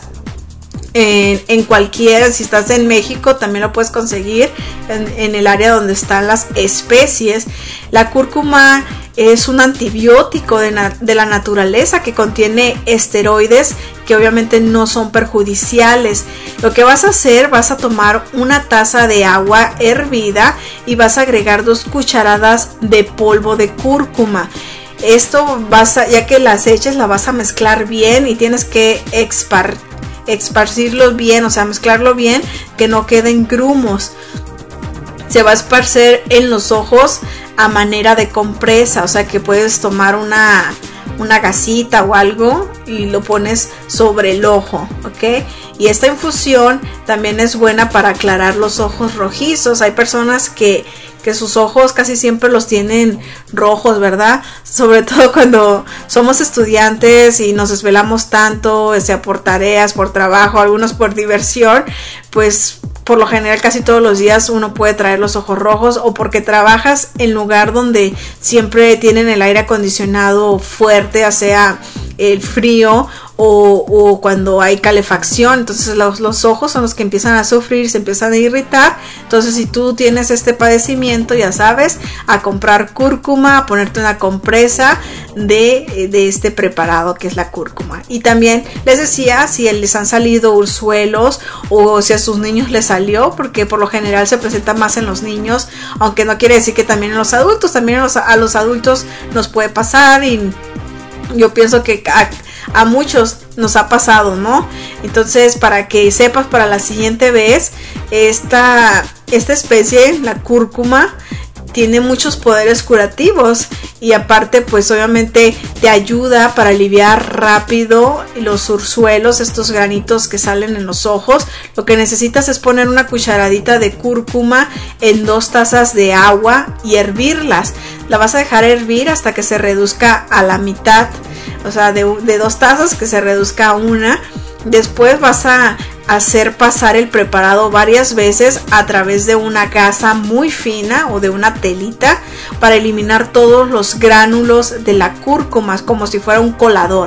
Speaker 3: en, en cualquiera. Si estás en México también lo puedes conseguir en, en el área donde están las especies. La cúrcuma es un antibiótico de, na- de la naturaleza que contiene esteroides que obviamente no son perjudiciales. Lo que vas a hacer, vas a tomar una taza de agua hervida y vas a agregar dos cucharadas de polvo de cúrcuma. Esto vas a, ya que las eches, la vas a mezclar bien y tienes que expar, esparcirlo bien, o sea, mezclarlo bien, que no queden grumos. Se va a esparcer en los ojos a manera de compresa, o sea que puedes tomar una, una gasita o algo y lo pones sobre el ojo, ¿ok? Y esta infusión también es buena para aclarar los ojos rojizos. Hay personas que, que sus ojos casi siempre los tienen rojos, ¿verdad? Sobre todo cuando somos estudiantes y nos desvelamos tanto, sea por tareas, por trabajo, algunos por diversión, pues por lo general casi todos los días uno puede traer los ojos rojos, o porque trabajas en lugar donde siempre tienen el aire acondicionado fuerte, ya sea el frío o, o cuando hay calefacción. Entonces los, los ojos son los que empiezan a sufrir, se empiezan a irritar. Entonces si tú tienes este padecimiento, ya sabes, a comprar cúrcuma, a ponerte una compresa de, de este preparado que es la cúrcuma. Y también les decía, si les han salido ursuelos o si a sus niños les salió, porque por lo general se presenta más en los niños, aunque no quiere decir que también en los adultos, también a los, a los adultos nos puede pasar, y yo pienso que a, a muchos nos ha pasado, ¿no? Entonces, para que sepas para la siguiente vez, esta, esta especie, la cúrcuma, tiene muchos poderes curativos, y aparte pues obviamente te ayuda para aliviar rápido los ursuelos, estos granitos que salen en los ojos. Lo que necesitas es poner una cucharadita de cúrcuma en dos tazas de agua y hervirlas. La vas a dejar hervir hasta que se reduzca a la mitad, o sea, de, de dos tazas que se reduzca a una. Después vas a hacer pasar el preparado varias veces a través de una gasa muy fina o de una telita para eliminar todos los gránulos de la cúrcuma, como si fuera un colador.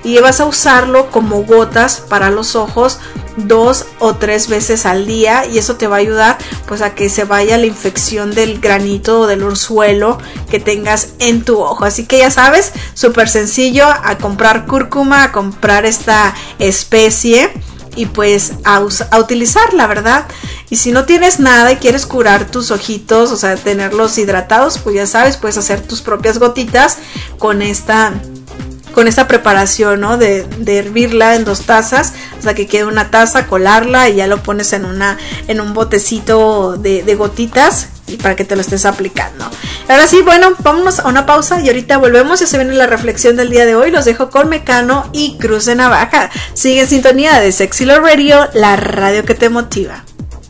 Speaker 3: y vas a usarlo como gotas para los ojos dos o tres veces al día, y eso te va a ayudar pues a que se vaya la infección del granito o del orzuelo que tengas en tu ojo. Así que ya sabes, súper sencillo, a comprar cúrcuma, a comprar esta especie y pues a, us- a utilizarla, ¿verdad? Y si no tienes nada y quieres curar tus ojitos, o sea, tenerlos hidratados, pues ya sabes, puedes hacer tus propias gotitas con esta con esta preparación, ¿no? De, de hervirla en dos tazas hasta que quede una taza, colarla y ya lo pones en una en un botecito de, de gotitas y para que te lo estés aplicando. Ahora sí, bueno, vámonos a una pausa y ahorita volvemos. Ya se viene la reflexión del día de hoy. Los dejo con Mecano y Cruz de Navaja. Sigue en sintonía de Sexy Love Radio, la radio que te motiva.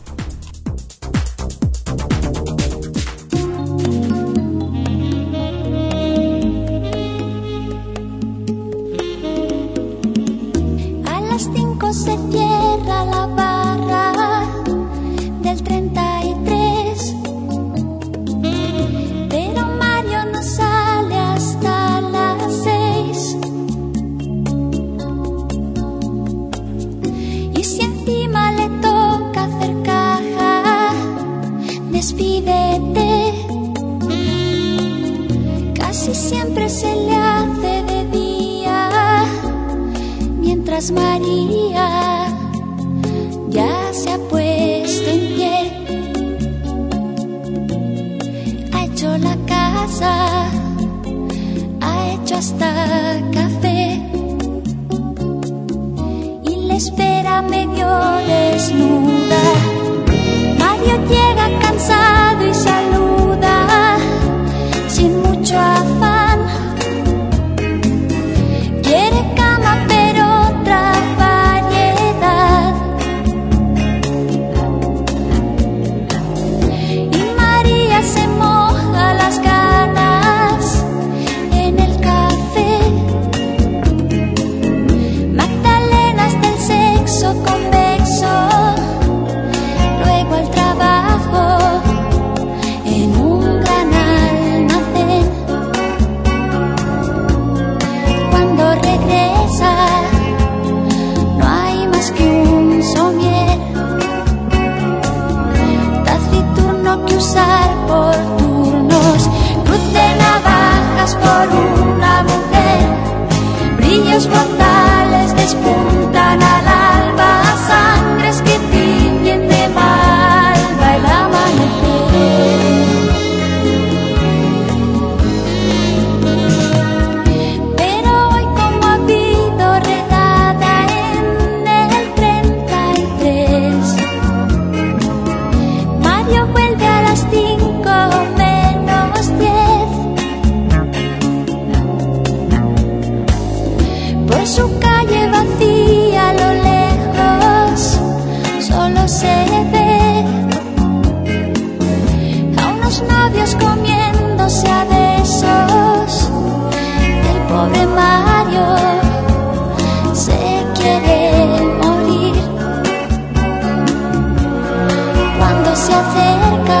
Speaker 13: A las cinco se cierra la barra del treinta y tres, pero Mario no sale hasta las seis. Y si encima le toca hacer caja, despídete. Casi siempre se le hace de día, mientras María ya se ha puesto en pie. Ha hecho la casa, ha hecho hasta café y le espera medio desnuda. Mario llega cansado y saluda sin mucho afán. Quiere cama pero otra variedad. Y María se moja las ganas en el café. Magdalenas del sexo convexo, luego al trabajo en un gran almacén. Cuando regresa no hay más que un somier, taciturno que usar por turnos. Cruz de navajas por una mujer, brillos brutales despuntan al alba, sangres que tiñen de malva el amanecer. Pero hoy, como ha habido redada en el treinta y tres, Mario vuelve a las cinco menos diez. Por su calle vacía a lo lejos solo se ve a unos novios comiéndose a besos. El pobre Mario se quiere morir cuando se acerca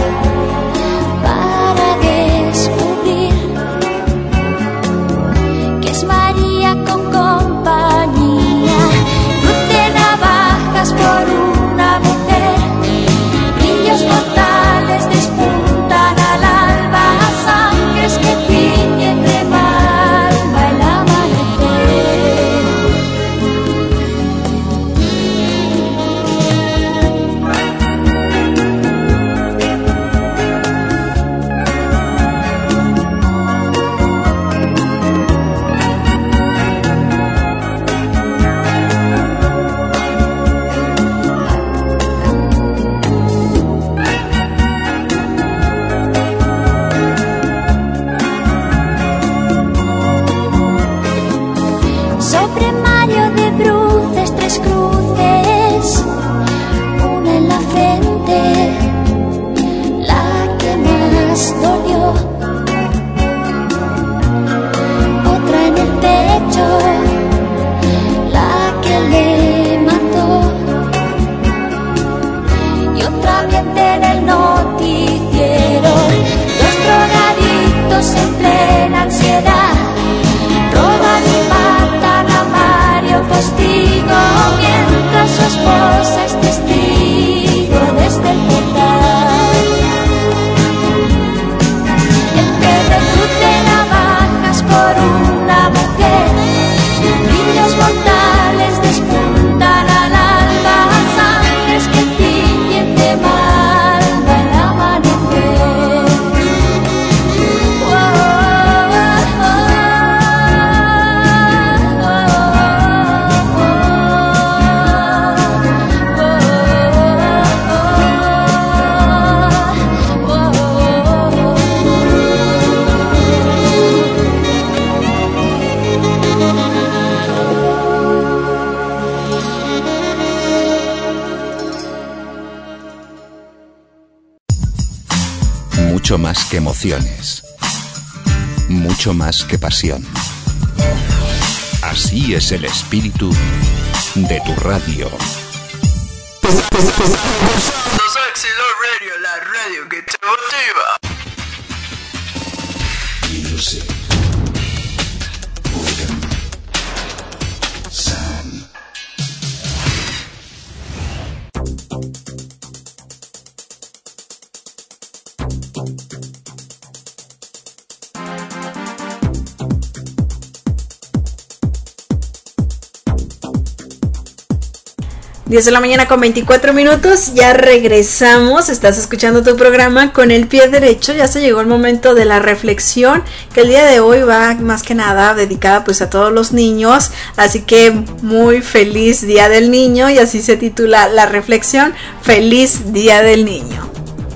Speaker 13: para descubrir que es María con compañía. Cruz de navajas por una mujer, brillos mortales despuntan al alba, sangres que tiñen de malva el amanecer. Sobre Mario de bruces tres cruces, una en la frente, la que más dolió, otra en el pecho, la que le mató, y otra bien en el noticiero. Dos drogadictos en plena ansiedad roban y matan
Speaker 1: Mucho más que emociones. Mucho más que pasión. Así es el espíritu de tu radio.
Speaker 19: Sexy Love Radio, la radio que te motiva.
Speaker 11: Music. Rhythm. Sound.
Speaker 3: diez de la mañana con veinticuatro minutos, ya regresamos, estás escuchando tu programa Con el Pie Derecho. Ya se llegó el momento de la reflexión, que el día de hoy va más que nada dedicada pues a todos los niños, así que muy feliz Día del Niño, y así se titula la reflexión, Feliz Día del Niño.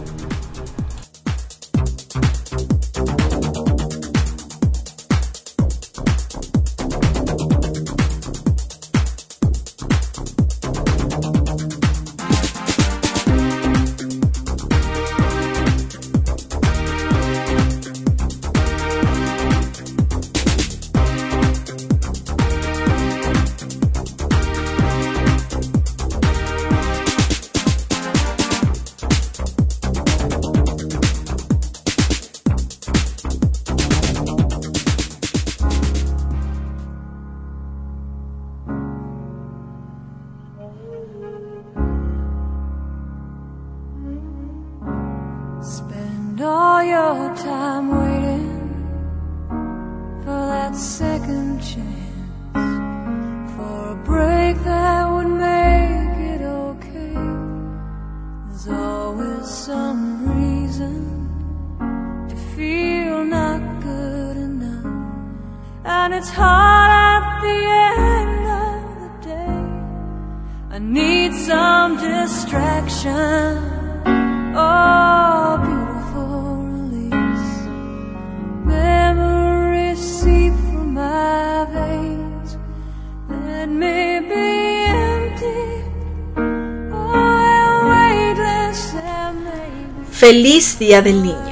Speaker 5: Spend all your time waiting for that second chance, for a break that would make it okay. There's always some reason to feel not good enough, and it's hard at the end of the day. I need some distraction. Oh, beautiful release. Memories seep from my veins that may be empty. Oh, they're weightless and maybe.
Speaker 3: Feliz Día del Niño.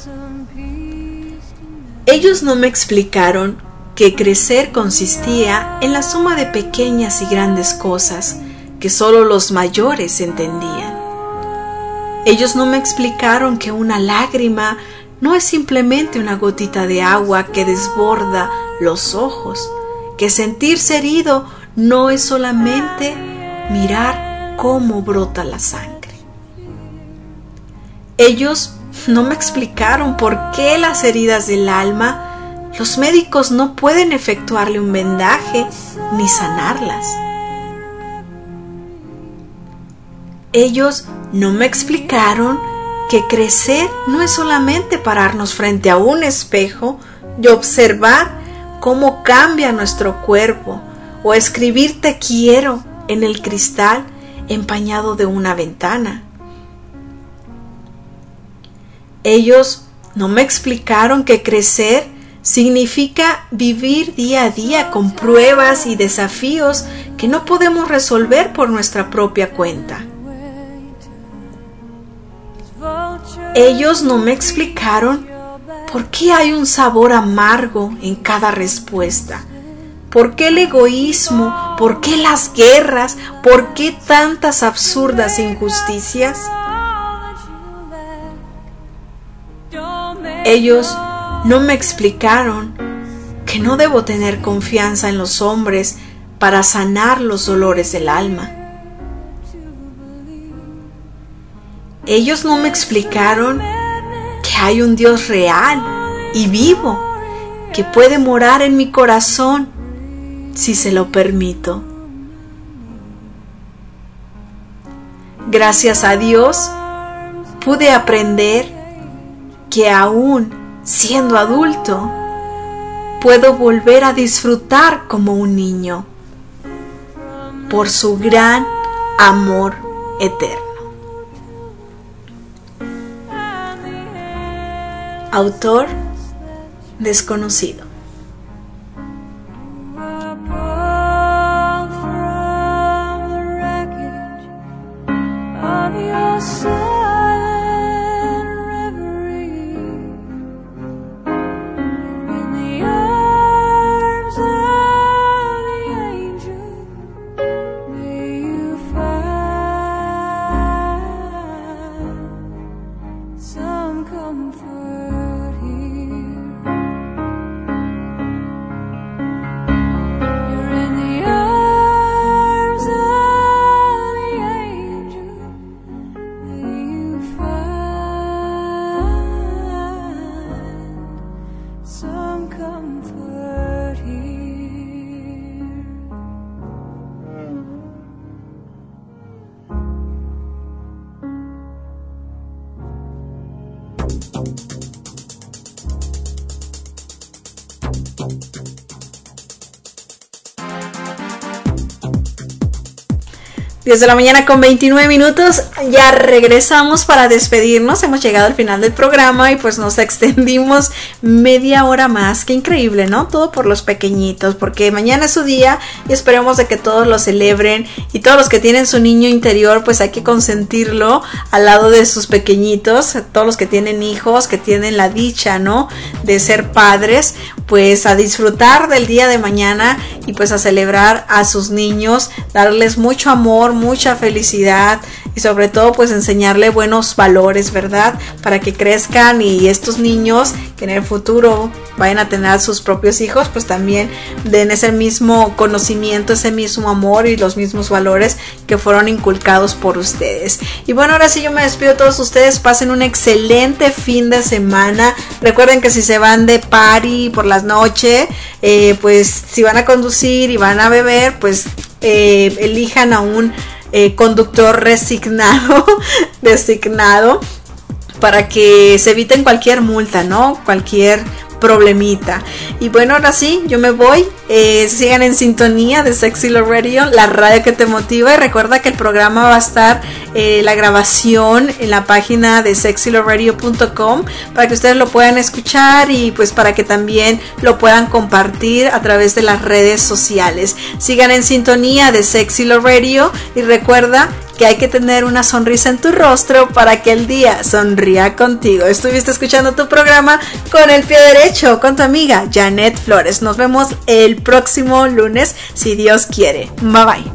Speaker 3: Ellos no me explicaron que crecer consistía en la suma de pequeñas y grandes cosas que solo los mayores entendían. Ellos no me explicaron que una lágrima no es simplemente una gotita de agua que desborda los ojos, que sentirse herido no es solamente mirar cómo brota la sangre. Ellos no me explicaron por qué las heridas del alma los médicos no pueden efectuarle un vendaje ni sanarlas. Ellos no me explicaron que crecer no es solamente pararnos frente a un espejo y observar cómo cambia nuestro cuerpo, o escribir te quiero en el cristal empañado de una ventana. Ellos no me explicaron que crecer significa vivir día a día con pruebas y desafíos que no podemos resolver por nuestra propia cuenta. Ellos no me explicaron por qué hay un sabor amargo en cada respuesta, por qué el egoísmo, por qué las guerras, por qué tantas absurdas injusticias. Ellos no me explicaron que no debo tener confianza en los hombres para sanar los dolores del alma. Ellos no me explicaron que hay un Dios real y vivo que puede morar en mi corazón si se lo permito. Gracias a Dios pude aprender que aún siendo adulto puedo volver a disfrutar como un niño por su gran amor eterno. Autor desconocido.
Speaker 5: Of your silent reverie,
Speaker 3: diez de la mañana con veintinueve minutos, ya regresamos para despedirnos. Hemos llegado al final del programa y pues nos extendimos media hora más. Qué increíble, ¿no? Todo por los pequeñitos, porque mañana es su día y esperemos de que todos lo celebren, y todos los que tienen su niño interior pues hay que consentirlo al lado de sus pequeñitos. Todos los que tienen hijos, que tienen la dicha, ¿no?, de ser padres, pues a disfrutar del día de mañana y pues a celebrar a sus niños, darles mucho amor, mucha felicidad y sobre todo pues enseñarle buenos valores, ¿verdad? Para que crezcan y estos niños que en el futuro vayan a tener a sus propios hijos pues también den ese mismo conocimiento, ese mismo amor y los mismos valores que fueron inculcados por ustedes. Y bueno, ahora sí yo me despido de todos ustedes. Pasen un excelente fin de semana. Recuerden que si se van de party por las noches, eh, pues si van a conducir y van a beber, pues eh, elijan a un eh, conductor resignado, designado, para que se eviten cualquier multa, ¿no? Cualquier problemita. Y bueno, ahora sí, yo me voy. Eh, sigan en sintonía de Sexy Love Radio, la radio que te motiva. Y recuerda que el programa va a estar, eh, la grabación en la página de sexy love radio punto com para que ustedes lo puedan escuchar y pues para que también lo puedan compartir a través de las redes sociales. Sigan en sintonía de Sexy Love Radio y recuerda que hay que tener una sonrisa en tu rostro para que el día sonría contigo. Estuviste escuchando tu programa Con el Pie Derecho con tu amiga Janet Flores. Nos vemos el próximo lunes si Dios quiere. Bye bye.